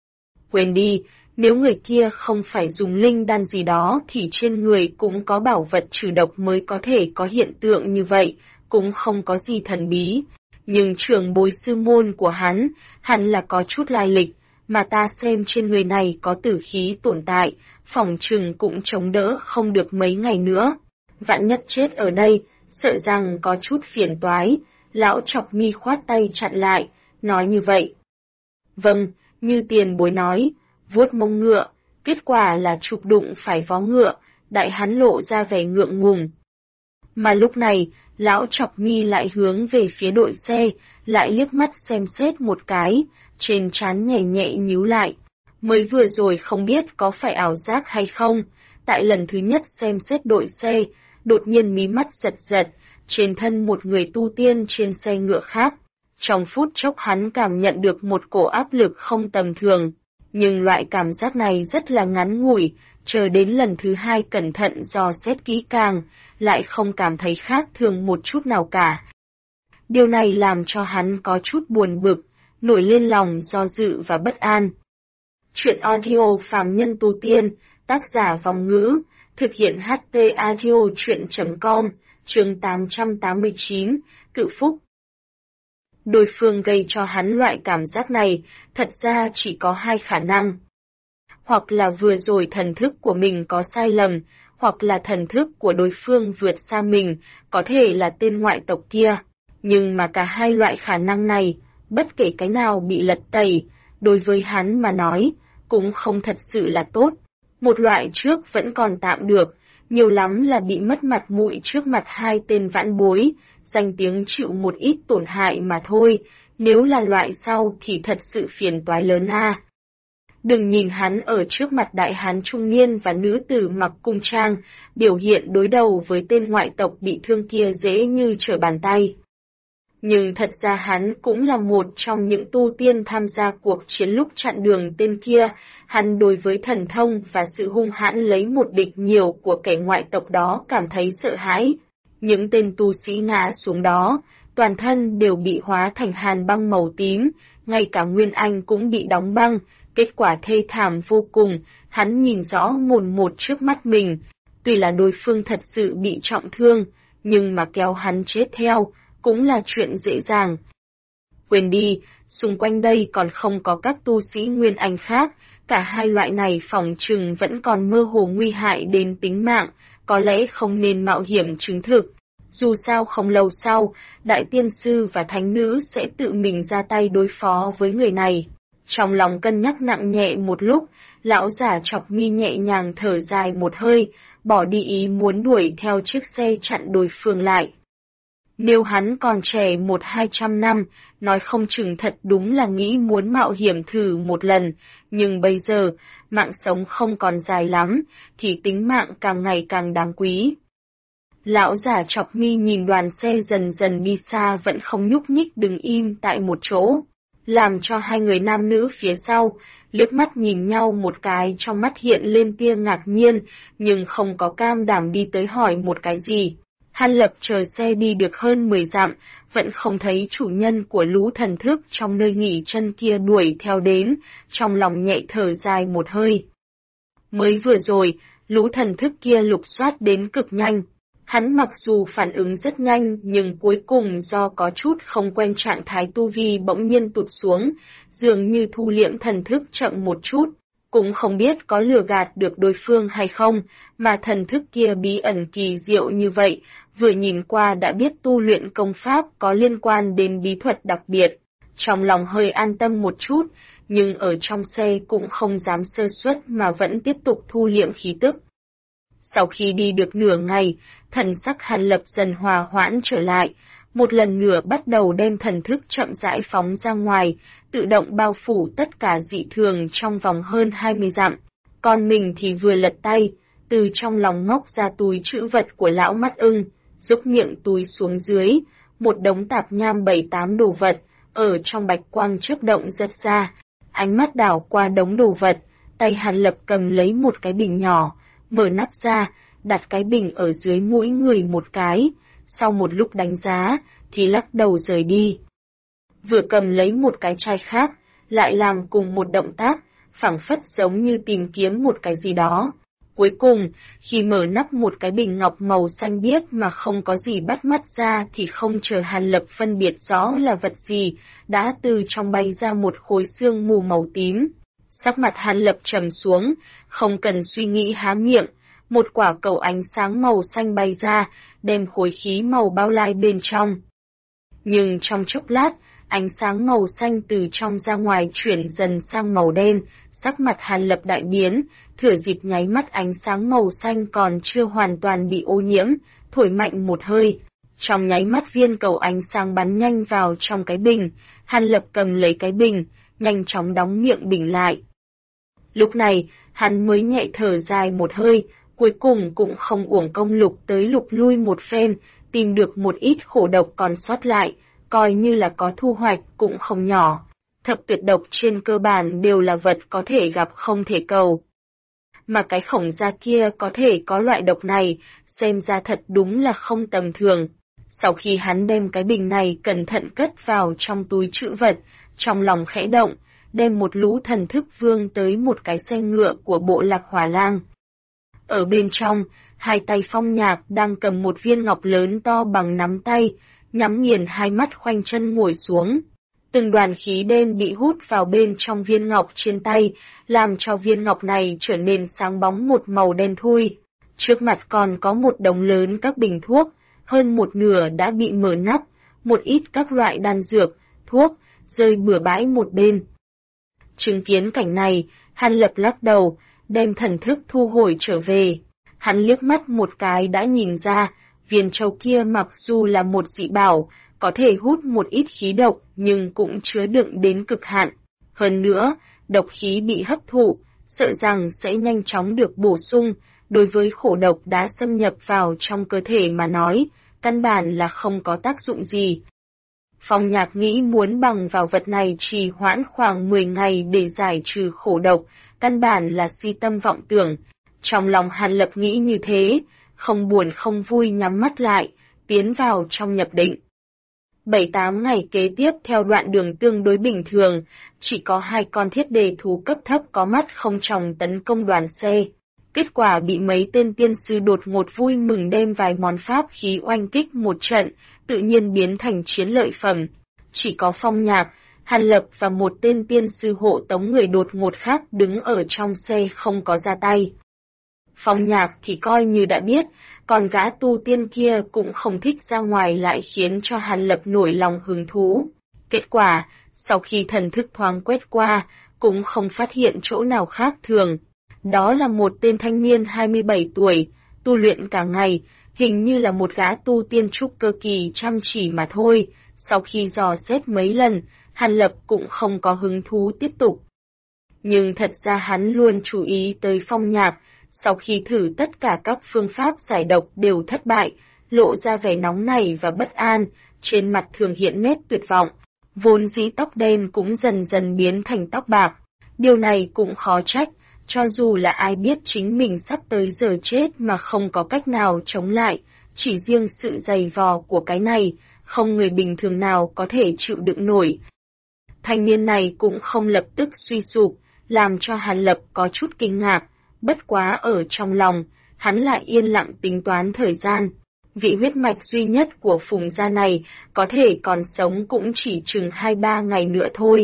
Quên đi, nếu người kia không phải dùng linh đan gì đó thì trên người cũng có bảo vật trừ độc mới có thể có hiện tượng như vậy, cũng không có gì thần bí. Nhưng trưởng bối sư môn của hắn, hẳn là có chút lai lịch, mà ta xem trên người này có tử khí tồn tại, phỏng chừng cũng chống đỡ không được mấy ngày nữa. Vạn nhất chết ở đây, sợ rằng có chút phiền toái. Lão Chọc Mi khoát tay chặn lại, nói như vậy. Vâng, như tiền bối nói, vuốt mông ngựa, kết quả là chụp đụng phải vó ngựa, đại hán lộ ra vẻ ngượng ngùng. Mà lúc này, lão Chọc Mi lại hướng về phía đội xe, lại liếc mắt xem xét một cái, trên trán nhẹ nhẹ nhíu lại. Mới vừa rồi không biết có phải ảo giác hay không, tại lần thứ nhất xem xét đội xe, đột nhiên mí mắt giật giật, trên thân một người tu tiên trên xe ngựa khác. Trong phút chốc hắn cảm nhận được một cổ áp lực không tầm thường, nhưng loại cảm giác này rất là ngắn ngủi, chờ đến lần thứ hai cẩn thận dò xét kỹ càng, lại không cảm thấy khác thường một chút nào cả. Điều này làm cho hắn có chút buồn bực, nổi lên lòng do dự và bất an. Chuyện audio phàm nhân tu tiên, tác giả Vòng Ngữ, thực hiện HT audio chuyện.com, chương 889, Cự Phúc. Đối phương gây cho hắn loại cảm giác này, thật ra chỉ có hai khả năng. Hoặc là vừa rồi thần thức của mình có sai lầm, hoặc là thần thức của đối phương vượt xa mình, có thể là tên ngoại tộc kia. Nhưng mà cả hai loại khả năng này, bất kể cái nào bị lật tẩy, đối với hắn mà nói, cũng không thật sự là tốt. Một loại trước vẫn còn tạm được, nhiều lắm là bị mất mặt mũi trước mặt hai tên vãn bối, danh tiếng chịu một ít tổn hại mà thôi, nếu là loại sau thì thật sự phiền toái lớn a. Đừng nhìn hắn ở trước mặt đại hán trung niên và nữ tử mặc cung trang, biểu hiện đối đầu với tên ngoại tộc bị thương kia dễ như trở bàn tay. Nhưng thật ra hắn cũng là một trong những tu tiên tham gia cuộc chiến lúc chặn đường tên kia, hắn đối với thần thông và sự hung hãn lấy một địch nhiều của kẻ ngoại tộc đó cảm thấy sợ hãi. Những tên tu sĩ ngã xuống đó, toàn thân đều bị hóa thành hàn băng màu tím, ngay cả Nguyên Anh cũng bị đóng băng, kết quả thê thảm vô cùng, hắn nhìn rõ mồn một trước mắt mình. Tuy là đối phương thật sự bị trọng thương, nhưng mà kéo hắn chết theo, cũng là chuyện dễ dàng. Quên đi, xung quanh đây còn không có các tu sĩ Nguyên Anh khác, cả hai loại này phỏng chừng vẫn còn mơ hồ nguy hại đến tính mạng, có lẽ không nên mạo hiểm chứng thực. Dù sao không lâu sau, Đại Tiên Sư và Thánh Nữ sẽ tự mình ra tay đối phó với người này. Trong lòng cân nhắc nặng nhẹ một lúc, lão giả Chọc Mi nhẹ nhàng thở dài một hơi, bỏ đi ý muốn đuổi theo chiếc xe chặn đối phương lại. Nếu hắn còn trẻ 100-200 năm, nói không chừng thật đúng là nghĩ muốn mạo hiểm thử một lần, nhưng bây giờ, mạng sống không còn dài lắm, thì tính mạng càng ngày càng đáng quý. Lão giả Chọc Mi nhìn đoàn xe dần dần đi xa vẫn không nhúc nhích đứng im tại một chỗ, làm cho hai người nam nữ phía sau, liếc mắt nhìn nhau một cái trong mắt hiện lên tia ngạc nhiên, nhưng không có cam đảm đi tới hỏi một cái gì. Hắn Lập chờ xe đi được hơn 10 dặm, vẫn không thấy chủ nhân của lũ thần thức trong nơi nghỉ chân kia đuổi theo đến, trong lòng nhẹ thở dài một hơi. Mới vừa rồi, lũ thần thức kia lục soát đến cực nhanh. Hắn mặc dù phản ứng rất nhanh nhưng cuối cùng do có chút không quen trạng thái tu vi bỗng nhiên tụt xuống, dường như thu liễm thần thức chậm một chút. cũng không biết có lừa gạt được đối phương hay không, mà thần thức kia bí ẩn kỳ diệu như vậy, vừa nhìn qua đã biết tu luyện công pháp có liên quan đến bí thuật đặc biệt. Trong lòng hơi an tâm một chút, nhưng ở trong xe cũng không dám sơ suất mà vẫn tiếp tục thu liệm khí tức. Sau khi đi được nửa ngày, thần sắc Hàn Lập dần hòa hoãn trở lại, một lần nữa bắt đầu đem thần thức chậm rãi phóng ra ngoài, tự động bao phủ tất cả dị thường trong vòng hơn 20 dặm. Còn mình thì vừa lật tay, từ trong lòng móc ra túi trữ vật của lão mắt ưng, rút miệng túi xuống dưới, một đống tạp nham 7-8 đồ vật, ở trong bạch quang chớp động giật ra. Ánh mắt đảo qua đống đồ vật, tay Hàn Lập cầm lấy một cái bình nhỏ, mở nắp ra, đặt cái bình ở dưới mũi người một cái, sau một lúc đánh giá, thì lắc đầu rời đi. Vừa cầm lấy một cái chai khác, lại làm cùng một động tác, phảng phất giống như tìm kiếm một cái gì đó. Cuối cùng, khi mở nắp một cái bình ngọc màu xanh biếc mà không có gì bắt mắt ra thì không chờ Hàn Lập phân biệt rõ là vật gì, đã từ trong bay ra một khối sương mù màu tím. Sắc mặt Hàn Lập trầm xuống, không cần suy nghĩ há miệng, một quả cầu ánh sáng màu xanh bay ra, đem khối khí màu bao lai bên trong. Nhưng trong chốc lát, ánh sáng màu xanh từ trong ra ngoài chuyển dần sang màu đen, sắc mặt Hàn Lập đại biến, thừa dịp nháy mắt ánh sáng màu xanh còn chưa hoàn toàn bị ô nhiễm, thổi mạnh một hơi. Trong nháy mắt viên cầu ánh sáng bắn nhanh vào trong cái bình, Hàn Lập cầm lấy cái bình, nhanh chóng đóng miệng bình lại. Lúc này, hắn mới nhẹ thở dài một hơi, cuối cùng cũng không uổng công lục tới lục lui một phen, tìm được một ít khổ độc còn sót lại, coi như là có thu hoạch cũng không nhỏ. Thập tuyệt độc trên cơ bản đều là vật có thể gặp không thể cầu. Mà cái khổng gia kia có thể có loại độc này, xem ra thật đúng là không tầm thường. Sau khi hắn đem cái bình này cẩn thận cất vào trong túi trữ vật, trong lòng khẽ động, đem một lũ thần thức vương tới một cái xe ngựa của bộ lạc Hỏa Lang. Ở bên trong, hai tay Phong Nhạc đang cầm một viên ngọc lớn to bằng nắm tay, nhắm nghiền hai mắt khoanh chân ngồi xuống. Từng đoàn khí đen bị hút vào bên trong viên ngọc trên tay, làm cho viên ngọc này trở nên sáng bóng một màu đen thui. Trước mặt còn có một đống lớn các bình thuốc, hơn một nửa đã bị mở nắp, một ít các loại đan dược, thuốc, rơi bừa bãi một bên. Chứng kiến cảnh này, Hàn Lập lắc đầu, đem thần thức thu hồi trở về. Hắn liếc mắt một cái đã nhìn ra, viên châu kia mặc dù là một dị bảo, có thể hút một ít khí độc nhưng cũng chứa đựng đến cực hạn. Hơn nữa, độc khí bị hấp thụ, sợ rằng sẽ nhanh chóng được bổ sung, đối với khổ độc đã xâm nhập vào trong cơ thể mà nói, căn bản là không có tác dụng gì. Phong Nhạc nghĩ muốn bằng vào vật này trì hoãn khoảng 10 ngày để giải trừ khổ độc, căn bản là si tâm vọng tưởng. Trong lòng Hàn Lập nghĩ như thế, không buồn không vui nhắm mắt lại, tiến vào trong nhập định. 7-8 ngày kế tiếp theo đoạn đường tương đối bình thường, chỉ có 2 con thiết đề thú cấp thấp có mắt không tròng tấn công đoàn xe. Kết quả bị mấy tên tiên sư đột ngột vui mừng đem vài món pháp khí oanh kích một trận, tự nhiên biến thành chiến lợi phẩm. Chỉ có Phong Nhạc, Hàn Lập và một tên tiên sư hộ tống người đột ngột khác đứng ở trong xe không có ra tay. Phong Nhạc thì coi như đã biết, còn gã tu tiên kia cũng không thích ra ngoài lại khiến cho Hàn Lập nổi lòng hứng thú. Kết quả, sau khi thần thức thoáng quét qua, cũng không phát hiện chỗ nào khác thường. Đó là một tên thanh niên 27 tuổi, tu luyện cả ngày, hình như là một gã tu tiên trúc cơ kỳ chăm chỉ mà thôi. Sau khi dò xét mấy lần, Hàn Lập cũng không có hứng thú tiếp tục. Nhưng thật ra hắn luôn chú ý tới Phong Nhạc, sau khi thử tất cả các phương pháp giải độc đều thất bại, lộ ra vẻ nóng nảy và bất an, trên mặt thường hiện nét tuyệt vọng, vốn dĩ tóc đen cũng dần dần biến thành tóc bạc. Điều này cũng khó trách, cho dù là ai biết chính mình sắp tới giờ chết mà không có cách nào chống lại, chỉ riêng sự dày vò của cái này, không người bình thường nào có thể chịu đựng nổi. Thanh niên này cũng không lập tức suy sụp, làm cho Hàn Lập có chút kinh ngạc, bất quá ở trong lòng, hắn lại yên lặng tính toán thời gian. Vị huyết mạch duy nhất của Phùng gia này có thể còn sống cũng chỉ chừng 2-3 ngày nữa thôi.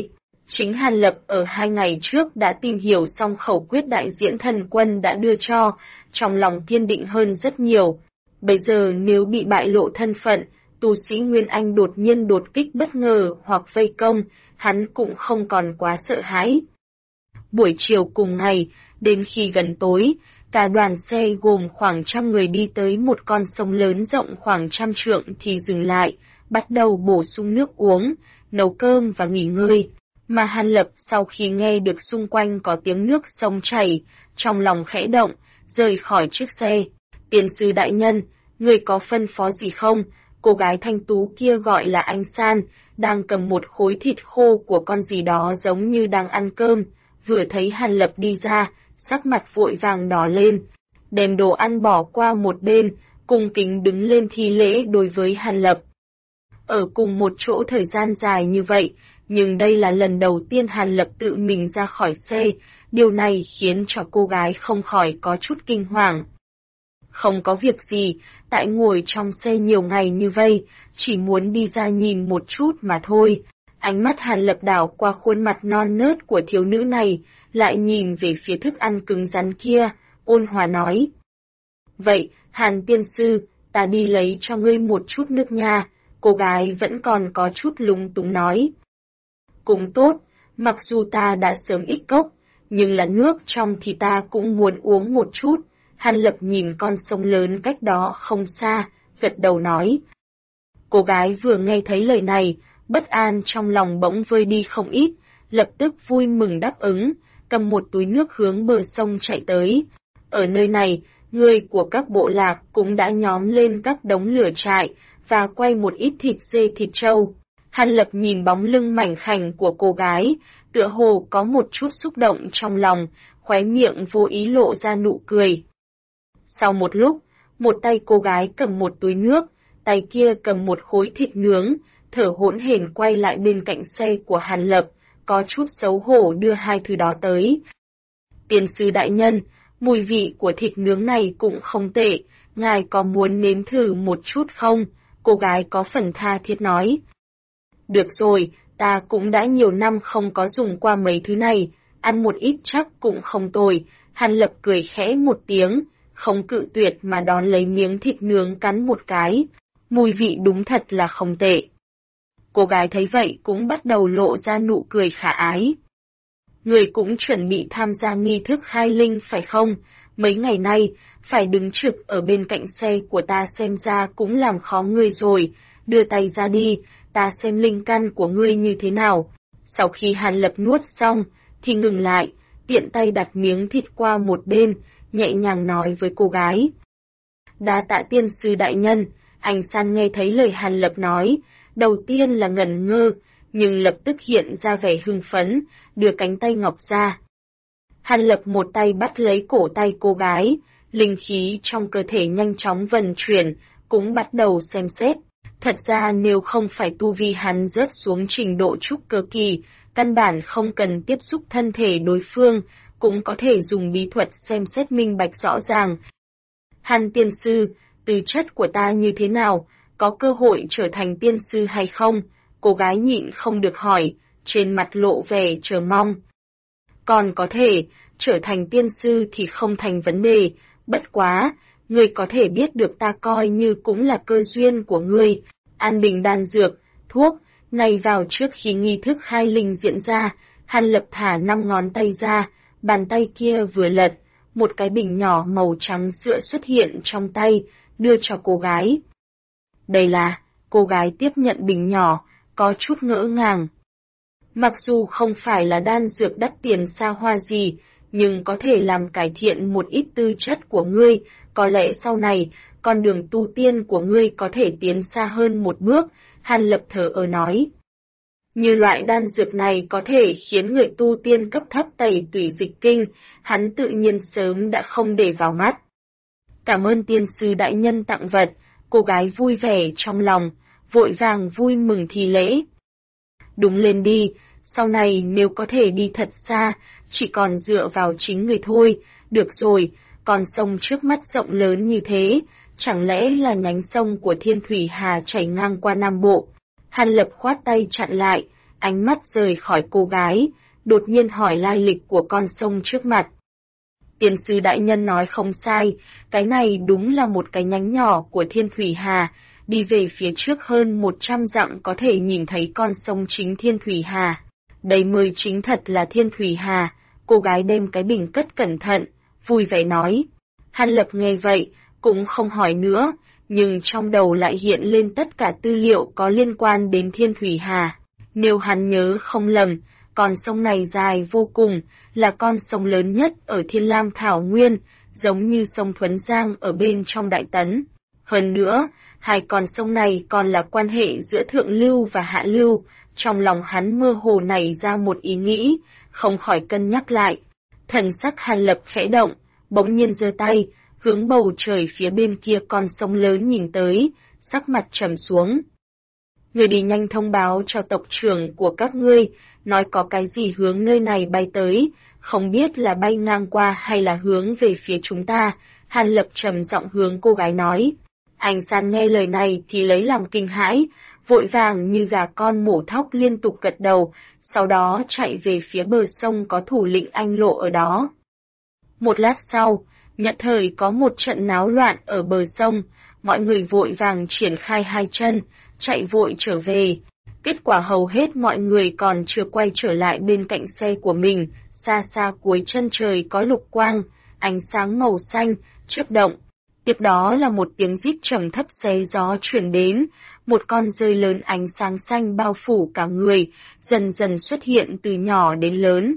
Chính Hàn Lập ở 2 ngày trước đã tìm hiểu xong khẩu quyết đại diễn thần quân đã đưa cho, trong lòng kiên định hơn rất nhiều. Bây giờ nếu bị bại lộ thân phận, tu sĩ Nguyên Anh đột nhiên đột kích bất ngờ hoặc vây công, hắn cũng không còn quá sợ hãi. Buổi chiều cùng ngày, đến khi gần tối, cả đoàn xe gồm khoảng 100 người đi tới một con sông lớn rộng khoảng 100 trượng thì dừng lại, bắt đầu bổ sung nước uống, nấu cơm và nghỉ ngơi. Mà Hàn Lập sau khi nghe được xung quanh có tiếng nước sông chảy, trong lòng khẽ động, rời khỏi chiếc xe. Tiên sư đại nhân, người có phân phó gì không? Cô gái thanh tú kia gọi là Anh San, đang cầm một khối thịt khô của con gì đó giống như đang ăn cơm, vừa thấy Hàn Lập đi ra, sắc mặt vội vàng đỏ lên, đem đồ ăn bỏ qua một bên, cung kính đứng lên thi lễ đối với Hàn Lập. Ở cùng một chỗ thời gian dài như vậy, nhưng đây là lần đầu tiên Hàn Lập tự mình ra khỏi xe, điều này khiến cho cô gái không khỏi có chút kinh hoàng. Không có việc gì, tại ngồi trong xe nhiều ngày như vậy, chỉ muốn đi ra nhìn một chút mà thôi. Ánh mắt Hàn Lập đảo qua khuôn mặt non nớt của thiếu nữ này, lại nhìn về phía thức ăn cứng rắn kia, ôn hòa nói. Vậy, Hàn tiên sư, ta đi lấy cho ngươi một chút nước nha, cô gái vẫn còn có chút lúng túng nói. Cũng tốt, mặc dù ta đã sớm ít cốc, nhưng là nước trong thì ta cũng muốn uống một chút. Hàn Lập nhìn con sông lớn cách đó không xa, gật đầu nói. Cô gái vừa nghe thấy lời này, bất an trong lòng bỗng vơi đi không ít, lập tức vui mừng đáp ứng, cầm một túi nước hướng bờ sông chạy tới. Ở nơi này, người của các bộ lạc cũng đã nhóm lên các đống lửa trại, và quay một ít thịt dê thịt trâu. Hàn Lập nhìn bóng lưng mảnh khảnh của cô gái, tựa hồ có một chút xúc động trong lòng, khóe miệng vô ý lộ ra nụ cười. Sau một lúc, một tay cô gái cầm một túi nước, tay kia cầm một khối thịt nướng, thở hổn hển quay lại bên cạnh xe của Hàn Lập, có chút xấu hổ đưa hai thứ đó tới. Tiên sư đại nhân, mùi vị của thịt nướng này cũng không tệ, ngài có muốn nếm thử một chút không? Cô gái có phần tha thiết nói. Được rồi, ta cũng đã nhiều năm không có dùng qua mấy thứ này, ăn một ít chắc cũng không tồi. Hàn Lập cười khẽ một tiếng, không cự tuyệt mà đón lấy miếng thịt nướng cắn một cái. Mùi vị đúng thật là không tệ. Cô gái thấy vậy cũng bắt đầu lộ ra nụ cười khả ái. Người cũng chuẩn bị tham gia nghi thức khai linh phải không? Mấy ngày nay, phải đứng trực ở bên cạnh xe của ta xem ra cũng làm khó ngươi rồi. Đưa tay ra đi, ta xem linh căn của ngươi như thế nào. Sau khi Hàn Lập nuốt xong, thì ngừng lại, tiện tay đặt miếng thịt qua một bên, nhẹ nhàng nói với cô gái. Đa tạ tiên sư đại nhân. Anh San nghe thấy lời Hàn Lập nói, đầu tiên là ngẩn ngơ, nhưng lập tức hiện ra vẻ hưng phấn, đưa cánh tay ngọc ra. Hàn Lập một tay bắt lấy cổ tay cô gái, linh khí trong cơ thể nhanh chóng vận chuyển, cũng bắt đầu xem xét. Thật ra nếu không phải tu vi hắn rớt xuống trình độ trúc cơ kỳ, căn bản không cần tiếp xúc thân thể đối phương, cũng có thể dùng bí thuật xem xét minh bạch rõ ràng. Hàn tiên sư, tư chất của ta như thế nào, có cơ hội trở thành tiên sư hay không? Cô gái nhịn không được hỏi, trên mặt lộ vẻ chờ mong. Còn có thể, trở thành tiên sư thì không thành vấn đề, bất quá, ngươi có thể biết được ta coi như cũng là cơ duyên của ngươi. An bình đan dược, thuốc, này vào trước khi nghi thức khai linh diễn ra, Hàn Lập thả 5 ngón tay ra, bàn tay kia vừa lật, một cái bình nhỏ màu trắng sữa xuất hiện trong tay, đưa cho cô gái. Đây là, cô gái tiếp nhận bình nhỏ, có chút ngỡ ngàng. Mặc dù không phải là đan dược đắt tiền xa hoa gì, nhưng có thể làm cải thiện một ít tư chất của ngươi, có lẽ sau này, con đường tu tiên của ngươi có thể tiến xa hơn một bước, Hàn Lập thở ơ nói. Như loại đan dược này có thể khiến người tu tiên cấp thấp tẩy tủy dịch kinh, hắn tự nhiên sớm đã không để vào mắt. Cảm ơn tiên sư đại nhân tặng vật, cô gái vui vẻ trong lòng, vội vàng vui mừng thi lễ. Đúng lên đi, sau này nếu có thể đi thật xa, chỉ còn dựa vào chính người thôi, được rồi, con sông trước mắt rộng lớn như thế, chẳng lẽ là nhánh sông của Thiên Thủy Hà chảy ngang qua Nam Bộ? Hàn Lập khoát tay chặn lại, ánh mắt rời khỏi cô gái, đột nhiên hỏi lai lịch của con sông trước mặt. Tiên sư đại nhân nói không sai, cái này đúng là một cái nhánh nhỏ của Thiên Thủy Hà, đi về phía trước hơn 100 dặm có thể nhìn thấy con sông chính Thiên Thủy Hà. Đây mới chính thật là Thiên Thủy Hà, cô gái đem cái bình cất cẩn thận, vui vẻ nói. Hàn Lập nghe vậy, cũng không hỏi nữa, nhưng trong đầu lại hiện lên tất cả tư liệu có liên quan đến Thiên Thủy Hà. Nếu hắn nhớ không lầm, con sông này dài vô cùng, là con sông lớn nhất ở Thiên Lam Thảo Nguyên, giống như sông Thuấn Giang ở bên trong Đại Tấn. Hơn nữa, hai con sông này còn là quan hệ giữa Thượng Lưu và Hạ Lưu, trong lòng hắn mơ hồ nảy ra một ý nghĩ, không khỏi cân nhắc lại. Thần sắc Hàn Lập khẽ động, bỗng nhiên giơ tay, hướng bầu trời phía bên kia con sông lớn nhìn tới, sắc mặt trầm xuống. Người đi nhanh thông báo cho tộc trưởng của các ngươi, nói có cái gì hướng nơi này bay tới, không biết là bay ngang qua hay là hướng về phía chúng ta. Hàn Lập trầm giọng hướng cô gái nói. Anh San nghe lời này thì lấy làm kinh hãi, vội vàng như gà con mổ thóc liên tục gật đầu, sau đó chạy về phía bờ sông có thủ lĩnh Anh Lộ ở đó. Một lát sau, nhận thời có một trận náo loạn ở bờ sông, mọi người vội vàng triển khai hai chân, chạy vội trở về. Kết quả hầu hết mọi người còn chưa quay trở lại bên cạnh xe của mình, xa xa cuối chân trời có lục quang, ánh sáng màu xanh, chớp động. Tiếp đó là một tiếng rít trầm thấp xé gió truyền đến, một con rơi lớn ánh sáng xanh bao phủ cả người, dần dần xuất hiện từ nhỏ đến lớn.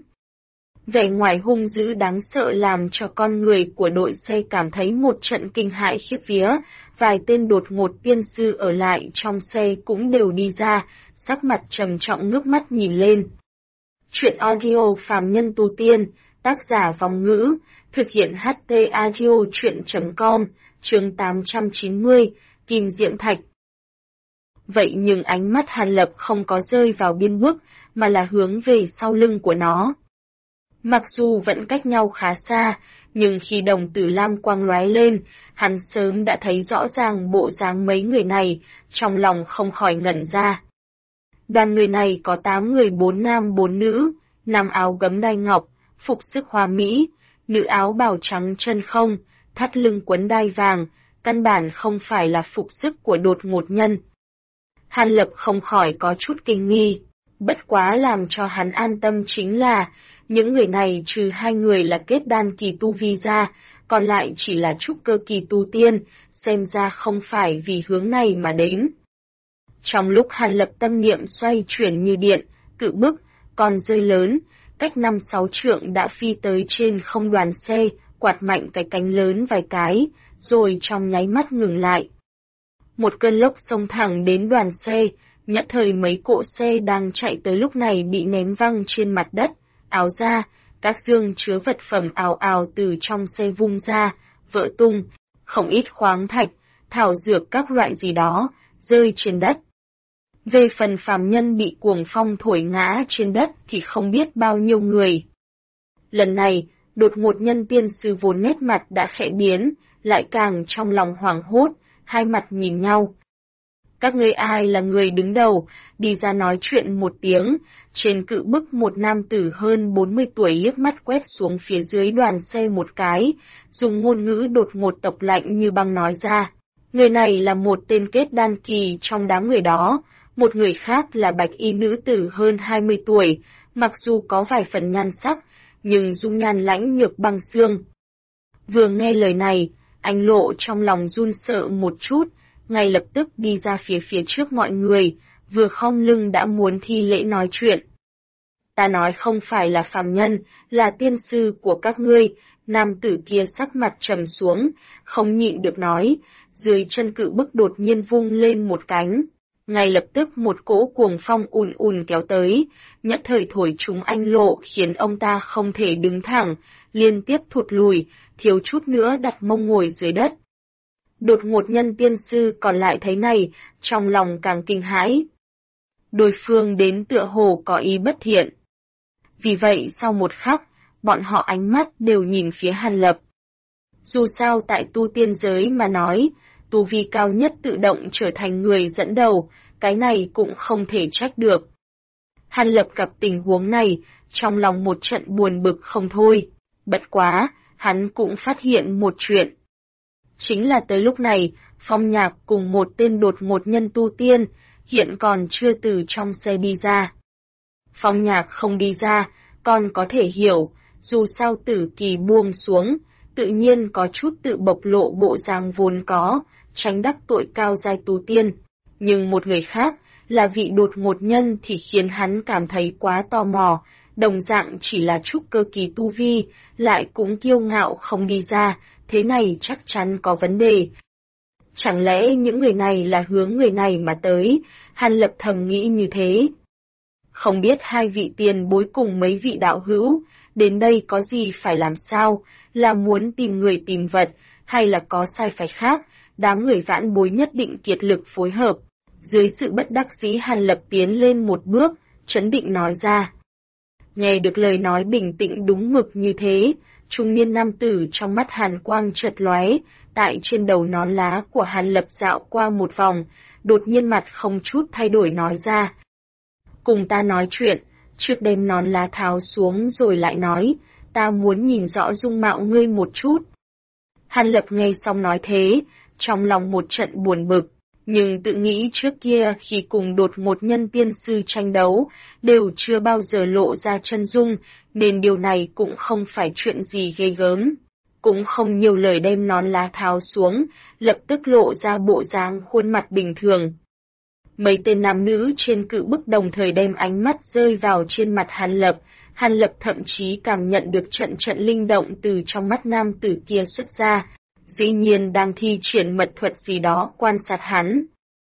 Vẻ ngoài hung dữ đáng sợ làm cho con người của đội xe cảm thấy một trận kinh hãi khiếp vía, vài tên đột ngột tiên sư ở lại trong xe cũng đều đi ra, sắc mặt trầm trọng ngước mắt nhìn lên. Chuyện audio phàm nhân tu tiên, tác giả Vong Ngữ, thực hiện HT audio chuyện.com, chương 890, Kim Diễm Thạch. Vậy nhưng ánh mắt Hàn Lập không có rơi vào biên bức, mà là hướng về sau lưng của nó. Mặc dù vẫn cách nhau khá xa, nhưng khi đồng tử lam quang lóe lên, hắn sớm đã thấy rõ ràng bộ dáng mấy người này, trong lòng không khỏi ngẩn ra. Đoàn người này có 8 người 4 nam 4 nữ, nam áo gấm đai ngọc, phục sức hoa mỹ, nữ áo bào trắng chân không, thắt lưng quấn đai vàng, căn bản không phải là phục sức của đột ngột nhân. Hàn Lập không khỏi có chút kinh nghi, bất quá làm cho hắn an tâm chính là, những người này trừ 2 người là kết đan kỳ tu vi ra, còn lại chỉ là trúc cơ kỳ tu tiên, xem ra không phải vì hướng này mà đến. Trong lúc Hàn Lập tâm niệm xoay chuyển như điện, cự bức, con rơi lớn, cách 5-6 trượng đã phi tới trên không đoàn xe, quạt mạnh cái cánh lớn vài cái, rồi trong nháy mắt ngừng lại. Một cơn lốc xông thẳng đến đoàn xe, nhất thời mấy cỗ xe đang chạy tới lúc này bị ném văng trên mặt đất, áo ra, các dương chứa vật phẩm ào ào từ trong xe vung ra, vỡ tung, không ít khoáng thạch, thảo dược các loại gì đó, rơi trên đất. Về phần phàm nhân bị cuồng phong thổi ngã trên đất thì không biết bao nhiêu người. Lần này, đột ngột nhân tiên sư vốn nét mặt đã khẽ biến, lại càng trong lòng hoảng hốt, hai mặt nhìn nhau. Các ngươi ai là người đứng đầu, đi ra nói chuyện một tiếng, trên cự bức một nam tử hơn 40 tuổi liếc mắt quét xuống phía dưới đoàn xe một cái, dùng ngôn ngữ đột ngột tộc lạnh như băng nói ra. Người này là một tên kết đan kỳ trong đám người đó, một người khác là bạch y nữ tử hơn 20 tuổi, mặc dù có vài phần nhan sắc, nhưng dung nhan lãnh nhược băng xương. Vừa nghe lời này, anh Lộ trong lòng run sợ một chút, ngay lập tức đi ra phía trước mọi người, vừa khom lưng đã muốn thi lễ nói chuyện. Ta nói không phải là phàm nhân, là tiên sư của các ngươi. Nam tử kia sắc mặt trầm xuống, không nhịn được nói, dưới chân cự bức đột nhiên vung lên một cánh. Ngay lập tức một cỗ cuồng phong ùn ùn kéo tới, nhất thời thổi trúng anh Lộ khiến ông ta không thể đứng thẳng, liên tiếp thụt lùi, thiếu chút nữa đặt mông ngồi dưới đất. Đột ngột nhân tiên sư còn lại thấy này, trong lòng càng kinh hãi. Đối phương đến tựa hồ có ý bất thiện. Vì vậy sau một khắc, bọn họ ánh mắt đều nhìn phía Hàn Lập. Dù sao tại tu tiên giới mà nói, tu vi cao nhất tự động trở thành người dẫn đầu, cái này cũng không thể trách được. Hàn Lập gặp tình huống này, trong lòng một trận buồn bực không thôi. Bất quá, hắn cũng phát hiện một chuyện. Chính là tới lúc này, Phong Nhạc cùng một tên đột ngột nhân tu tiên, hiện còn chưa từ trong xe đi ra. Phong Nhạc không đi ra, còn có thể hiểu, dù sao Tử Kỳ buông xuống, tự nhiên có chút tự bộc lộ bộ dáng vốn có, tránh đắc tội cao giai tu tiên. Nhưng một người khác, là vị đột ngột nhân thì khiến hắn cảm thấy quá tò mò, đồng dạng chỉ là trúc cơ kỳ tu vi, lại cũng kiêu ngạo không đi ra, thế này chắc chắn có vấn đề. Chẳng lẽ những người này là hướng người này mà tới, Hàn Lập thầm nghĩ như thế. Không biết hai vị tiền bối cùng mấy vị đạo hữu, đến đây có gì phải làm sao, là muốn tìm người tìm vật, hay là có sai phải khác, đám người vãn bối nhất định kiệt lực phối hợp. Dưới sự bất đắc dĩ Hàn Lập tiến lên một bước, trấn định nói ra. Nghe được lời nói bình tĩnh đúng mực như thế, trung niên nam tử trong mắt hàn quang chợt lóe, tại trên đầu nón lá của Hàn Lập dạo qua một vòng, đột nhiên mặt không chút thay đổi nói ra. Cùng ta nói chuyện, trước đem nón lá tháo xuống rồi lại nói, ta muốn nhìn rõ dung mạo ngươi một chút. Hàn Lập nghe xong nói thế, trong lòng một trận buồn bực. Nhưng tự nghĩ trước kia khi cùng đột ngột nhân tiên sư tranh đấu, đều chưa bao giờ lộ ra chân dung, nên điều này cũng không phải chuyện gì ghê gớm. Cũng không nhiều lời đem nón lá tháo xuống, lập tức lộ ra bộ dáng khuôn mặt bình thường. Mấy tên nam nữ trên cự bức đồng thời đem ánh mắt rơi vào trên mặt Hàn Lập thậm chí cảm nhận được trận trận linh động từ trong mắt nam tử kia xuất ra. Dĩ nhiên đang thi triển mật thuật gì đó quan sát hắn.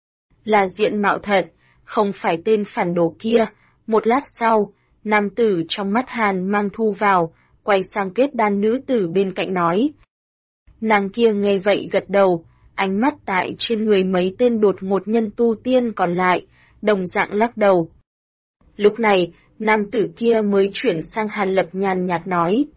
Là diện mạo thật, không phải tên phản đồ kia. Một lát sau, nam tử trong mắt Hàn mang thu vào, quay sang kết đan nữ tử bên cạnh nói. Nàng kia nghe vậy gật đầu, ánh mắt tại trên người mấy tên đột ngột nhân tu tiên còn lại, đồng dạng lắc đầu. Lúc này, nam tử kia mới chuyển sang Hàn Lập nhàn nhạt nói.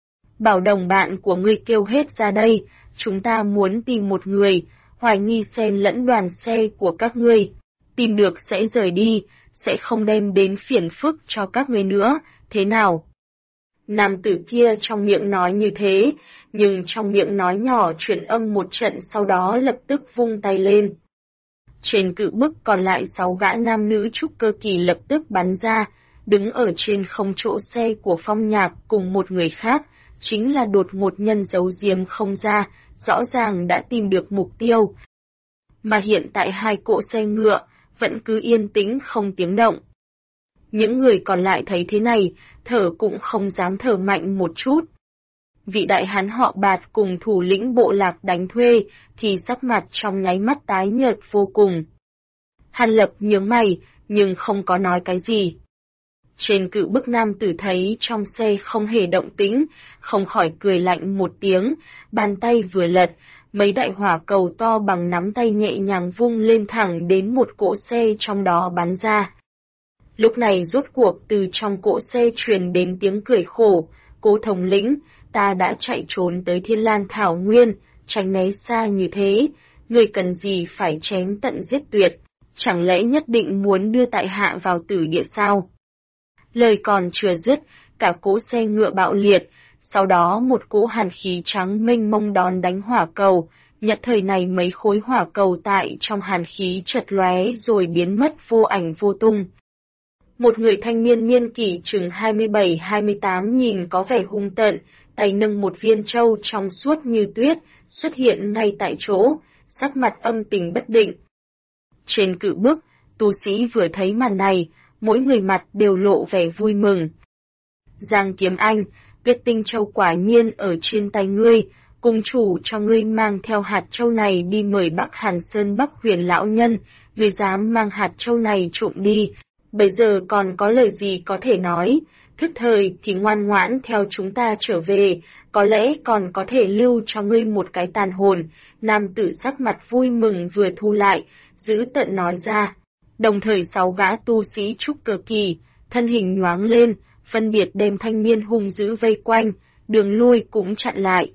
Bảo đồng bạn của ngươi kêu hết ra đây, chúng ta muốn tìm một người, hoài nghi xen lẫn đoàn xe của các ngươi. Tìm được sẽ rời đi, sẽ không đem đến phiền phức cho các ngươi nữa, thế nào? Nam tử kia trong miệng nói như thế, nhưng trong miệng nói nhỏ chuyển âm một trận sau đó lập tức vung tay lên. Trên cự bức còn lại 6 gã nam nữ trúc cơ kỳ lập tức bắn ra, đứng ở trên không chỗ xe của Phong Nhạc cùng một người khác, chính là đột ngột nhân giấu giếm không ra, rõ ràng đã tìm được mục tiêu. Mà hiện tại hai cỗ xe ngựa, vẫn cứ yên tĩnh không tiếng động. Những người còn lại thấy thế này, thở cũng không dám thở mạnh một chút. Vị đại hán họ Bạt cùng thủ lĩnh bộ lạc đánh thuê, thì sắc mặt trong nháy mắt tái nhợt vô cùng. Hàn Lập nhướng mày, nhưng không có nói cái gì. Trên cự bức nam tử thấy trong xe không hề động tĩnh, không khỏi cười lạnh một tiếng, bàn tay vừa lật, mấy đại hỏa cầu to bằng nắm tay nhẹ nhàng vung lên thẳng đến một cỗ xe trong đó bắn ra. Lúc này rốt cuộc từ trong cỗ xe truyền đến tiếng cười khổ, Cố thống lĩnh, ta đã chạy trốn tới Thiên Lan Thảo Nguyên, tránh né xa như thế, người cần gì phải chém tận giết tuyệt, chẳng lẽ nhất định muốn đưa tại hạ vào tử địa sao? Lời còn chưa dứt, cả cỗ xe ngựa bạo liệt, sau đó một cỗ hàn khí trắng mênh mông đón đánh hỏa cầu, nhất thời này mấy khối hỏa cầu tại trong hàn khí chật lóe rồi biến mất vô ảnh vô tung. Một người thanh niên niên kỷ chừng 27-28 nhìn có vẻ hung tợn, tay nâng một viên châu trong suốt như tuyết, xuất hiện ngay tại chỗ, sắc mặt âm tình bất định. Trên cự bức, tu sĩ vừa thấy màn này, mỗi người mặt đều lộ vẻ vui mừng. Giang Kiếm Anh, Tuyết Tinh Châu quả nhiên ở trên tay ngươi, cung chủ cho ngươi mang theo hạt châu này đi mời Bắc Hàn Sơn Bắc Huyền lão nhân, ngươi dám mang hạt châu này trộm đi, bây giờ còn có lời gì có thể nói, thức thời thì ngoan ngoãn theo chúng ta trở về, có lẽ còn có thể lưu cho ngươi một cái tàn hồn. Nam tử sắc mặt vui mừng vừa thu lại, giữ tận nói ra. Đồng thời 6 gã tu sĩ trúc cơ kỳ, thân hình nhoáng lên, phân biệt đem thanh niên hung dữ vây quanh, đường lui cũng chặn lại.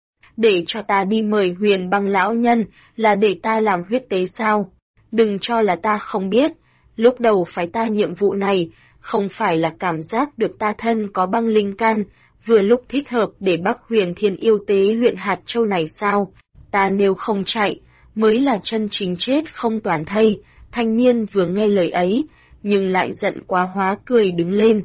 Để cho ta đi mời Huyền Băng lão nhân, là để ta làm huyết tế sao? Đừng cho là ta không biết, lúc đầu phải ta nhiệm vụ này, không phải là cảm giác được ta thân có băng linh căn, vừa lúc thích hợp để Bắc Huyền Thiên yêu tế luyện hạt châu này sao? Ta nếu không chạy, mới là chân chính chết không toàn thây. Thanh niên vừa nghe lời ấy, nhưng lại giận quá hóa cười đứng lên.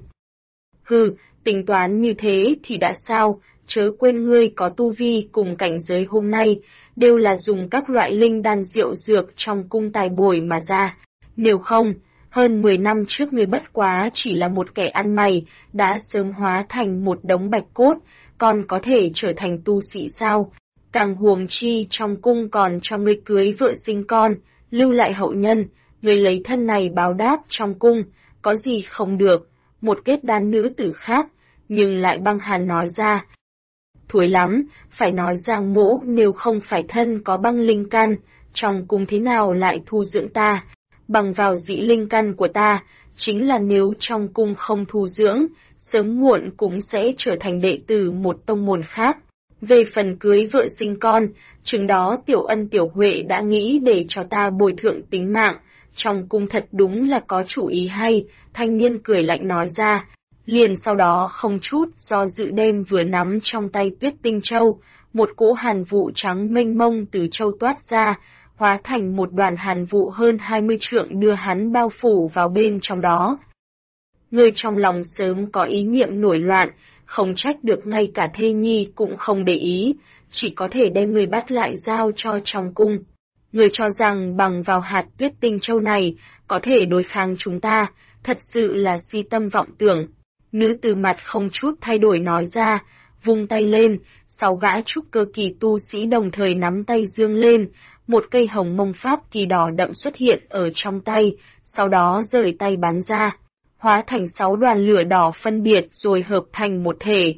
Hừ, tính toán như thế thì đã sao, chớ quên ngươi có tu vi cùng cảnh giới hôm nay, đều là dùng các loại linh đan diệu dược trong cung tài bồi mà ra. Nếu không, hơn 10 năm trước ngươi bất quá chỉ là một kẻ ăn mày, đã sớm hóa thành một đống bạch cốt, còn có thể trở thành tu sĩ sao? Càng huống chi trong cung còn cho ngươi cưới vợ sinh con, lưu lại hậu nhân, ngươi lấy thân này báo đáp trong cung, có gì không được, một kết đan nữ tử khác, nhưng lại băng hàn nói ra. Thối lắm, phải nói Giang Mỗ nếu không phải thân có băng linh căn, trong cung thế nào lại thu dưỡng ta, bằng vào dĩ linh căn của ta, chính là nếu trong cung không thu dưỡng, sớm muộn cũng sẽ trở thành đệ tử một tông môn khác. Về phần cưới vợ sinh con, chừng đó Tiểu Ân Tiểu Huệ đã nghĩ để cho ta bồi thượng tính mạng, trong cung thật đúng là có chủ ý hay, thanh niên cười lạnh nói ra. Liền sau đó không chút do dự đêm vừa nắm trong tay Tuyết Tinh Châu, một cỗ hàn vụ trắng mênh mông từ châu toát ra, hóa thành một đoàn hàn vụ hơn 20 trượng đưa hắn bao phủ vào bên trong đó. Người trong lòng sớm có ý niệm nổi loạn, không trách được ngay cả thê nhi cũng không để ý, chỉ có thể đem người bắt lại giao cho trong cung. Người cho rằng bằng vào hạt Tuyết Tinh Châu này, có thể đối kháng chúng ta, thật sự là si tâm vọng tưởng. Nữ tử mặt không chút thay đổi nói ra, vung tay lên, 6 gã trúc cơ kỳ tu sĩ đồng thời nắm tay dương lên, một cây hồng mông pháp kỳ đỏ đậm xuất hiện ở trong tay, sau đó rời tay bắn ra, hóa thành 6 đoàn lửa đỏ phân biệt rồi hợp thành một thể.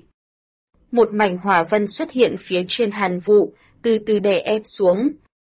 Một mảnh hỏa vân xuất hiện phía trên hàn vụ, từ từ đè ép xuống.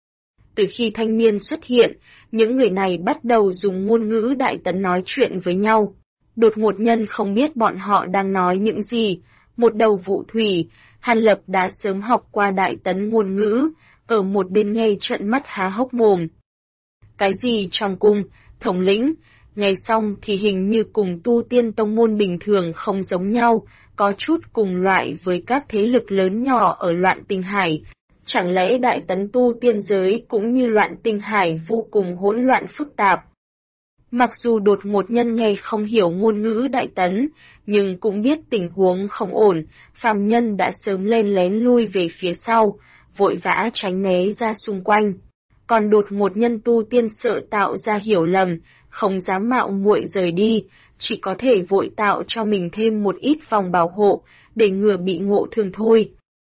Từ khi thanh niên xuất hiện, những người này bắt đầu dùng ngôn ngữ Đại Tấn nói chuyện với nhau. Đột ngột nhân không biết bọn họ đang nói những gì, một đầu vụ thủy, Hàn Lập đã sớm học qua Đại Tấn ngôn ngữ, ở một bên nghe trợn mắt há hốc mồm. Cái gì trong cung, thống lĩnh, nghe xong thì hình như cùng tu tiên tông môn bình thường không giống nhau, có chút cùng loại với các thế lực lớn nhỏ ở Loạn Tinh Hải. Chẳng lẽ Đại Tấn tu tiên giới cũng như Loạn Tinh Hải vô cùng hỗn loạn phức tạp? Mặc dù đột ngột nhân nghe không hiểu ngôn ngữ Đại Tấn, nhưng cũng biết tình huống không ổn, phàm nhân đã sớm lên lén lui về phía sau, vội vã tránh né ra xung quanh. Còn đột ngột nhân tu tiên sợ tạo ra hiểu lầm, không dám mạo muội rời đi, chỉ có thể vội tạo cho mình thêm một ít vòng bảo hộ, để ngừa bị ngộ thương thôi.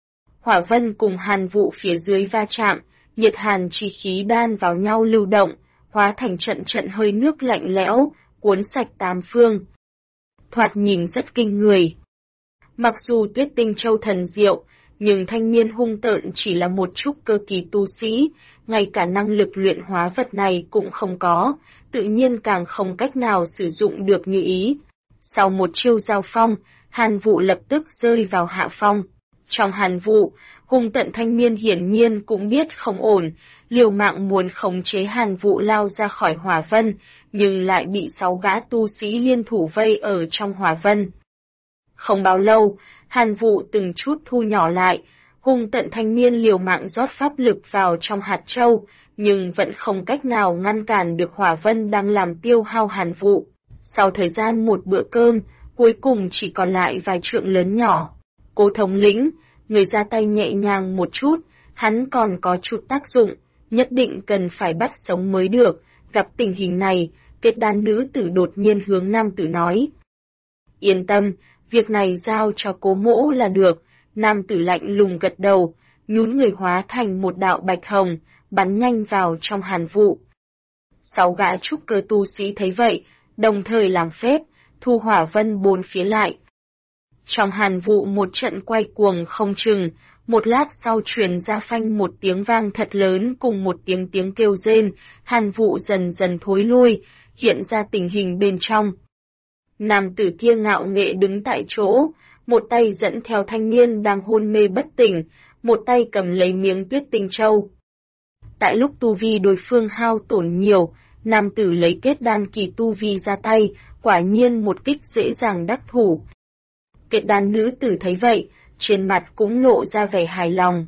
Hỏa vân cùng hàn vụ phía dưới va chạm, nhiệt hàn chi khí đan vào nhau lưu động, hóa thành trận trận hơi nước lạnh lẽo, cuốn sạch tám phương. Thoạt nhìn rất kinh người. Mặc dù Tuyết Tinh Châu thần diệu, nhưng thanh niên hung tợn chỉ là một trúc cơ kỳ tu sĩ, ngay cả năng lực luyện hóa vật này cũng không có, tự nhiên càng không cách nào sử dụng được như ý. Sau một chiêu giao phong, hàn vụ lập tức rơi vào hạ phong. Trong hàn vụ, hung tận thanh niên hiển nhiên cũng biết không ổn, liều mạng muốn khống chế hàn vụ lao ra khỏi hỏa vân, nhưng lại bị 6 gã tu sĩ liên thủ vây ở trong hỏa vân. Không bao lâu, hàn vụ từng chút thu nhỏ lại, hung tận thanh niên liều mạng rót pháp lực vào trong hạt châu, nhưng vẫn không cách nào ngăn cản được hỏa vân đang làm tiêu hao hàn vụ. Sau thời gian một bữa cơm, cuối cùng chỉ còn lại vài trượng lớn nhỏ. Cố thống lĩnh, người ra tay nhẹ nhàng một chút, hắn còn có chút tác dụng, nhất định cần phải bắt sống mới được. Gặp tình hình này, kết đan nữ tử đột nhiên hướng nam tử nói. Yên tâm, việc này giao cho Cố mỗ là được. Nam tử lạnh lùng gật đầu, nhún người hóa thành một đạo bạch hồng, bắn nhanh vào trong hàn vụ. 6 gã trúc cơ tu sĩ thấy vậy, đồng thời làm phép, thu hỏa vân 4 phía lại. Trong hàn vụ một trận quay cuồng không chừng, một lát sau truyền ra phanh một tiếng vang thật lớn cùng một tiếng kêu rên, hàn vụ dần dần thối lui, hiện ra tình hình bên trong. Nam tử kia ngạo nghệ đứng tại chỗ, một tay dẫn theo thanh niên đang hôn mê bất tỉnh, một tay cầm lấy miếng Tuyết Tinh Châu. Tại lúc tu vi đối phương hao tổn nhiều, nam tử lấy kết đan kỳ tu vi ra tay, quả nhiên một kích dễ dàng đắc thủ. Kết đan nữ tử thấy vậy, trên mặt cũng lộ ra vẻ hài lòng.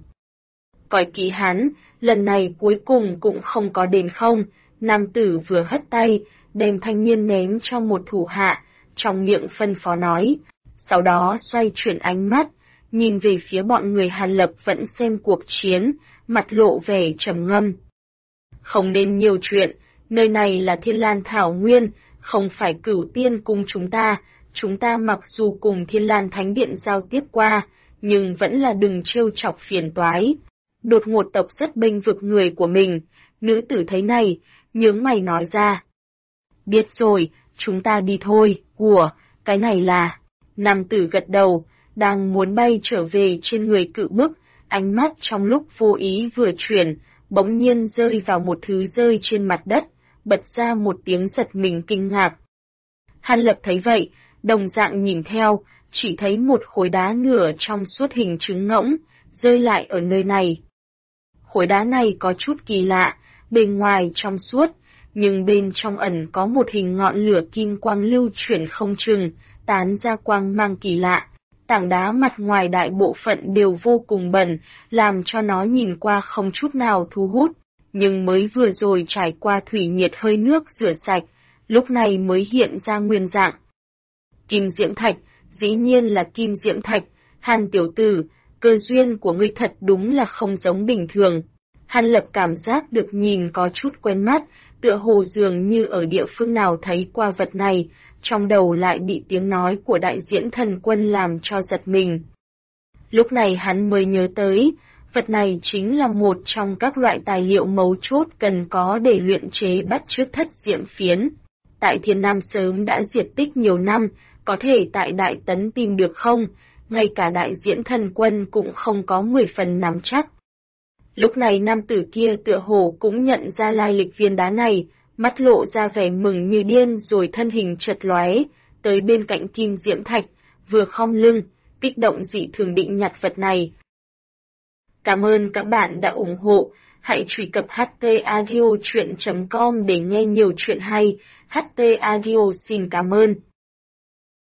Coi kỹ hắn, lần này cuối cùng cũng không có đền không, nam tử vừa hất tay, đem thanh niên ném cho một thủ hạ, trong miệng phân phó nói, sau đó xoay chuyển ánh mắt, nhìn về phía bọn người Hàn Lập vẫn xem cuộc chiến, mặt lộ vẻ trầm ngâm. Không nên nhiều chuyện, nơi này là Thiên Lan Thảo Nguyên, không phải Cửu Tiên cung chúng ta mặc dù cùng Thiên Lan Thánh Điện giao tiếp qua, nhưng vẫn là đừng trêu chọc phiền toái. Đột ngột tộc rất bênh vực người của mình, nữ tử thấy này, nhướng mày nói ra. Biết rồi, chúng ta đi thôi, cái này là... Nam tử gật đầu, đang muốn bay trở về trên người Cự Bức, ánh mắt trong lúc vô ý vừa chuyển, bỗng nhiên rơi vào một thứ rơi trên mặt đất, bật ra một tiếng giật mình kinh ngạc. Hàn Lập thấy vậy, đồng dạng nhìn theo, chỉ thấy một khối đá nửa trong suốt hình trứng ngỗng, rơi lại ở nơi này. Khối đá này có chút kỳ lạ, bên ngoài trong suốt, nhưng bên trong ẩn có một hình ngọn lửa kim quang lưu chuyển không chừng, tán ra quang mang kỳ lạ. Tảng đá mặt ngoài đại bộ phận đều vô cùng bẩn, làm cho nó nhìn qua không chút nào thu hút, nhưng mới vừa rồi trải qua thủy nhiệt hơi nước rửa sạch, lúc này mới hiện ra nguyên dạng. Kim diễm thạch, dĩ nhiên là kim diễm thạch, Hàn tiểu tử, cơ duyên của ngươi thật đúng là không giống bình thường. Hàn Lập cảm giác được nhìn có chút quen mắt, tựa hồ dường như ở địa phương nào thấy qua vật này, trong đầu lại bị tiếng nói của đại diễn thần quân làm cho giật mình. Lúc này hắn mới nhớ tới, vật này chính là một trong các loại tài liệu mấu chốt cần có để luyện chế bắt chước thất diễm phiến. Tại Thiên Nam sớm đã diệt tích nhiều năm, có thể tại Đại Tấn tìm được không? Ngay cả đại diễn thần quân cũng không có 10 phần nắm chắc. Lúc này nam tử kia tựa hồ cũng nhận ra lai lịch viên đá này, mắt lộ ra vẻ mừng như điên rồi thân hình chợt lóe, tới bên cạnh kim diễm thạch, vừa khom lưng, kích động dị thường định nhặt vật này. Cảm ơn các bạn đã ủng hộ, hãy truy cập htaudio.com để nghe nhiều chuyện hay, HT Audio xin cảm ơn.